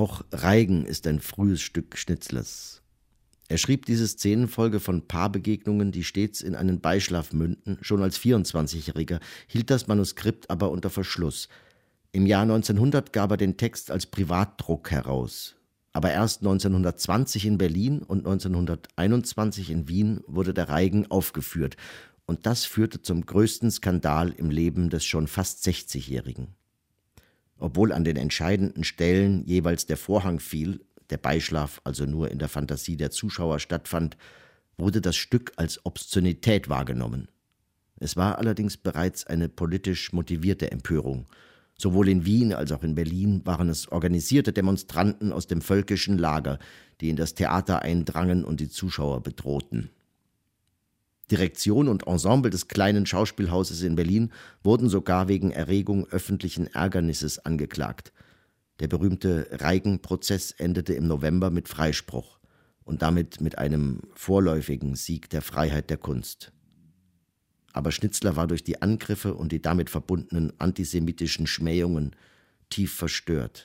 Auch Reigen ist ein frühes Stück Schnitzlers. Er schrieb diese Szenenfolge von Paarbegegnungen, die stets in einen Beischlaf münden. Schon als 24-Jähriger hielt das Manuskript aber unter Verschluss. Im Jahr 1900 gab er den Text als Privatdruck heraus. Aber erst 1920 in Berlin und 1921 in Wien wurde der Reigen aufgeführt. Und das führte zum größten Skandal im Leben des schon fast 60-Jährigen. Obwohl an den entscheidenden Stellen jeweils der Vorhang fiel, der Beischlaf also nur in der Fantasie der Zuschauer stattfand, wurde das Stück als Obszönität wahrgenommen. Es war allerdings bereits eine politisch motivierte Empörung. Sowohl in Wien als auch in Berlin waren es organisierte Demonstranten aus dem völkischen Lager, die in das Theater eindrangen und die Zuschauer bedrohten. Direktion und Ensemble des kleinen Schauspielhauses in Berlin wurden sogar wegen Erregung öffentlichen Ärgernisses angeklagt. Der berühmte Reigen-Prozess endete im November mit Freispruch und damit mit einem vorläufigen Sieg der Freiheit der Kunst. Aber Schnitzler war durch die Angriffe und die damit verbundenen antisemitischen Schmähungen tief verstört.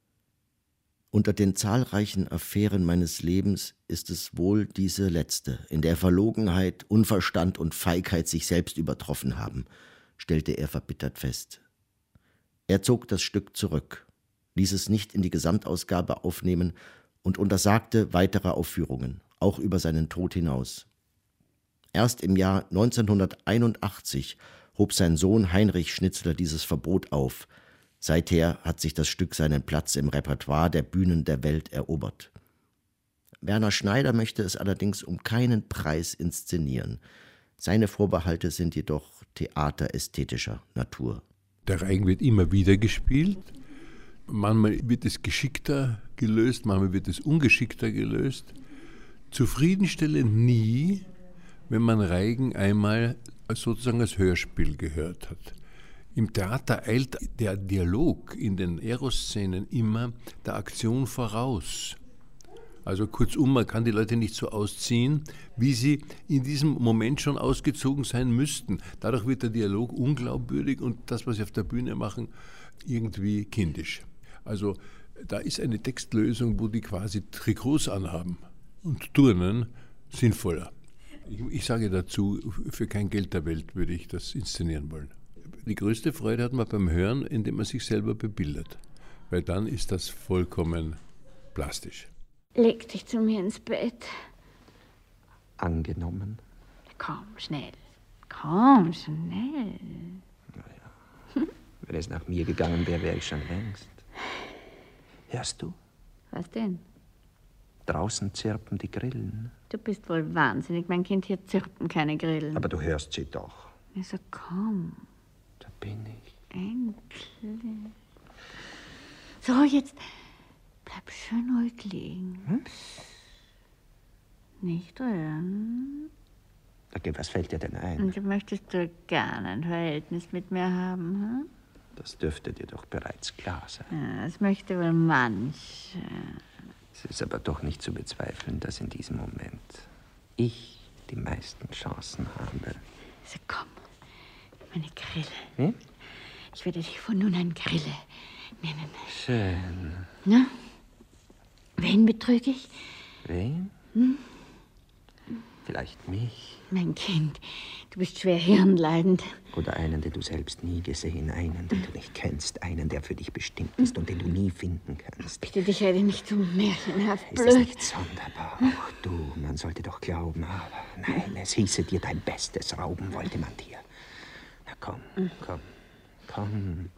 Unter den zahlreichen Affären meines Lebens ist es wohl diese letzte, in der Verlogenheit, Unverstand und Feigheit sich selbst übertroffen haben, stellte er verbittert fest. Er zog das Stück zurück, ließ es nicht in die Gesamtausgabe aufnehmen und untersagte weitere Aufführungen, auch über seinen Tod hinaus. Erst im Jahr 1981 hob sein Sohn Heinrich Schnitzler dieses Verbot auf. Seither hat sich das Stück seinen Platz im Repertoire der Bühnen der Welt erobert. Werner Schneider möchte es allerdings um keinen Preis inszenieren. Seine Vorbehalte sind jedoch theaterästhetischer Natur. Der Reigen wird immer wieder gespielt. Manchmal wird es geschickter gelöst, manchmal wird es ungeschickter gelöst. Zufriedenstellend nie, wenn man Reigen einmal sozusagen als Hörspiel gehört hat. Im Theater eilt der Dialog in den Eros-Szenen immer der Aktion voraus. Also kurzum, man kann die Leute nicht so ausziehen, wie sie in diesem Moment schon ausgezogen sein müssten. Dadurch wird der Dialog unglaubwürdig und das, was sie auf der Bühne machen, irgendwie kindisch. Also da ist eine Textlösung, wo die quasi Trikots anhaben und turnen, sinnvoller. Ich sage dazu, für kein Geld der Welt würde ich das inszenieren wollen. Die größte Freude hat man beim Hören, indem man sich selber bebildert, weil dann ist das vollkommen plastisch. Leg dich zu mir ins Bett. Angenommen? Komm, schnell. Komm, schnell. Naja, wenn es nach mir gegangen wäre, wäre ich schon längst. Hörst du? Was denn? Draußen zirpen die Grillen. Du bist wohl wahnsinnig, mein Kind, hier zirpen keine Grillen. Aber du hörst sie doch. Also komm. Da bin ich. Endlich. So, jetzt bleib schön ruhig liegen. Nicht rühren. Okay, was fällt dir denn ein? Und du möchtest doch gerne ein Verhältnis mit mir haben, hm? Das dürfte dir doch bereits klar sein. Ja, das möchte wohl manch. Es ist aber doch nicht zu bezweifeln, dass in diesem Moment ich die meisten Chancen habe. So, komm, meine Grille. Hm? Ich werde dich von nun an Grille nennen. Schön. Na? Wen betrüge ich? Wen? Hm? Vielleicht mich. Mein Kind, du bist schwer hirnleidend. Oder einen, den du selbst nie gesehen, einen, den du nicht kennst, einen, der für dich bestimmt ist und den du nie finden kannst. Bitte dich, rede nicht so märchenhaft Ist blöd. es nicht sonderbar? Auch du, man sollte doch glauben, aber nein, es hieße dir dein Bestes, rauben wollte man dir. Na komm, komm, komm.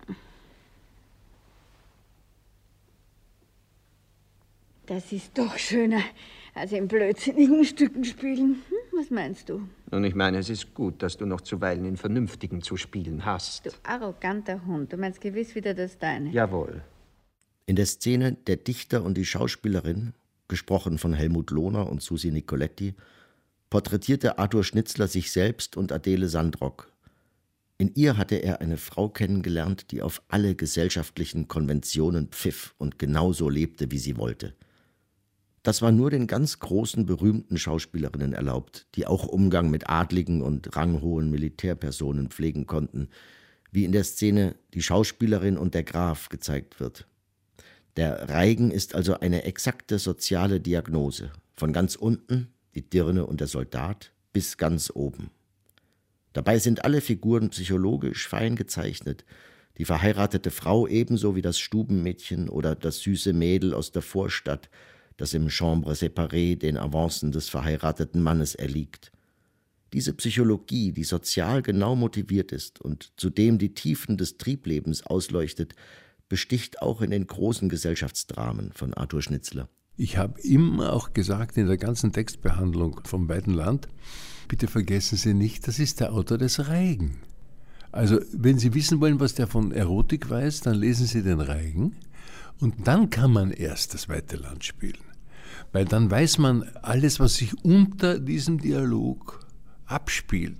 Das ist doch schöner, als in blödsinnigen Stücken spielen. Was meinst du? Und ich meine, es ist gut, dass du noch zuweilen in Vernünftigen zu spielen hast. Du arroganter Hund, du meinst gewiss wieder das Deine. Jawohl. In der Szene Der Dichter und die Schauspielerin, gesprochen von Helmut Lohner und Susi Nicoletti, porträtierte Arthur Schnitzler sich selbst und Adele Sandrock. In ihr hatte er eine Frau kennengelernt, die auf alle gesellschaftlichen Konventionen pfiff und genauso lebte, wie sie wollte. Das war nur den ganz großen, berühmten Schauspielerinnen erlaubt, die auch Umgang mit adligen und ranghohen Militärpersonen pflegen konnten, wie in der Szene Die Schauspielerin und der Graf gezeigt wird. Der Reigen ist also eine exakte soziale Diagnose, von ganz unten, die Dirne und der Soldat, bis ganz oben. Dabei sind alle Figuren psychologisch fein gezeichnet, die verheiratete Frau ebenso wie das Stubenmädchen oder das süße Mädel aus der Vorstadt, das im Chambre séparée den Avancen des verheirateten Mannes erliegt. Diese Psychologie, die sozial genau motiviert ist und zudem die Tiefen des Trieblebens ausleuchtet, besticht auch in den großen Gesellschaftsdramen von Arthur Schnitzler. Ich habe immer auch gesagt in der ganzen Textbehandlung vom Weiten Land, bitte vergessen Sie nicht, das ist der Autor des Reigen. Also wenn Sie wissen wollen, was der von Erotik weiß, dann lesen Sie den Reigen und dann kann man erst das Weite Land spielen. Weil dann weiß man alles, was sich unter diesem Dialog abspielt.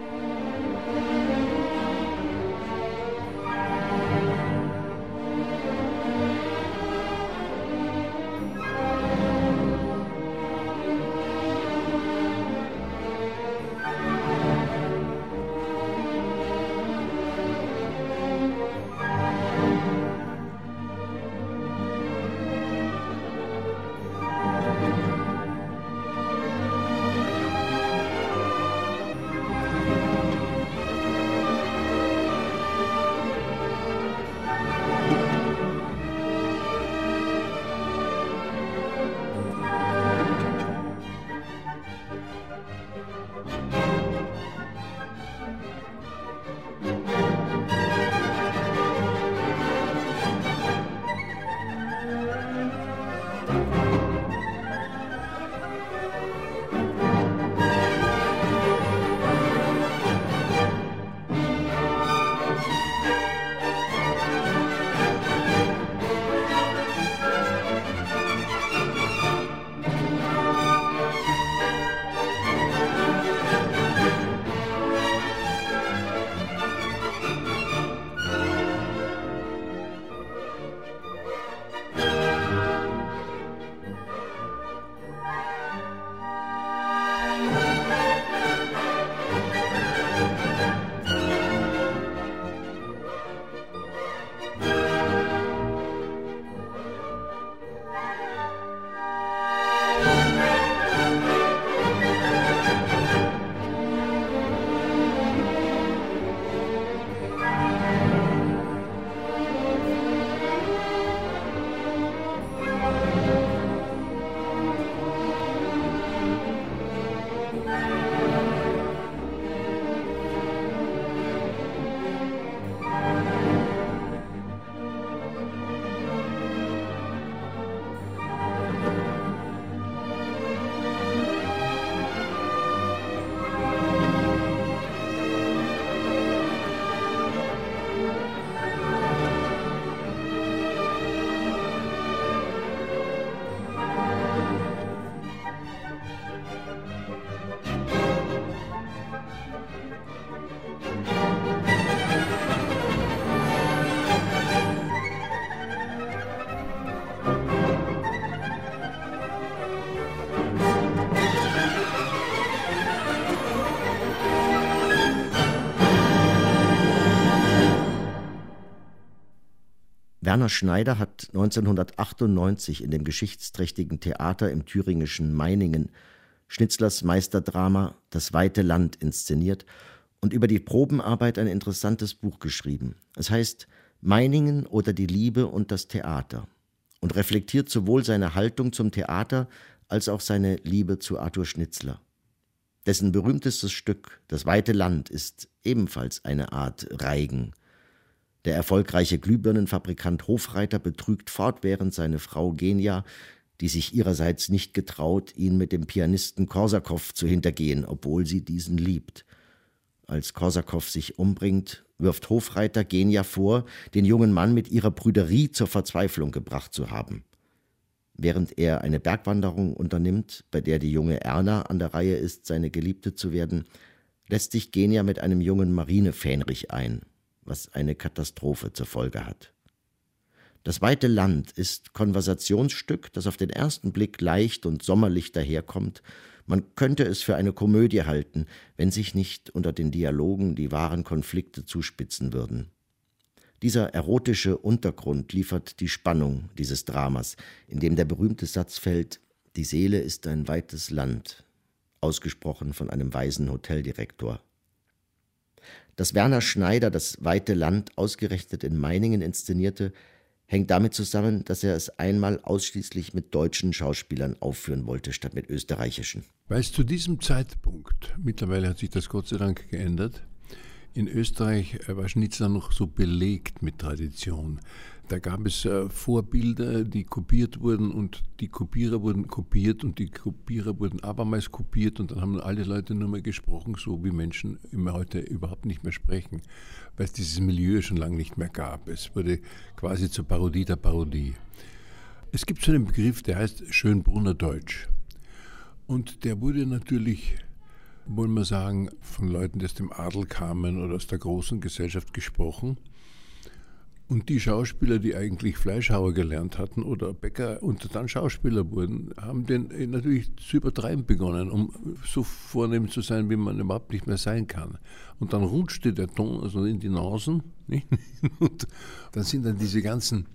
Werner Schneider hat 1998 in dem geschichtsträchtigen Theater im thüringischen Meiningen Schnitzlers Meisterdrama »Das Weite Land« inszeniert und über die Probenarbeit ein interessantes Buch geschrieben. Es heißt »Meiningen oder die Liebe und das Theater« und reflektiert sowohl seine Haltung zum Theater als auch seine Liebe zu Arthur Schnitzler. Dessen berühmtestes Stück, »Das Weite Land«, ist ebenfalls eine Art Reigen. Der erfolgreiche Glühbirnenfabrikant Hofreiter betrügt fortwährend seine Frau Genia, die sich ihrerseits nicht getraut, ihn mit dem Pianisten Korsakow zu hintergehen, obwohl sie diesen liebt. Als Korsakow sich umbringt, wirft Hofreiter Genia vor, den jungen Mann mit ihrer Prüderie zur Verzweiflung gebracht zu haben. Während er eine Bergwanderung unternimmt, bei der die junge Erna an der Reihe ist, seine Geliebte zu werden, lässt sich Genia mit einem jungen Marinefähnrich ein, was eine Katastrophe zur Folge hat. Das Weite Land ist Konversationsstück, das auf den ersten Blick leicht und sommerlich daherkommt. Man könnte es für eine Komödie halten, wenn sich nicht unter den Dialogen die wahren Konflikte zuspitzen würden. Dieser erotische Untergrund liefert die Spannung dieses Dramas, in dem der berühmte Satz fällt: Die Seele ist ein weites Land, ausgesprochen von einem weisen Hoteldirektor. Dass Werner Schneider das weite Land ausgerechnet in Meiningen inszenierte, hängt damit zusammen, dass er es einmal ausschließlich mit deutschen Schauspielern aufführen wollte, statt mit österreichischen. Weil es zu diesem Zeitpunkt, mittlerweile hat sich das Gott sei Dank geändert, in Österreich war Schnitzler noch so belegt mit Tradition. Da gab es Vorbilder, die kopiert wurden und die Kopierer wurden kopiert und die Kopierer wurden abermals kopiert und dann haben alle Leute nur mehr gesprochen, so wie Menschen immer heute überhaupt nicht mehr sprechen, weil es dieses Milieu schon lange nicht mehr gab. Es wurde quasi zur Parodie der Parodie. Es gibt so einen Begriff, der heißt Schönbrunner Deutsch. Und der wurde natürlich, wollen wir sagen, von Leuten, die aus dem Adel kamen oder aus der großen Gesellschaft gesprochen. Und die Schauspieler, die eigentlich Fleischhauer gelernt hatten oder Bäcker und dann Schauspieler wurden, haben den natürlich zu übertreiben begonnen, um so vornehm zu sein, wie man überhaupt nicht mehr sein kann. Und dann rutschte der Ton also in die Nasen, nicht? Und dann sind dann diese ganzen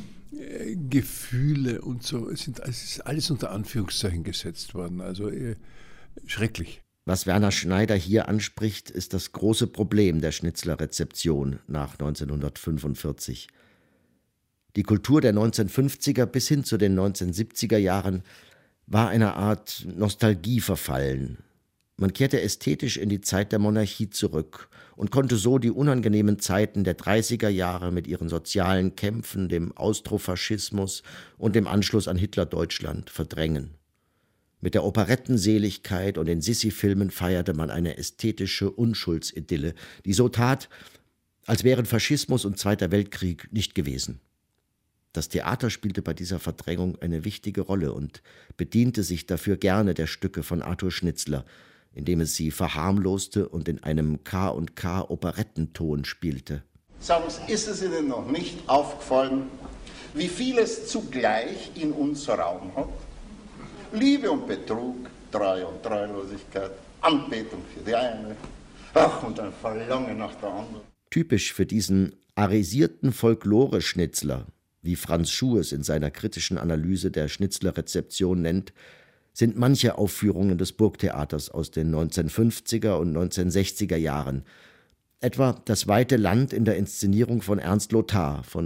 Gefühle und so, es ist alles unter Anführungszeichen gesetzt worden, also schrecklich. Was Werner Schneider hier anspricht, ist das große Problem der Schnitzler-Rezeption nach 1945. Die Kultur der 1950er bis hin zu den 1970er Jahren war einer Art Nostalgie verfallen. Man kehrte ästhetisch in die Zeit der Monarchie zurück und konnte so die unangenehmen Zeiten der 30er Jahre mit ihren sozialen Kämpfen, dem Austrofaschismus und dem Anschluss an Hitler-Deutschland verdrängen. Mit der Operettenseligkeit und den Sissi-Filmen feierte man eine ästhetische Unschuldsidylle, die so tat, als wären Faschismus und Zweiter Weltkrieg nicht gewesen. Das Theater spielte bei dieser Verdrängung eine wichtige Rolle und bediente sich dafür gerne der Stücke von Arthur Schnitzler, indem es sie verharmloste und in einem K&K Operettenton spielte. Sonst ist es Ihnen noch nicht aufgefallen, wie vieles zugleich in uns Raum hat? Liebe und Betrug, Treue und Treulosigkeit, Anbetung für die eine, ach, und ein Verlangen nach der anderen. Typisch für diesen arisierten Folklore-Schnitzler, wie Franz Schuh es in seiner kritischen Analyse der Schnitzler-Rezeption nennt, sind manche Aufführungen des Burgtheaters aus den 1950er und 1960er Jahren, etwa Das weite Land in der Inszenierung von Ernst Lothar von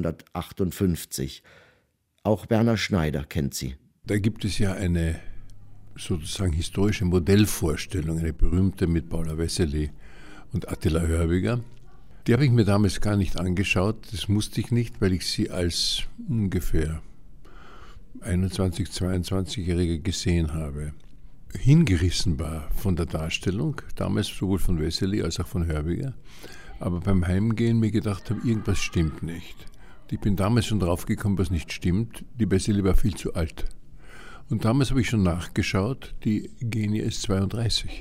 1958. Auch Werner Schneider kennt sie. Da gibt es ja eine sozusagen historische Modellvorstellung, eine berühmte mit Paula Wessely und Attila Hörbiger. Die habe ich mir damals gar nicht angeschaut, das musste ich nicht, weil ich sie als ungefähr 21-, 22-Jährige gesehen habe. Hingerissen war von der Darstellung, damals sowohl von Wessely als auch von Hörbiger, aber beim Heimgehen mir gedacht habe, irgendwas stimmt nicht. Ich bin damals schon draufgekommen, was nicht stimmt, die Wessely war viel zu alt. Und damals habe ich schon nachgeschaut, die Genie ist 32.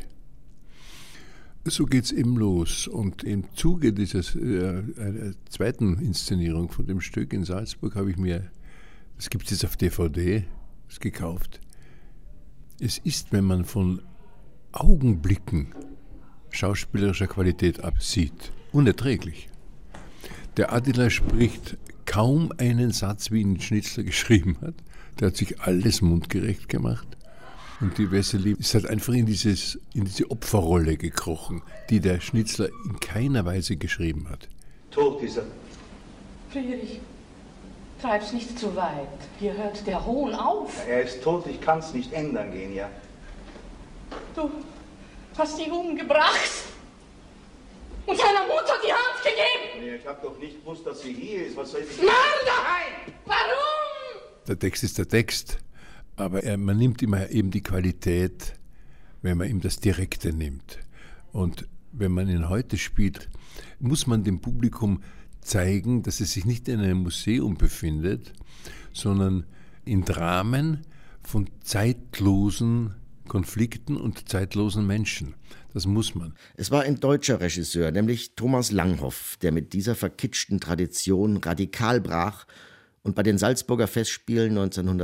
So geht es eben los. Und im Zuge dieser zweiten Inszenierung von dem Stück in Salzburg habe ich mir, das gibt es jetzt auf DVD, das gekauft. Es ist, wenn man von Augenblicken schauspielerischer Qualität absieht, unerträglich. Der Attila spricht kaum einen Satz, wie ihn Schnitzler geschrieben hat. Der hat sich alles mundgerecht gemacht. Und die Wessely ist halt einfach in diese Opferrolle gekrochen, die der Schnitzler in keiner Weise geschrieben hat. Tot ist er. Friedrich, treib's nicht zu weit. Hier hört der Hohn auf. Er ist tot, ich kann's nicht ändern, Genia. Du hast ihn umgebracht und seiner Mutter die Hand gegeben. Nee, ich hab doch nicht gewusst, dass sie hier ist. Was soll ich... Mörder! Warum? Der Text ist der Text, aber man nimmt immer eben die Qualität, wenn man ihm das Direkte nimmt. Und wenn man ihn heute spielt, muss man dem Publikum zeigen, dass es sich nicht in einem Museum befindet, sondern in Dramen von zeitlosen Konflikten und zeitlosen Menschen. Das muss man. Es war ein deutscher Regisseur, nämlich Thomas Langhoff, der mit dieser verkitschten Tradition radikal brach und bei den Salzburger Festspielen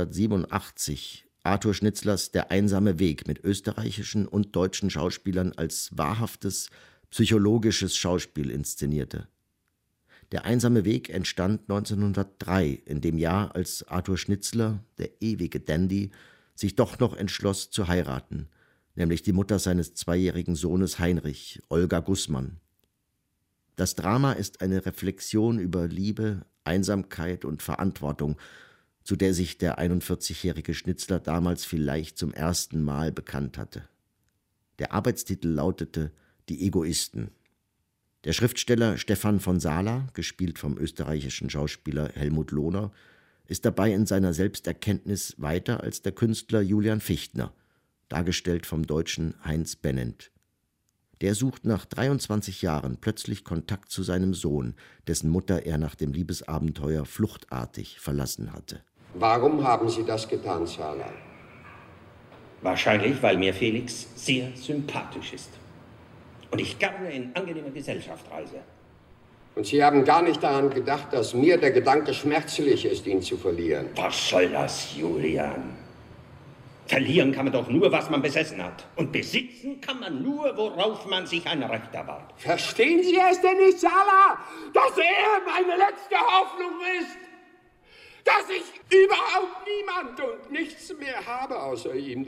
1987 Arthur Schnitzlers Der einsame Weg mit österreichischen und deutschen Schauspielern als wahrhaftes, psychologisches Schauspiel inszenierte. Der einsame Weg entstand 1903, in dem Jahr, als Arthur Schnitzler, der ewige Dandy, sich doch noch entschloss zu heiraten, nämlich die Mutter seines 2-jährigen Sohnes Heinrich, Olga Gußmann. Das Drama ist eine Reflexion über Liebe, Einsamkeit und Verantwortung, zu der sich der 41-jährige Schnitzler damals vielleicht zum ersten Mal bekannt hatte. Der Arbeitstitel lautete »Die Egoisten«. Der Schriftsteller Stefan von Sala, gespielt vom österreichischen Schauspieler Helmut Lohner, ist dabei in seiner Selbsterkenntnis weiter als der Künstler Julian Fichtner, dargestellt vom Deutschen Heinz Bennent. Der sucht nach 23 Jahren plötzlich Kontakt zu seinem Sohn, dessen Mutter er nach dem Liebesabenteuer fluchtartig verlassen hatte. Warum haben Sie das getan, Sala? Wahrscheinlich, weil mir Felix sehr sympathisch ist. Und ich gerne in angenehmer Gesellschaft reise. Und Sie haben gar nicht daran gedacht, dass mir der Gedanke schmerzlich ist, ihn zu verlieren. Was soll das, Julian? Verlieren kann man doch nur, was man besessen hat. Und besitzen kann man nur, worauf man sich ein Recht erwartet. Verstehen Sie es denn nicht, Sala? Dass er meine letzte Hoffnung ist? Dass ich überhaupt niemand und nichts mehr habe außer ihm?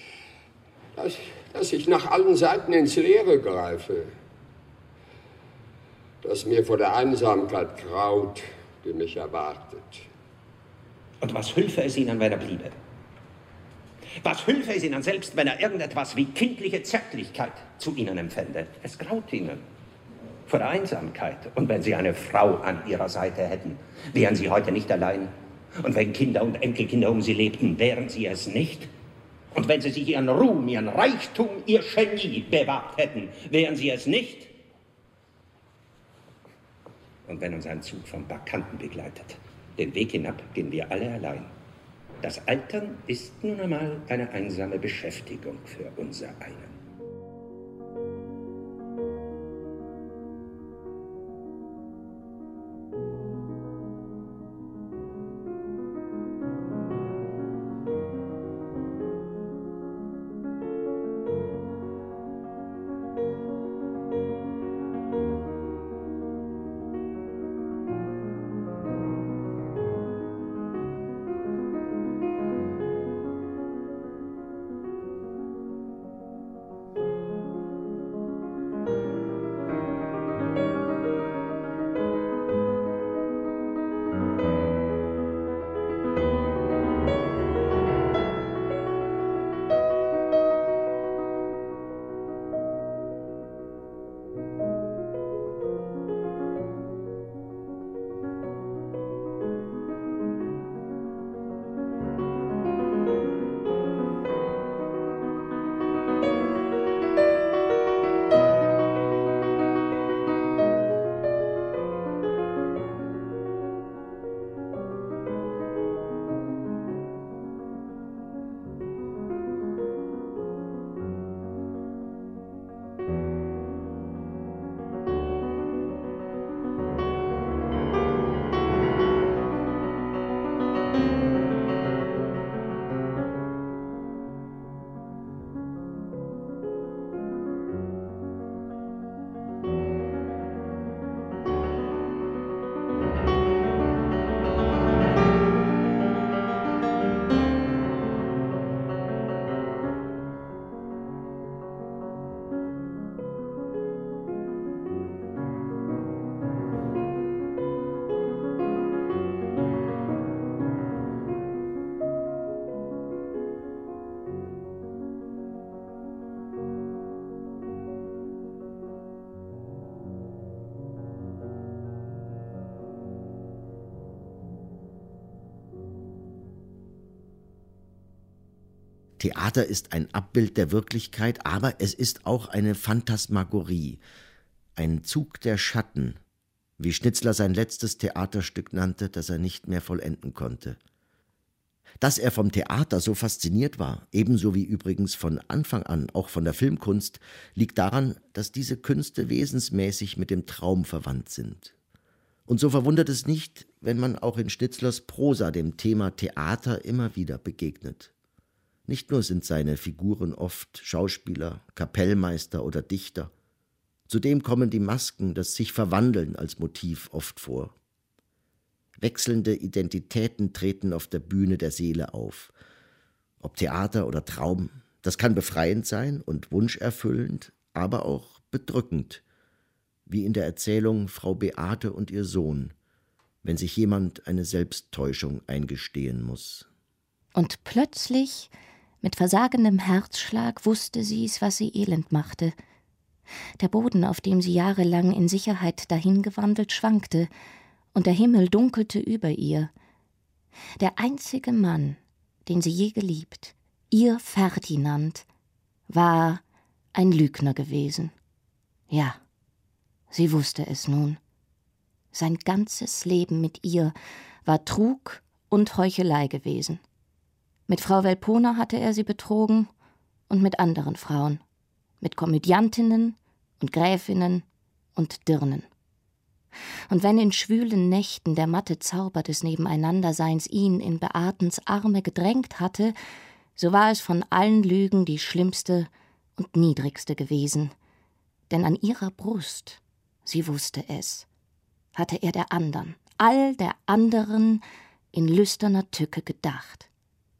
Dass ich nach allen Seiten ins Leere greife. Dass mir vor der Einsamkeit graut, die mich erwartet. Und was hülfe es Ihnen, wenn er bliebe? Was hülfe es Ihnen selbst, wenn er irgendetwas wie kindliche Zärtlichkeit zu Ihnen empfände? Es graut Ihnen vor der Einsamkeit. Und wenn Sie eine Frau an Ihrer Seite hätten, wären Sie heute nicht allein. Und wenn Kinder und Enkelkinder um Sie lebten, wären Sie es nicht. Und wenn Sie sich Ihren Ruhm, Ihren Reichtum, Ihr Genie bewahrt hätten, wären Sie es nicht. Und wenn uns ein Zug von Bacchanten begleitet, den Weg hinab gehen wir alle allein. Das Altern ist nun einmal eine einsame Beschäftigung für unser einen. Theater ist ein Abbild der Wirklichkeit, aber es ist auch eine Phantasmagorie, ein Zug der Schatten, wie Schnitzler sein letztes Theaterstück nannte, das er nicht mehr vollenden konnte. Dass er vom Theater so fasziniert war, ebenso wie übrigens von Anfang an auch von der Filmkunst, liegt daran, dass diese Künste wesensmäßig mit dem Traum verwandt sind. Und so verwundert es nicht, wenn man auch in Schnitzlers Prosa dem Thema Theater immer wieder begegnet. Nicht nur sind seine Figuren oft Schauspieler, Kapellmeister oder Dichter. Zudem kommen die Masken, das sich verwandeln als Motiv oft vor. Wechselnde Identitäten treten auf der Bühne der Seele auf. Ob Theater oder Traum, das kann befreiend sein und wunscherfüllend, aber auch bedrückend, wie in der Erzählung Frau Beate und ihr Sohn, wenn sich jemand eine Selbsttäuschung eingestehen muss. Und plötzlich, mit versagendem Herzschlag, wusste sie's, was sie elend machte. Der Boden, auf dem sie jahrelang in Sicherheit dahingewandelt, schwankte, und der Himmel dunkelte über ihr. Der einzige Mann, den sie je geliebt, ihr Ferdinand, war ein Lügner gewesen. Ja, sie wusste es nun. Sein ganzes Leben mit ihr war Trug und Heuchelei gewesen. Mit Frau Welpona hatte er sie betrogen und mit anderen Frauen, mit Komödiantinnen und Gräfinnen und Dirnen. Und wenn in schwülen Nächten der matte Zauber des Nebeneinanderseins ihn in Beatens Arme gedrängt hatte, so war es von allen Lügen die schlimmste und niedrigste gewesen. Denn an ihrer Brust, sie wusste es, hatte er der andern, all der anderen in lüsterner Tücke gedacht.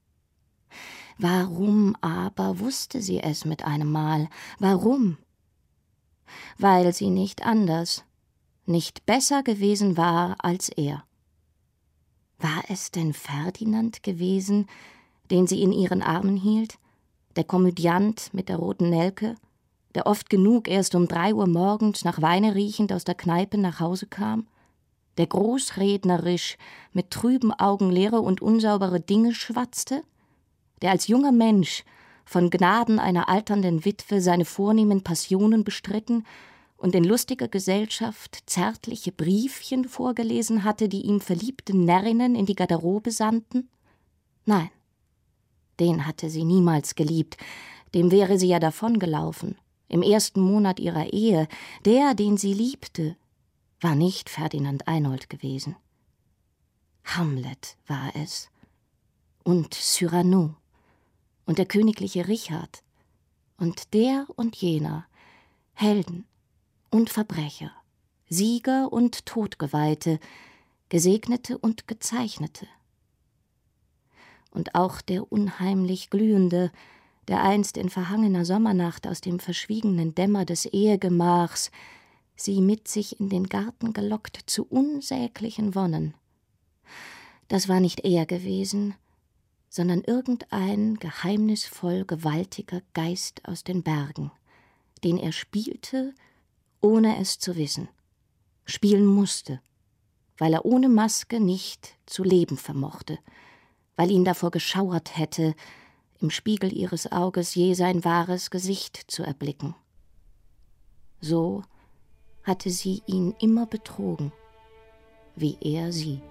Warum aber wusste sie es mit einem Mal? Warum? Weil sie nicht anders, nicht besser gewesen war als er. War es denn Ferdinand gewesen, den sie in ihren Armen hielt, der Komödiant mit der roten Nelke, der oft genug erst um 3 Uhr morgens nach Weine riechend aus der Kneipe nach Hause kam, der großrednerisch mit trüben Augen leere und unsaubere Dinge schwatzte, der als junger Mensch von Gnaden einer alternden Witwe seine vornehmen Passionen bestritten und in lustiger Gesellschaft zärtliche Briefchen vorgelesen hatte, die ihm verliebte Närrinnen in die Garderobe sandten? Nein, den hatte sie niemals geliebt, dem wäre sie ja davongelaufen. Im ersten Monat ihrer Ehe, der, den sie liebte, war nicht Ferdinand Einold gewesen. Hamlet war es und Cyrano und der königliche Richard und der und jener, Helden und Verbrecher, Sieger und Todgeweihte, Gesegnete und Gezeichnete. Und auch der unheimlich Glühende, der einst in verhangener Sommernacht aus dem verschwiegenen Dämmer des Ehegemachs sie mit sich in den Garten gelockt zu unsäglichen Wonnen. Das war nicht er gewesen, sondern irgendein geheimnisvoll gewaltiger Geist aus den Bergen, den er spielte, ohne es zu wissen, spielen musste, weil er ohne Maske nicht zu leben vermochte, weil ihn davor geschauert hätte, im Spiegel ihres Auges je sein wahres Gesicht zu erblicken. So hatte sie ihn immer betrogen, wie er sie.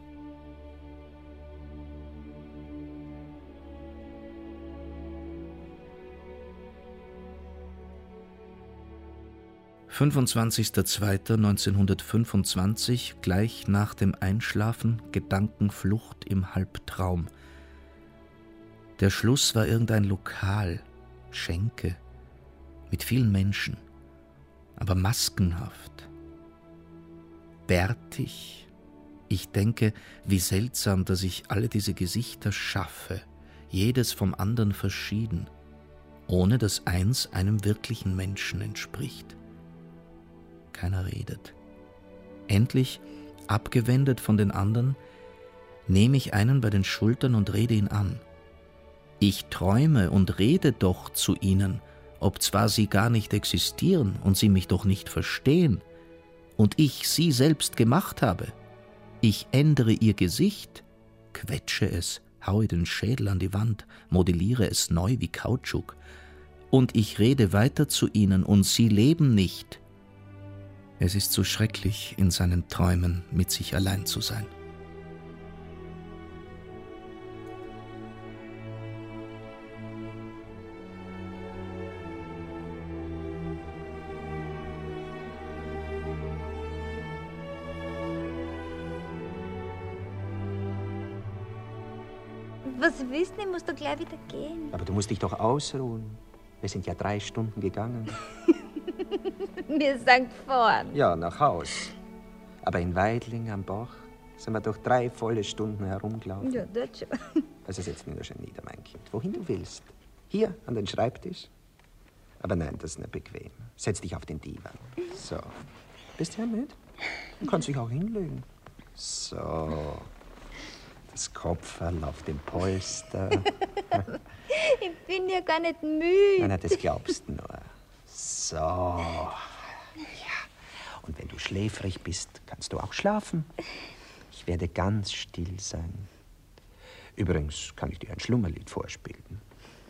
»25.02.1925, gleich nach dem Einschlafen, Gedankenflucht im Halbtraum. Der Schluss war irgendein Lokal, Schenke, mit vielen Menschen, aber maskenhaft. Bärtig. Ich denke, wie seltsam, dass ich alle diese Gesichter schaffe, jedes vom anderen verschieden, ohne dass eins einem wirklichen Menschen entspricht. Keiner redet. Endlich, abgewendet von den anderen, nehme ich einen bei den Schultern und rede ihn an. Ich träume und rede doch zu ihnen, obzwar sie gar nicht existieren und sie mich doch nicht verstehen und ich sie selbst gemacht habe. Ich ändere ihr Gesicht, quetsche es, haue den Schädel an die Wand, modelliere es neu wie Kautschuk und ich rede weiter zu ihnen und sie leben nicht. Es ist so schrecklich, in seinen Träumen mit sich allein zu sein. Was willst du? Ich muss doch gleich wieder gehen. Aber du musst dich doch ausruhen. Wir sind ja 3 Stunden gegangen. Wir sind gefahren. Ja, nach Haus. Aber in Weidling am Bach sind wir durch 3 volle Stunden herumgelaufen. Ja, das schon. Also setz dich nur schon nieder, mein Kind. Wohin du willst. Hier, an den Schreibtisch. Aber nein, das ist nicht bequem. Setz dich auf den Divan. So. Bist du ja mit? Du kannst dich auch hinlegen. So. Das Kopferl auf dem Polster. Ich bin ja gar nicht müde. Nein, das glaubst du nur. So. Ja. Und wenn du schläfrig bist, kannst du auch schlafen. Ich werde ganz still sein. Übrigens kann ich dir ein Schlummerlied vorspielen.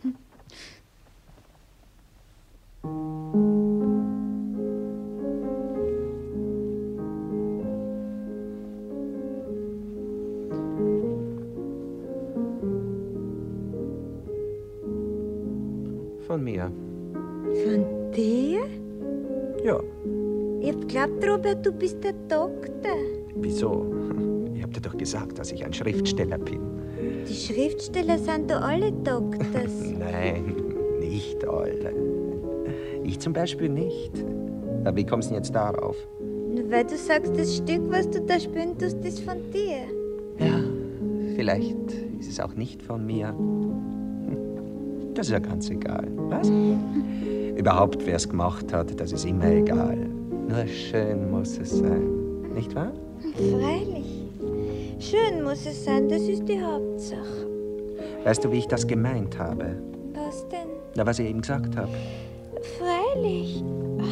Von mir. Von dir? Ja. Ich hab geglaubt, Robert, du bist der Doktor. Wieso? Ich hab dir doch gesagt, dass ich ein Schriftsteller bin. Die Schriftsteller sind doch alle Doktors. Nein, nicht alle. Ich zum Beispiel nicht. Aber wie kommst du denn jetzt darauf? Nur weil du sagst, das Stück, was du da spielen tust, ist von dir. Ja, vielleicht ist es auch nicht von mir. Das ist ja ganz egal. Was? Überhaupt, wer es gemacht hat, das ist immer egal. Nur schön muss es sein. Nicht wahr? Freilich. Schön muss es sein, das ist die Hauptsache. Weißt du, wie ich das gemeint habe? Was denn? Na, was ich eben gesagt habe. Freilich.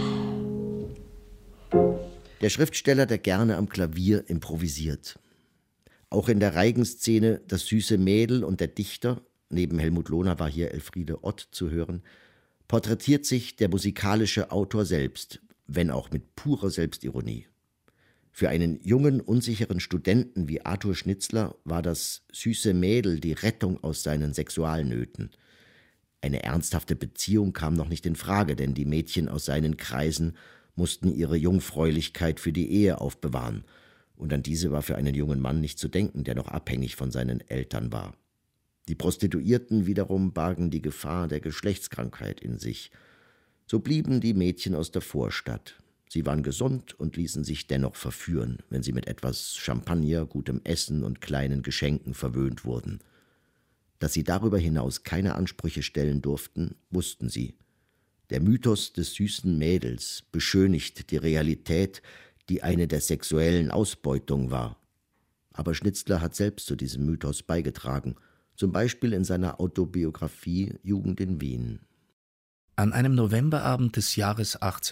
Der Schriftsteller, der gerne am Klavier improvisiert. Auch in der Reigen-Szene Das süße Mädel und der Dichter, neben Helmut Lohner war hier Elfriede Ott zu hören, porträtiert sich der musikalische Autor selbst, wenn auch mit purer Selbstironie. Für einen jungen, unsicheren Studenten wie Arthur Schnitzler war das süße Mädel die Rettung aus seinen Sexualnöten. Eine ernsthafte Beziehung kam noch nicht in Frage, denn die Mädchen aus seinen Kreisen mussten ihre Jungfräulichkeit für die Ehe aufbewahren, und an diese war für einen jungen Mann nicht zu denken, der noch abhängig von seinen Eltern war. Die Prostituierten wiederum bargen die Gefahr der Geschlechtskrankheit in sich. So blieben die Mädchen aus der Vorstadt. Sie waren gesund und ließen sich dennoch verführen, wenn sie mit etwas Champagner, gutem Essen und kleinen Geschenken verwöhnt wurden. Dass sie darüber hinaus keine Ansprüche stellen durften, wussten sie. Der Mythos des süßen Mädels beschönigt die Realität, die eine der sexuellen Ausbeutung war. Aber Schnitzler hat selbst zu diesem Mythos beigetragen, zum Beispiel in seiner Autobiografie »Jugend in Wien«. An einem Novemberabend des Jahres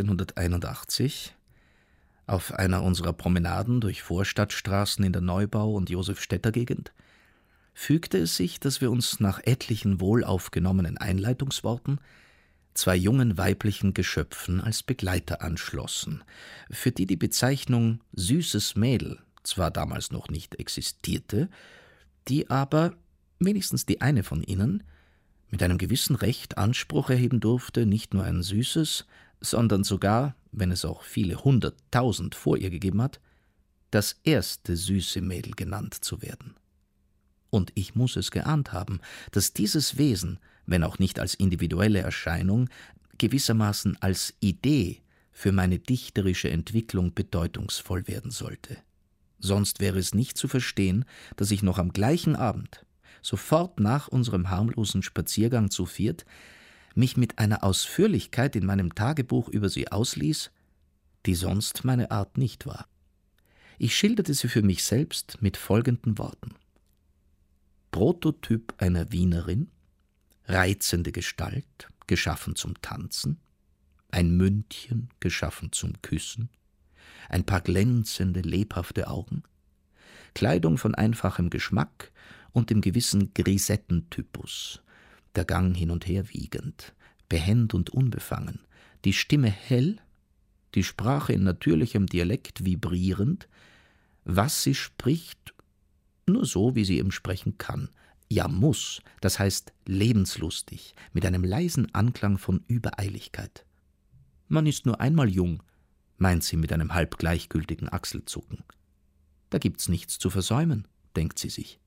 1881, auf einer unserer Promenaden durch Vorstadtstraßen in der Neubau- und Josefstädter-Gegend, fügte es sich, dass wir uns nach etlichen wohlaufgenommenen Einleitungsworten 2 jungen weiblichen Geschöpfen als Begleiter anschlossen, für die die Bezeichnung »süßes Mädel« zwar damals noch nicht existierte, die aber, wenigstens die eine von ihnen, mit einem gewissen Recht Anspruch erheben durfte, nicht nur ein süßes, sondern sogar, wenn es auch viele 100.000 vor ihr gegeben hat, das erste süße Mädel genannt zu werden. Und ich muss es geahnt haben, dass dieses Wesen, wenn auch nicht als individuelle Erscheinung, gewissermaßen als Idee für meine dichterische Entwicklung bedeutungsvoll werden sollte. Sonst wäre es nicht zu verstehen, dass ich noch am gleichen Abend, sofort nach unserem harmlosen Spaziergang zu viert, mich mit einer Ausführlichkeit in meinem Tagebuch über sie ausließ, die sonst meine Art nicht war. Ich schilderte sie für mich selbst mit folgenden Worten: Prototyp einer Wienerin, reizende Gestalt, geschaffen zum Tanzen, ein Mündchen, geschaffen zum Küssen, ein paar glänzende, lebhafte Augen, Kleidung von einfachem Geschmack und dem gewissen Grisettentypus, der Gang hin und her wiegend, behend und unbefangen, die Stimme hell, die Sprache in natürlichem Dialekt vibrierend, was sie spricht, nur so, wie sie eben sprechen kann, ja muss, das heißt lebenslustig, mit einem leisen Anklang von Übereiligkeit. Man ist nur einmal jung, meint sie mit einem halb gleichgültigen Achselzucken. Da gibt's nichts zu versäumen, denkt sie sich.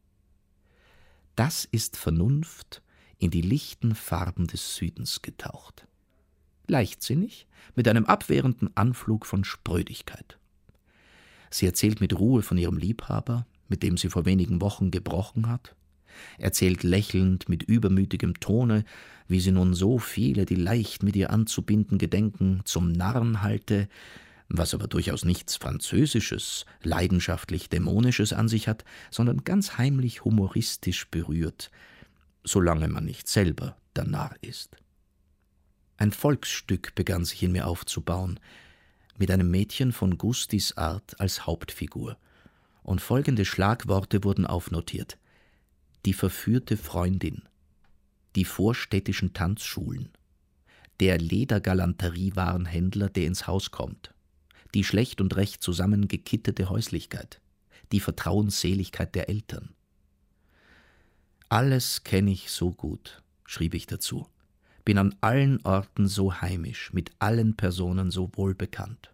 Das ist Vernunft in die lichten Farben des Südens getaucht. leichtsinnig, mit einem abwehrenden Anflug von Sprödigkeit. Sie erzählt mit Ruhe von ihrem Liebhaber, mit dem sie vor wenigen Wochen gebrochen hat, erzählt lächelnd mit übermütigem Tone, wie sie nun so viele, die leicht mit ihr anzubinden gedenken, zum Narren halte, was aber durchaus nichts Französisches, leidenschaftlich Dämonisches an sich hat, sondern ganz heimlich humoristisch berührt, solange man nicht selber der Narr ist. Ein Volksstück begann sich in mir aufzubauen, mit einem Mädchen von Gustis Art als Hauptfigur, und folgende Schlagworte wurden aufnotiert: die verführte Freundin, die vorstädtischen Tanzschulen, der Ledergalanteriewarenhändler, der ins Haus kommt, die schlecht und recht zusammengekittete Häuslichkeit, die Vertrauensseligkeit der Eltern. Alles kenne ich so gut, schrieb ich dazu, bin an allen Orten so heimisch, mit allen Personen so wohlbekannt.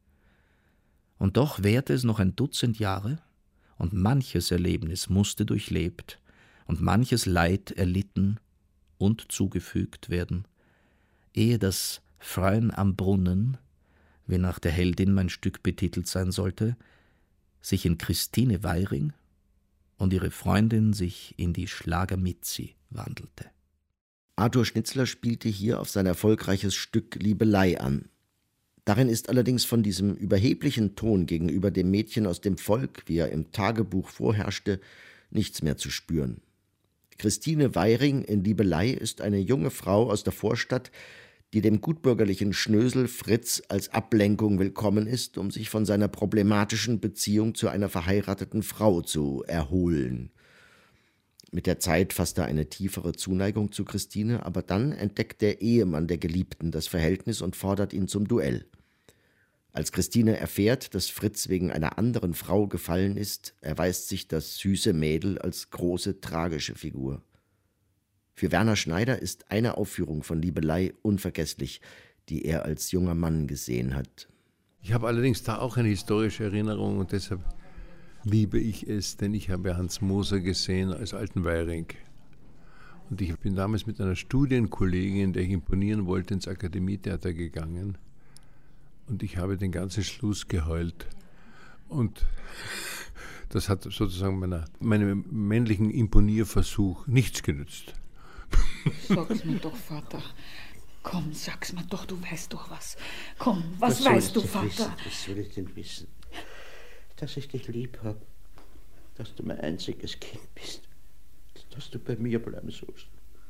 Und doch währte es noch ein Dutzend Jahre, und manches Erlebnis musste durchlebt und manches Leid erlitten und zugefügt werden, ehe das Freuen am Brunnen, wie nach der Heldin mein Stück betitelt sein sollte, sich in Christine Weiring und ihre Freundin sich in die Schlager-Mitzi wandelte. Arthur Schnitzler spielte hier auf sein erfolgreiches Stück Liebelei an. Darin ist allerdings von diesem überheblichen Ton gegenüber dem Mädchen aus dem Volk, wie er im Tagebuch vorherrschte, nichts mehr zu spüren. Christine Weiring in Liebelei ist eine junge Frau aus der Vorstadt, die dem gutbürgerlichen Schnösel Fritz als Ablenkung willkommen ist, um sich von seiner problematischen Beziehung zu einer verheirateten Frau zu erholen. Mit der Zeit fasst er eine tiefere Zuneigung zu Christine, aber dann entdeckt der Ehemann der Geliebten das Verhältnis und fordert ihn zum Duell. Als Christine erfährt, dass Fritz wegen einer anderen Frau gefallen ist, erweist sich das süße Mädel als große tragische Figur. Für Werner Schneider ist eine Aufführung von Liebelei unvergesslich, die er als junger Mann gesehen hat. Ich habe allerdings da auch eine historische Erinnerung und deshalb liebe ich es, denn ich habe Hans Moser gesehen als alten Weiring. Und ich bin damals mit einer Studienkollegin, der ich imponieren wollte, ins Akademietheater gegangen. Und ich habe den ganzen Schluss geheult. Und das hat sozusagen meinem männlichen Imponierversuch nichts genützt. Sag's mir doch, Vater. Komm, sag's mir doch, du weißt doch was. Komm, was weißt du, Vater? Was soll ich denn wissen? Dass ich dich lieb habe, dass du mein einziges Kind bist, dass du bei mir bleiben sollst,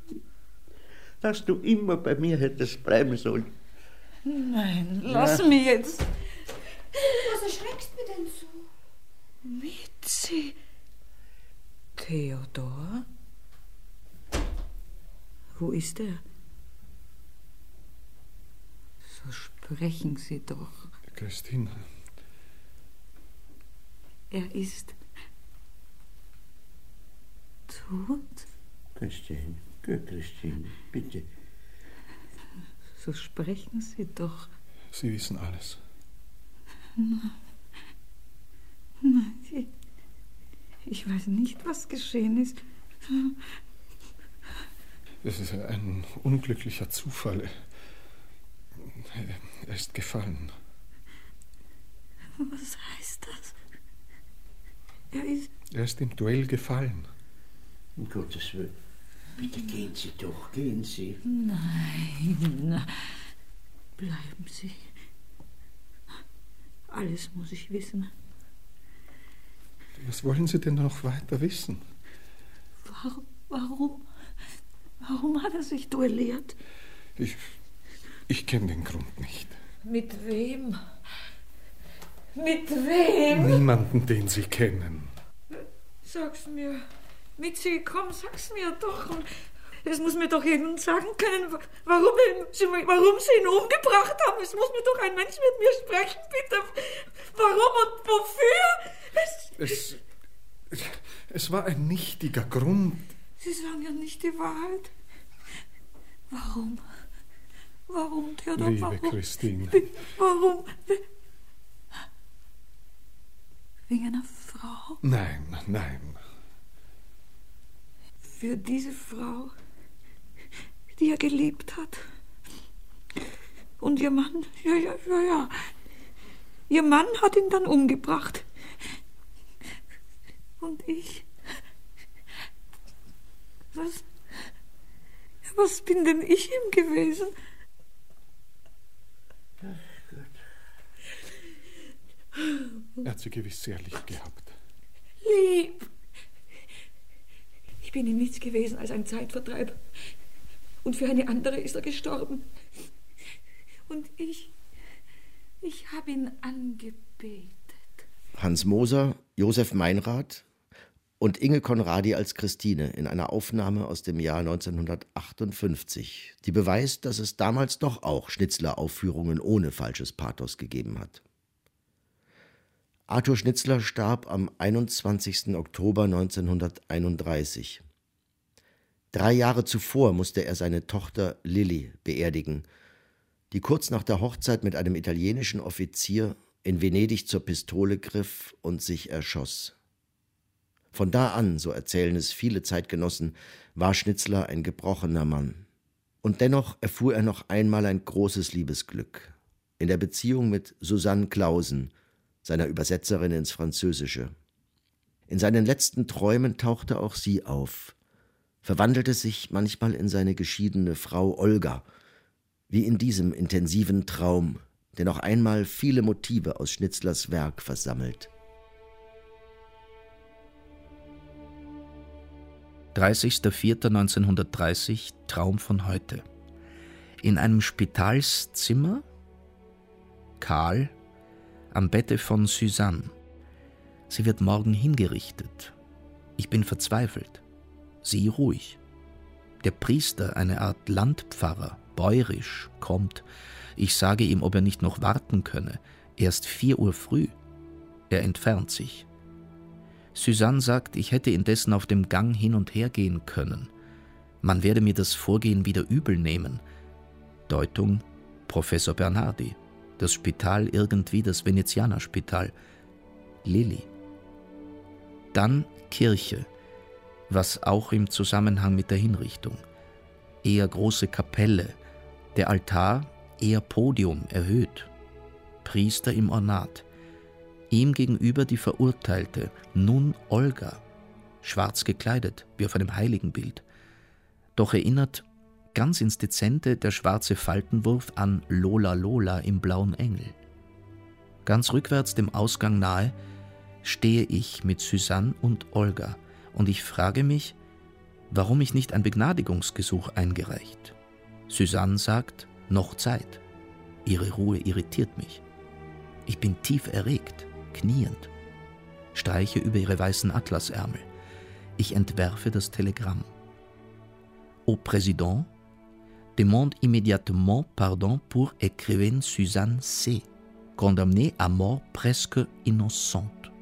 dass du immer bei mir hättest bleiben sollen. Nein, lass mich jetzt. Was erschreckst du denn so? Mitzi. Theodor? Wo ist er? So sprechen Sie doch. Christine. Er ist tot? Christine, Christine, bitte. So sprechen Sie doch. Sie wissen alles. Nein, ich weiß nicht, was geschehen ist. Es ist ein unglücklicher Zufall. Er ist gefallen. Was heißt das? Er ist im Duell gefallen. Um Gottes Willen. Bitte gehen Sie doch, gehen Sie. Nein, bleiben Sie. Alles muss ich wissen. Was wollen Sie denn noch weiter wissen? Warum hat er sich duelliert? Ich kenne den Grund nicht. Mit wem? Mit wem? Niemanden, den Sie kennen. Sag's mir. Mitzi, komm, sag's mir doch. Es muss mir doch jemand sagen können, warum Sie ihn umgebracht haben. Es muss mir doch ein Mensch mit mir sprechen, bitte. Warum und wofür? Es war ein nichtiger Grund. Sie sagen ja nicht die Wahrheit. Warum? Warum, Theodor? Liebe warum? Christine. Warum? Wegen einer Frau? Nein. Für diese Frau, die er geliebt hat. Und ihr Mann, ja. Ihr Mann hat ihn dann umgebracht. Und ich... Was bin denn ich ihm gewesen? Er hat sie gewiss sehr lieb gehabt. Lieb. Ich bin ihm nichts gewesen als ein Zeitvertreib. Und für eine andere ist er gestorben. Und ich habe ihn angebetet. Hans Moser, Josef Meinrad und Inge Conradi als Christine in einer Aufnahme aus dem Jahr 1958, die beweist, dass es damals doch auch Schnitzler-Aufführungen ohne falsches Pathos gegeben hat. Arthur Schnitzler starb am 21. Oktober 1931. 3 Jahre zuvor musste er seine Tochter Lilli beerdigen, die kurz nach der Hochzeit mit einem italienischen Offizier in Venedig zur Pistole griff und sich erschoss. Von da an, so erzählen es viele Zeitgenossen, war Schnitzler ein gebrochener Mann. Und dennoch erfuhr er noch einmal ein großes Liebesglück in der Beziehung mit Susanne Clausen, seiner Übersetzerin ins Französische. In seinen letzten Träumen tauchte auch sie auf, verwandelte sich manchmal in seine geschiedene Frau Olga, wie in diesem intensiven Traum, der noch einmal viele Motive aus Schnitzlers Werk versammelt. 30.04.1930, Traum von heute. In einem Spitalszimmer, kahl, am Bette von Suzanne. Sie wird morgen hingerichtet. Ich bin verzweifelt. Sie ruhig. Der Priester, eine Art Landpfarrer, bäuerisch, kommt. Ich sage ihm, ob er nicht noch warten könne. Erst 4 Uhr früh. Er entfernt sich. Suzanne sagt, ich hätte indessen auf dem Gang hin und her gehen können. Man werde mir das Vorgehen wieder übel nehmen. Deutung: Professor Bernhardi. Das Spital irgendwie das Venezianerspital. Lilli. Dann Kirche, was auch im Zusammenhang mit der Hinrichtung. Eher große Kapelle, der Altar eher Podium erhöht. Priester im Ornat. Ihm gegenüber die Verurteilte, nun Olga, schwarz gekleidet, wie auf einem Heiligenbild. Doch erinnert ganz ins Dezente der schwarze Faltenwurf an Lola Lola im Blauen Engel. Ganz rückwärts dem Ausgang nahe stehe ich mit Suzanne und Olga und ich frage mich, warum ich nicht ein Begnadigungsgesuch eingereicht. Suzanne sagt, noch Zeit. Ihre Ruhe irritiert mich. Ich bin tief erregt, kniend, streiche über ihre weißen Atlasärmel. Ich entwerfe das Telegramm. Au Président, demande immédiatement pardon pour écrivaine Suzanne C., condamnée à mort presque innocente.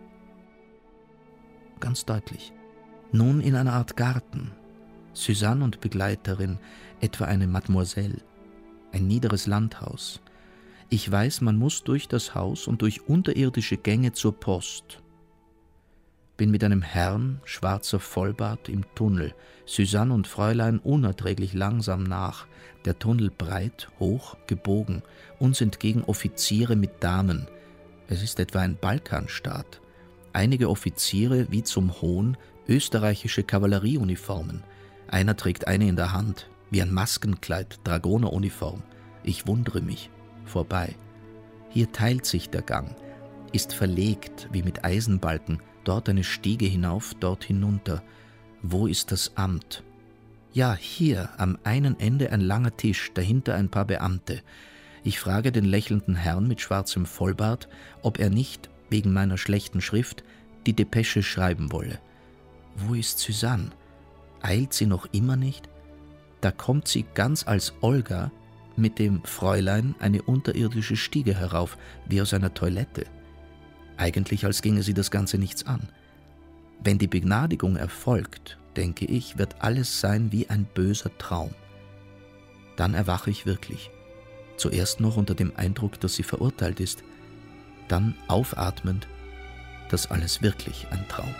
Ganz deutlich. Nun in einer Art Garten. Suzanne und Begleiterin, etwa eine Mademoiselle. Ein niederes Landhaus. Ich weiß, man muss durch das Haus und durch unterirdische Gänge zur Post. Bin mit einem Herrn, schwarzer Vollbart, im Tunnel. Suzanne und Fräulein unerträglich langsam nach. Der Tunnel breit, hoch, gebogen. Uns entgegen Offiziere mit Damen. Es ist etwa ein Balkanstaat. Einige Offiziere, wie zum Hohn, österreichische Kavallerieuniformen. Einer trägt eine in der Hand, wie ein Maskenkleid, Dragoneruniform. Ich wundere mich. Vorbei. Hier teilt sich der Gang, ist verlegt wie mit Eisenbalken, dort eine Stiege hinauf, dort hinunter. Wo ist das Amt? Ja, hier, am einen Ende ein langer Tisch, dahinter ein paar Beamte. Ich frage den lächelnden Herrn mit schwarzem Vollbart, ob er nicht, wegen meiner schlechten Schrift, die Depesche schreiben wolle. Wo ist Suzanne? Eilt sie noch immer nicht? Da kommt sie ganz als Olga mit dem Fräulein eine unterirdische Stiege herauf, wie aus einer Toilette. Eigentlich, als ginge sie das Ganze nichts an. Wenn die Begnadigung erfolgt, denke ich, wird alles sein wie ein böser Traum. Dann erwache ich wirklich. Zuerst noch unter dem Eindruck, dass sie verurteilt ist, dann aufatmend, dass alles wirklich ein Traum.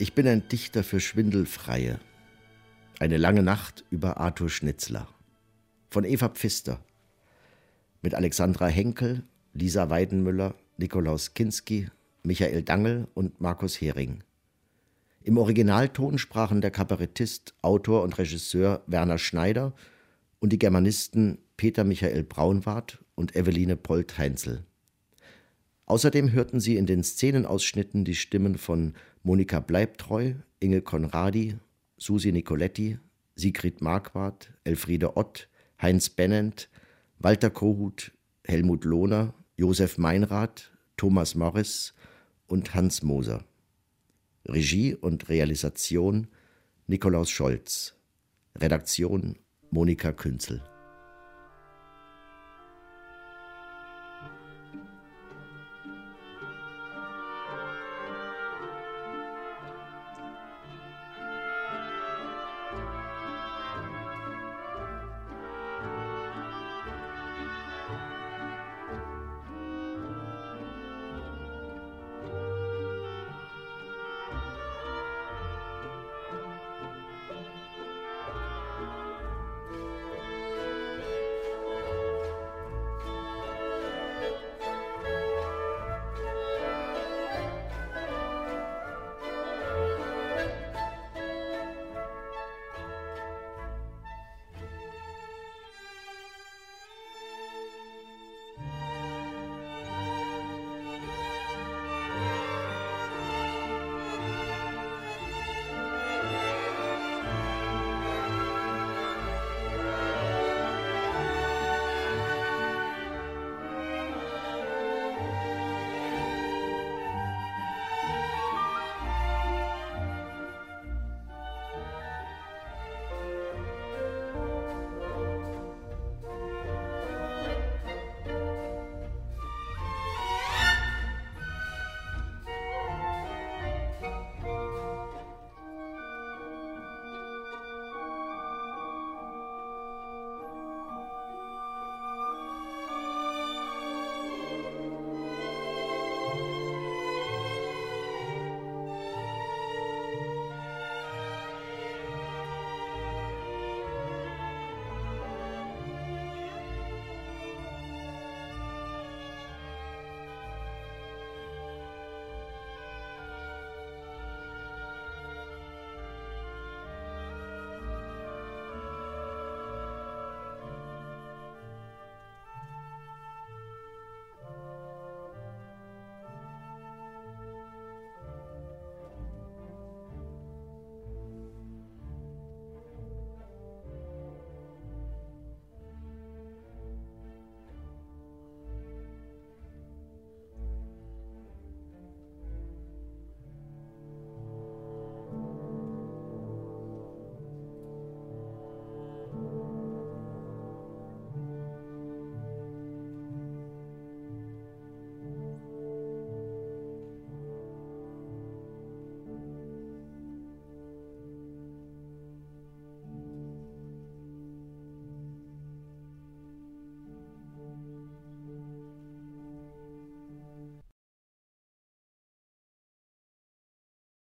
Ich bin ein Dichter für Schwindelfreie. Eine lange Nacht über Arthur Schnitzler. Von Eva Pfister. Mit Alexandra Henkel, Lisa Weidenmüller, Nikolaus Kinski, Michael Dangel und Markus Hering. Im Originalton sprachen der Kabarettist, Autor und Regisseur Werner Schneider und die Germanisten Peter Michael Braunwart und Eveline Polt-Heinzel. Außerdem hörten Sie in den Szenenausschnitten die Stimmen von Monika Bleibtreu, Inge Conradi, Susi Nicoletti, Sigrid Marquardt, Elfriede Ott, Heinz Bennent, Walter Kohut, Helmut Lohner, Josef Meinrad, Thomas Morris und Hans Moser. Regie und Realisation Nikolaus Scholz. Redaktion Monika Künzel.